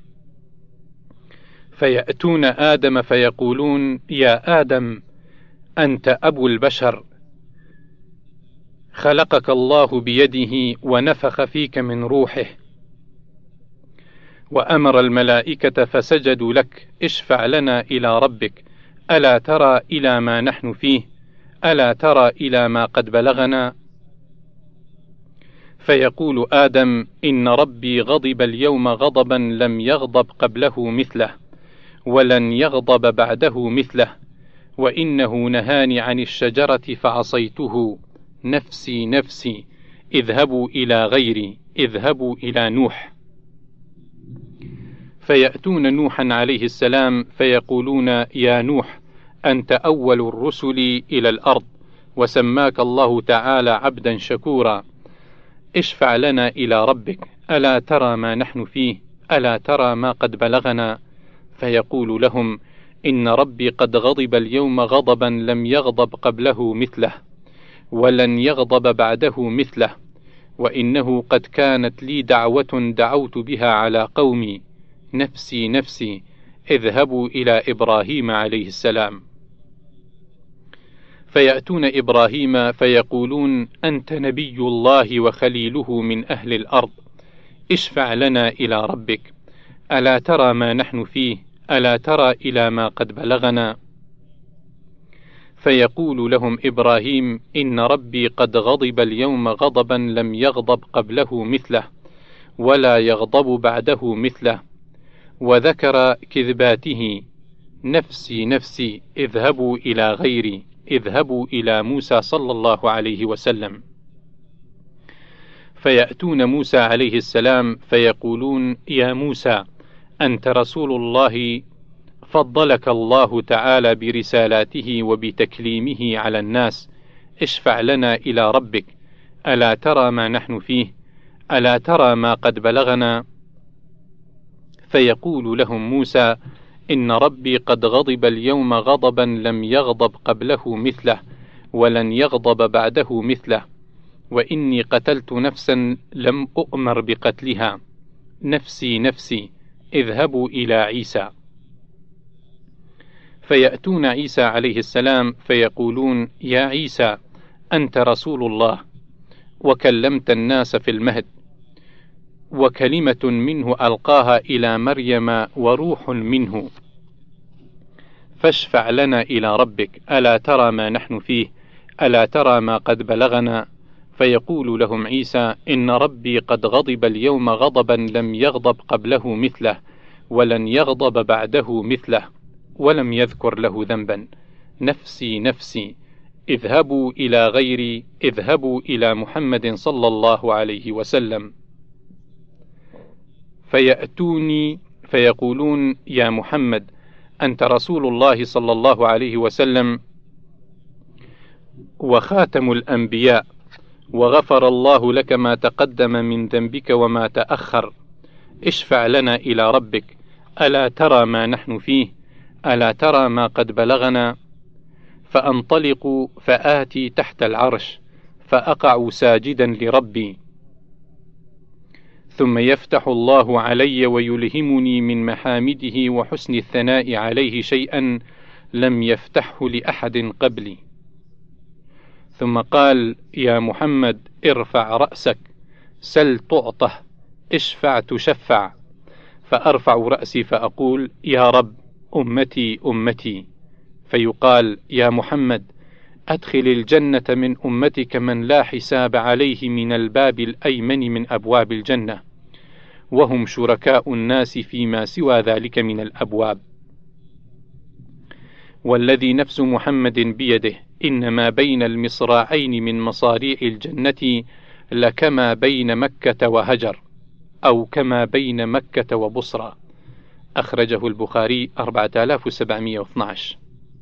فيأتون آدم فيقولون: يا آدم، أنت أبو البشر، خلقك الله بيده ونفخ فيك من روحه، وأمر الملائكة فسجدوا لك، اشفع لنا إلى ربك، ألا ترى إلى ما نحن فيه؟ ألا ترى إلى ما قد بلغنا؟ فيقول آدم: إن ربي غضب اليوم غضبا لم يغضب قبله مثله، ولن يغضب بعده مثله، وإنه نهاني عن الشجرة فعصيته، نفسي نفسي، اذهبوا إلى غيري، اذهبوا إلى نوح. فيأتون نوحا عليه السلام فيقولون: يا نوح، أنت أول الرسل إلى الأرض، وسماك الله تعالى عبدا شكورا، اشفع لنا إلى ربك، ألا ترى ما نحن فيه؟ ألا ترى ما قد بلغنا؟ فيقول لهم: إن ربي قد غضب اليوم غضبا لم يغضب قبله مثله، ولن يغضب بعده مثله، وإنه قد كانت لي دعوة دعوت بها على قومي، نفسي نفسي، اذهبوا إلى إبراهيم عليه السلام. فيأتون إبراهيم فيقولون: أنت نبي الله وخليله من أهل الأرض، اشفع لنا إلى ربك، ألا ترى ما نحن فيه، ألا ترى إلى ما قد بلغنا؟ فيقول لهم إبراهيم: إن ربي قد غضب اليوم غضبا لم يغضب قبله مثله ولا يغضب بعده مثله، وذكر كذباته: نفسي نفسي، اذهبوا إلى غيري، اذهبوا إلى موسى صلى الله عليه وسلم. فيأتون موسى عليه السلام فيقولون: يا موسى، أنت رسول الله، فضلك الله تعالى برسالاته وبتكليمه على الناس، اشفع لنا إلى ربك، ألا ترى ما نحن فيه، ألا ترى ما قد بلغنا؟ فيقول لهم موسى: إن ربي قد غضب اليوم غضبا لم يغضب قبله مثله ولن يغضب بعده مثله، وإني قتلت نفسا لم أؤمر بقتلها، نفسي نفسي، اذهبوا إلى عيسى. فيأتون عيسى عليه السلام فيقولون: يا عيسى، أنت رسول الله، وكلمت الناس في المهد، وكلمة منه ألقاها إلى مريم وروح منه، فاشفع لنا إلى ربك، ألا ترى ما نحن فيه، ألا ترى ما قد بلغنا؟ فيقول لهم عيسى: إن ربي قد غضب اليوم غضبا لم يغضب قبله مثله ولن يغضب بعده مثله، ولم يذكر له ذنبا، نفسي نفسي، اذهبوا إلى غيري، اذهبوا إلى محمد صلى الله عليه وسلم. فيأتوني فيقولون: يا محمد، أنت رسول الله صلى الله عليه وسلم وخاتم الأنبياء، وغفر الله لك ما تقدم من ذنبك وما تأخر، اشفع لنا إلى ربك، ألا ترى ما نحن فيه، ألا ترى ما قد بلغنا؟ فأنطلق فآتي تحت العرش فأقع ساجدا لربي، ثم يفتح الله علي ويلهمني من محامده وحسن الثناء عليه شيئا لم يفتحه لأحد قبلي. ثم قال: يا محمد، ارفع رأسك، سل تعطه، اشفع تشفع. فأرفع رأسي فأقول: يا رب، أمتي أمتي. فيقال: يا محمد، أدخل الجنة من أمتك من لا حساب عليه من الباب الأيمن من أبواب الجنة، وهم شركاء الناس فيما سوى ذلك من الأبواب. والذي نفس محمد بيده، إنما بين المصراعين من مصاريع الجنة لكما بين مكة وهجر، أو كما بين مكة وبصرى. أخرجه البخاري أربعة آلاف وسبعمائة واثني عشر.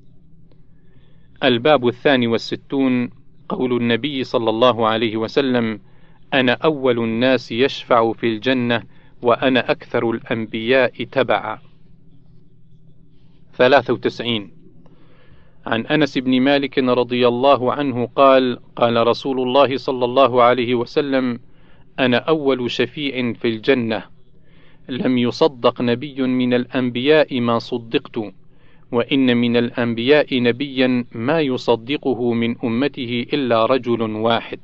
الباب الثاني والستون، قول النبي صلى الله عليه وسلم: أنا أول الناس يشفع في الجنة وأنا أكثر الأنبياء تبعا. ثلاثة وتسعين. عن أنس بن مالك رضي الله عنه قال: قال رسول الله صلى الله عليه وسلم: أنا أول شفيع في الجنة، لم يصدق نبي من الأنبياء ما صدقت، وإن من الأنبياء نبيا ما يصدقه من أمته إلا رجل واحد.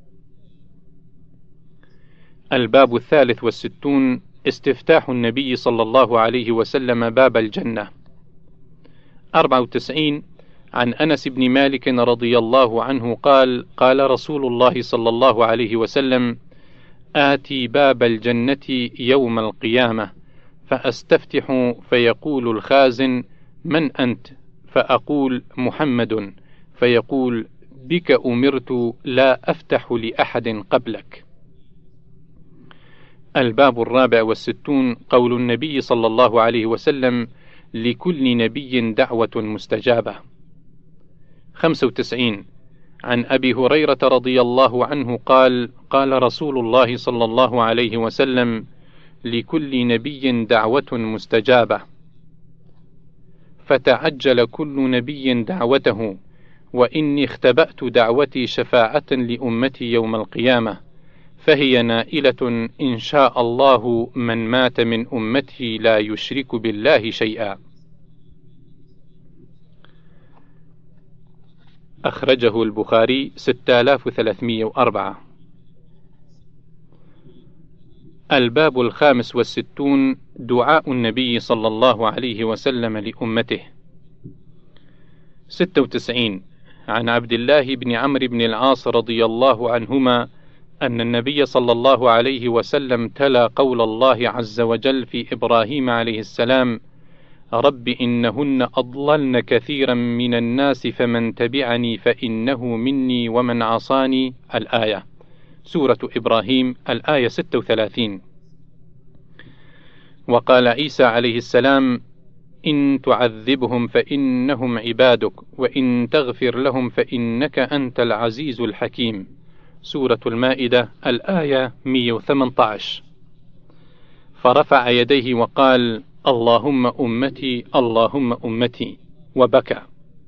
الباب الثالث والستون، استفتاح النبي صلى الله عليه وسلم باب الجنة. أربعة وتسعين. عن أنس بن مالك رضي الله عنه قال: قال رسول الله صلى الله عليه وسلم: آتي باب الجنة يوم القيامة فأستفتح، فيقول الخازن: من أنت؟ فأقول: محمد. فيقول: بك أمرت لا أفتح لأحد قبلك. الباب الرابع والستون، قول النبي صلى الله عليه وسلم: لكل نبي دعوة مستجابة. خمسة وتسعين. عن أبي هريرة رضي الله عنه قال: قال رسول الله صلى الله عليه وسلم: لكل نبي دعوة مستجابة، فتعجل كل نبي دعوته، وإني اختبأت دعوتي شفاعة لأمتي يوم القيامة، فهي نائلة إن شاء الله من مات من أمتي لا يشرك بالله شيئا. أخرجه البخاري ستة آلاف وثلاثمائة وأربعة. الباب الخامس والستون. دعاء النبي صلى الله عليه وسلم لأمته. ستة وتسعين. عن عبد الله بن عمرو بن العاص رضي الله عنهما أن النبي صلى الله عليه وسلم تلا قول الله عز وجل في إبراهيم عليه السلام: رب إنهن أضللن كثيرا من الناس فمن تبعني فإنه مني ومن عصاني. الآية. سورة إبراهيم الآية ستة وثلاثين. وقال عيسى عليه السلام: إن تعذبهم فإنهم عبادك وإن تغفر لهم فإنك أنت العزيز الحكيم. سورة المائدة الآية مئة وثمانية عشر. فرفع يديه وقال: اللهم أمتي اللهم أمتي، وبكى.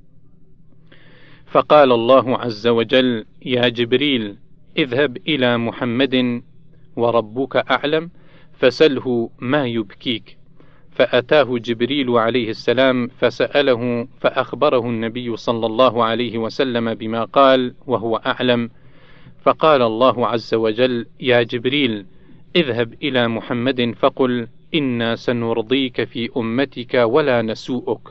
فقال الله عز وجل: يا جبريل اذهب إلى محمد وربك أعلم فسله ما يبكيك. فأتاه جبريل عليه السلام فسأله فأخبره النبي صلى الله عليه وسلم بما قال وهو أعلم. فقال الله عز وجل: يا جبريل اذهب إلى محمد فقل إنا سنرضيك في أمتك ولا نسوءك.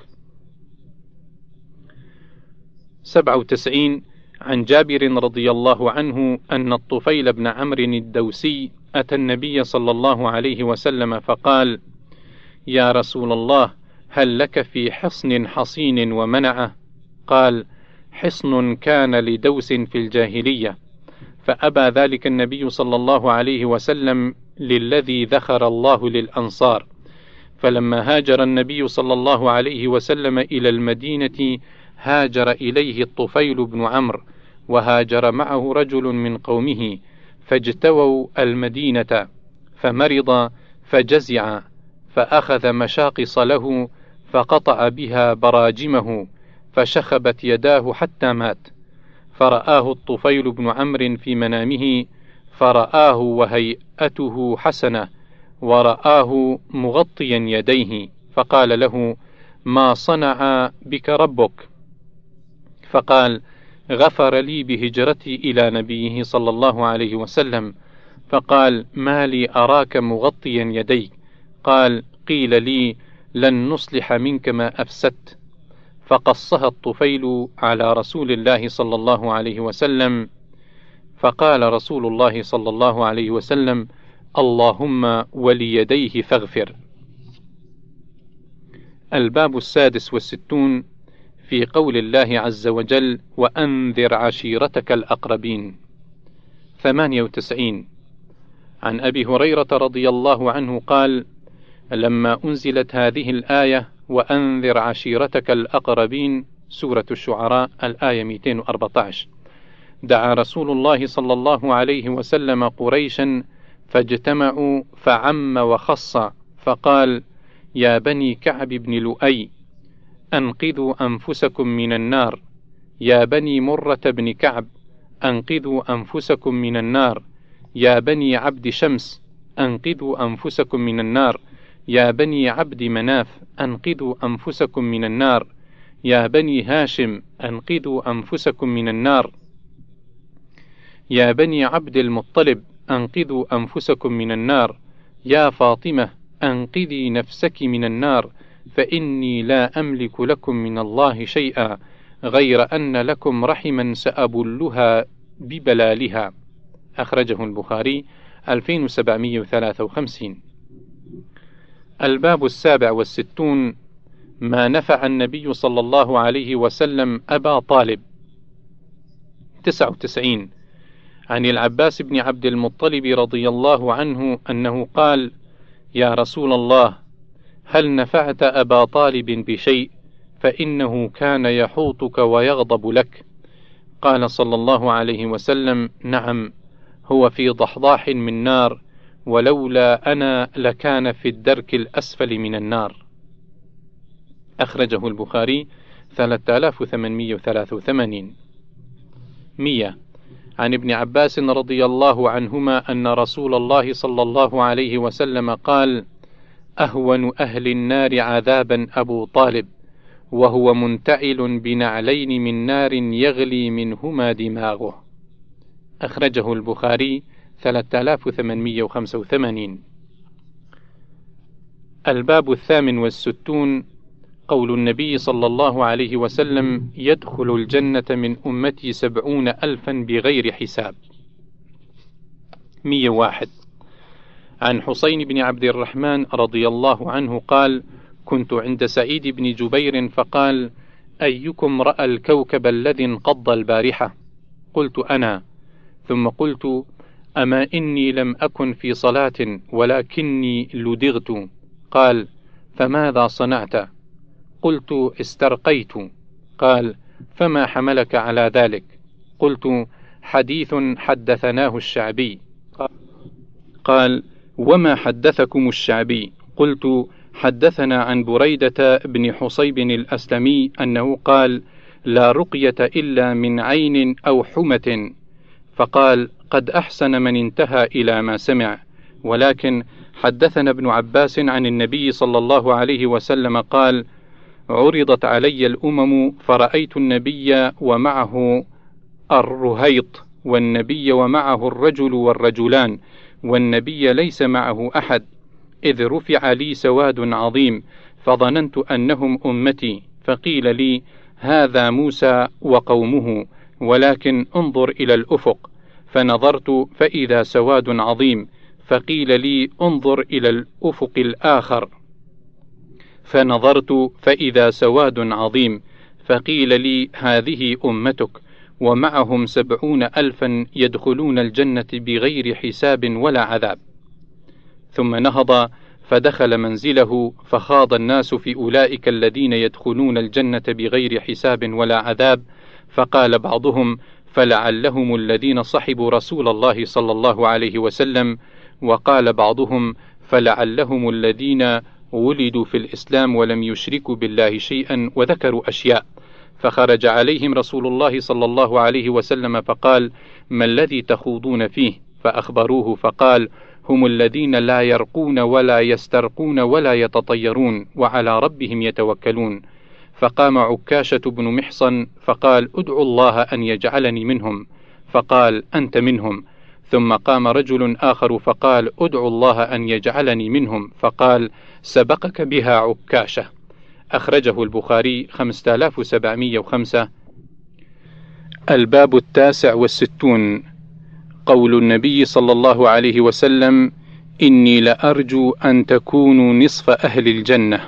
سبعة وتسعين. عن جابر رضي الله عنه أن الطفيل بن عمرو الدوسي أتى النبي صلى الله عليه وسلم فقال: يا رسول الله هل لك في حصن حصين ومنعه؟ قال: حصن كان لدوس في الجاهلية، فأبى ذلك النبي صلى الله عليه وسلم للذي ذخر الله للأنصار. فلما هاجر النبي صلى الله عليه وسلم إلى المدينة هاجر إليه الطفيل بن عمرو، وهاجر معه رجل من قومه، فاجتووا المدينة، فمرض فجزع، فأخذ مشاقص له فقطع بها براجمه، فشخبت يداه حتى مات. فرآه الطفيل بن عمرو في منامه، فرآه وهيئته حسنة، ورآه مغطيا يديه، فقال له: ما صنع بك ربك؟ فقال: غفر لي بهجرتي إلى نبيه صلى الله عليه وسلم. فقال: ما لي أراك مغطيا يديك؟ قال: قيل لي لن نصلح منك ما أفسدت. فقصها الطفيل على رسول الله صلى الله عليه وسلم، فقال رسول الله صلى الله عليه وسلم: اللهم وليديه فاغفر. الباب السادس والستون. في قول الله عز وجل: وأنذر عشيرتك الأقربين. ثمانية وتسعين. عن أبي هريرة رضي الله عنه قال: لما أنزلت هذه الآية وأنذر عشيرتك الأقربين، سورة الشعراء الآية مئتين وأربعة عشر، دعا رسول الله صلى الله عليه وسلم قريشا فاجتمعوا فعم وخص، فقال: يا بني كعب بن لؤي أنقذوا أنفسكم من النار، يا بني مرة بن كعب أنقذوا أنفسكم من النار، يا بني عبد شمس أنقذوا أنفسكم من النار، يا بني عبد مناف أنقذوا أنفسكم من النار، يا بني هاشم أنقذوا أنفسكم من النار، يا بني عبد المطلب أنقذوا أنفسكم من النار، يا فاطمة أنقذي نفسك من النار، فإني لا أملك لكم من الله شيئا غير أن لكم رحما سأبلها ببلالها. أخرجه البخاري ألفين وسبعمئة وثلاثة وخمسين. الباب السابع والستون. ما نفع النبي صلى الله عليه وسلم أبا طالب. تسعة وتسعين. عن العباس بن عبد المطلب رضي الله عنه أنه قال: يا رسول الله هل نفعت أبا طالب بشيء؟ فإنه كان يحوطك ويغضب لك. قال صلى الله عليه وسلم: نعم، هو في ضحضاح من نار، ولولا أنا لكان في الدرك الأسفل من النار. أخرجه البخاري ثلاثة آلاف وثمانمئة وثلاثة وثمانين. مئة. عن ابن عباس رضي الله عنهما أن رسول الله صلى الله عليه وسلم قال: أهون أهل النار عذابا أبو طالب، وهو منتعل بنعلين من نار يغلي منهما دماغه. أخرجه البخاري ثلاثة آلاف وثمانمئة وخمسة وثمانين. الباب الثامن والستون، قول النبي صلى الله عليه وسلم: يدخل الجنة من أمتي سبعون ألفا بغير حساب. مئة وواحد. عن حسين بن عبد الرحمن رضي الله عنه قال: كنت عند سعيد بن جبير فقال: أيكم رأى الكوكب الذي انقض البارحة؟ قلت: أنا. ثم قلت: أما إني لم أكن في صلاة ولكني لدغت. قال: فماذا صنعت؟ قلت: استرقيت. قال: فما حملك على ذلك؟ قلت: حديث حدثناه الشعبي. قال: وما حدثكم الشعبي؟ قلت: حدثنا عن بريدة بن حصيب الأسلمي أنه قال: لا رقية إلا من عين أو حمة. فقال: قد أحسن من انتهى إلى ما سمع. ولكن حدثنا ابن عباس عن النبي صلى الله عليه وسلم قال: عرضت علي الأمم فرأيت النبي ومعه الرهيط، والنبي ومعه الرجل والرجلان، والنبي ليس معه أحد، إذ رفع لي سواد عظيم فظننت أنهم أمتي، فقيل لي: هذا موسى وقومه، ولكن انظر إلى الأفق. فنظرت فإذا سواد عظيم، فقيل لي: انظر إلى الأفق الآخر. فنظرت فإذا سواد عظيم، فقيل لي: هذه أمتك، ومعهم سبعون ألفا يدخلون الجنة بغير حساب ولا عذاب. ثم نهض فدخل منزله، فخاض الناس في أولئك الذين يدخلون الجنة بغير حساب ولا عذاب، فقال بعضهم: فلعلهم الذين صحبوا رسول الله صلى الله عليه وسلم، وقال بعضهم: فلعلهم الذين ولدوا في الإسلام ولم يشركوا بالله شيئا، وذكروا أشياء. فخرج عليهم رسول الله صلى الله عليه وسلم فقال: ما الذي تخوضون فيه؟ فأخبروه فقال: هم الذين لا يرقون ولا يسترقون ولا يتطيرون، وعلى ربهم يتوكلون. فقام عكاشة بن محصن فقال: ادعوا الله أن يجعلني منهم. فقال: أنت منهم. ثم قام رجل آخر فقال: ادعوا الله أن يجعلني منهم. فقال: سبقك بها عكاشة. أخرجه البخاري خمسة آلاف وسبعمئة وخمسة. الباب التاسع والستون، قول النبي صلى الله عليه وسلم: إني لأرجو أن تكونوا نصف أهل الجنة.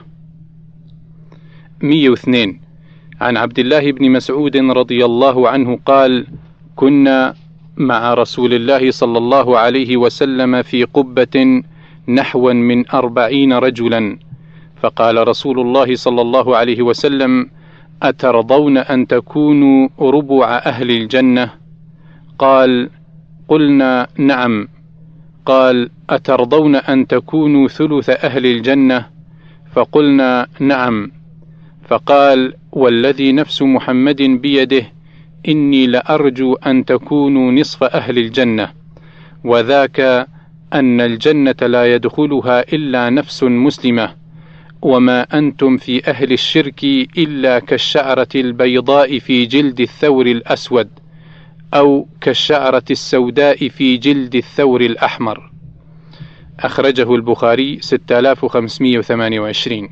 مئة واثنين. عن عبد الله بن مسعود رضي الله عنه قال: كنا مع رسول الله صلى الله عليه وسلم في قبة نحو من أربعين رجلا، فقال رسول الله صلى الله عليه وسلم: أترضون أن تكونوا ربع أهل الجنة؟ قال: قلنا نعم. قال: أترضون أن تكونوا ثلث أهل الجنة؟ فقلنا نعم. فقال: والذي نفس محمد بيده إني لأرجو أن تكونوا نصف أهل الجنة، وذاك أن الجنة لا يدخلها إلا نفس مسلمة، وما أنتم في أهل الشرك إلا كالشعرة البيضاء في جلد الثور الأسود، أو كالشعرة السوداء في جلد الثور الأحمر. أخرجه البخاري ستة آلاف وخمسمئة وثمانية وعشرين.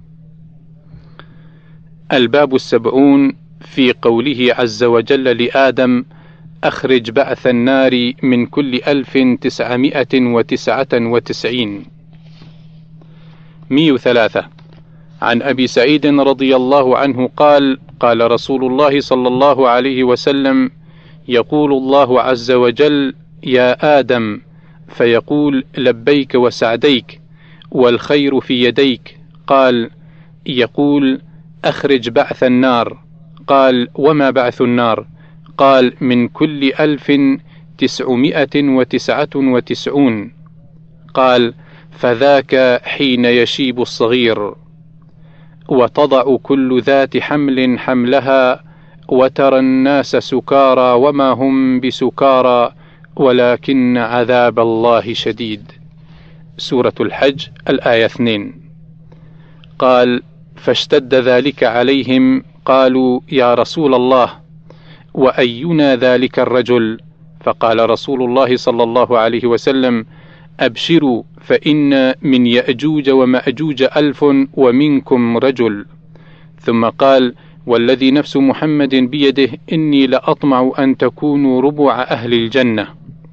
الباب السبعون، في قوله عز وجل لآدم: أخرج بعث النار من كل ألف تسعمائة وتسعة وتسعين. مئة وثلاثة. عن أبي سعيد رضي الله عنه قال: قال رسول الله صلى الله عليه وسلم: يقول الله عز وجل: يا آدم، فيقول: لبيك وسعديك، والخير في يديك. قال: يقول: أخرج بعث النار. قال: وما بعث النار؟ قال: من كل ألف تسعمائة وتسعة وتسعون. قال: فذاك حين يشيب الصغير، وتضع كل ذات حمل حملها، وترى الناس سكارى وما هم بسكارى ولكن عذاب الله شديد. سورة الحج الآية اثنين. قال: فاشتد ذلك عليهم، قالوا: يا رسول الله، وأينا ذلك الرجل؟ فقال رسول الله صلى الله عليه وسلم: أبشروا فإن من يأجوج ومأجوج ألف ومنكم رجل. ثم قال: والذي نفس محمد بيده إني لأطمع أن تكونوا ربع أهل الجنة.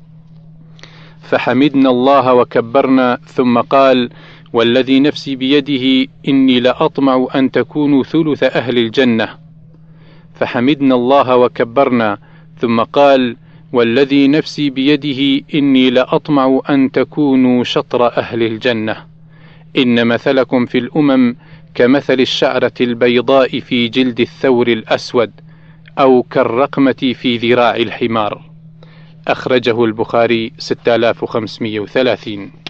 فحمدنا الله وكبرنا، ثم قال: والذي نفسي بيده إني لأطمع أن تكونوا ثلث أهل الجنة. فحمدنا الله وكبرنا، ثم قال: والذي نفسي بيده إني لأطمع أن تكونوا شطر أهل الجنة. إن مثلكم في الأمم كمثل الشعرة البيضاء في جلد الثور الأسود، أو كالرقمة في ذراع الحمار. أخرجه البخاري ستة آلاف وخمسمائة وثلاثين.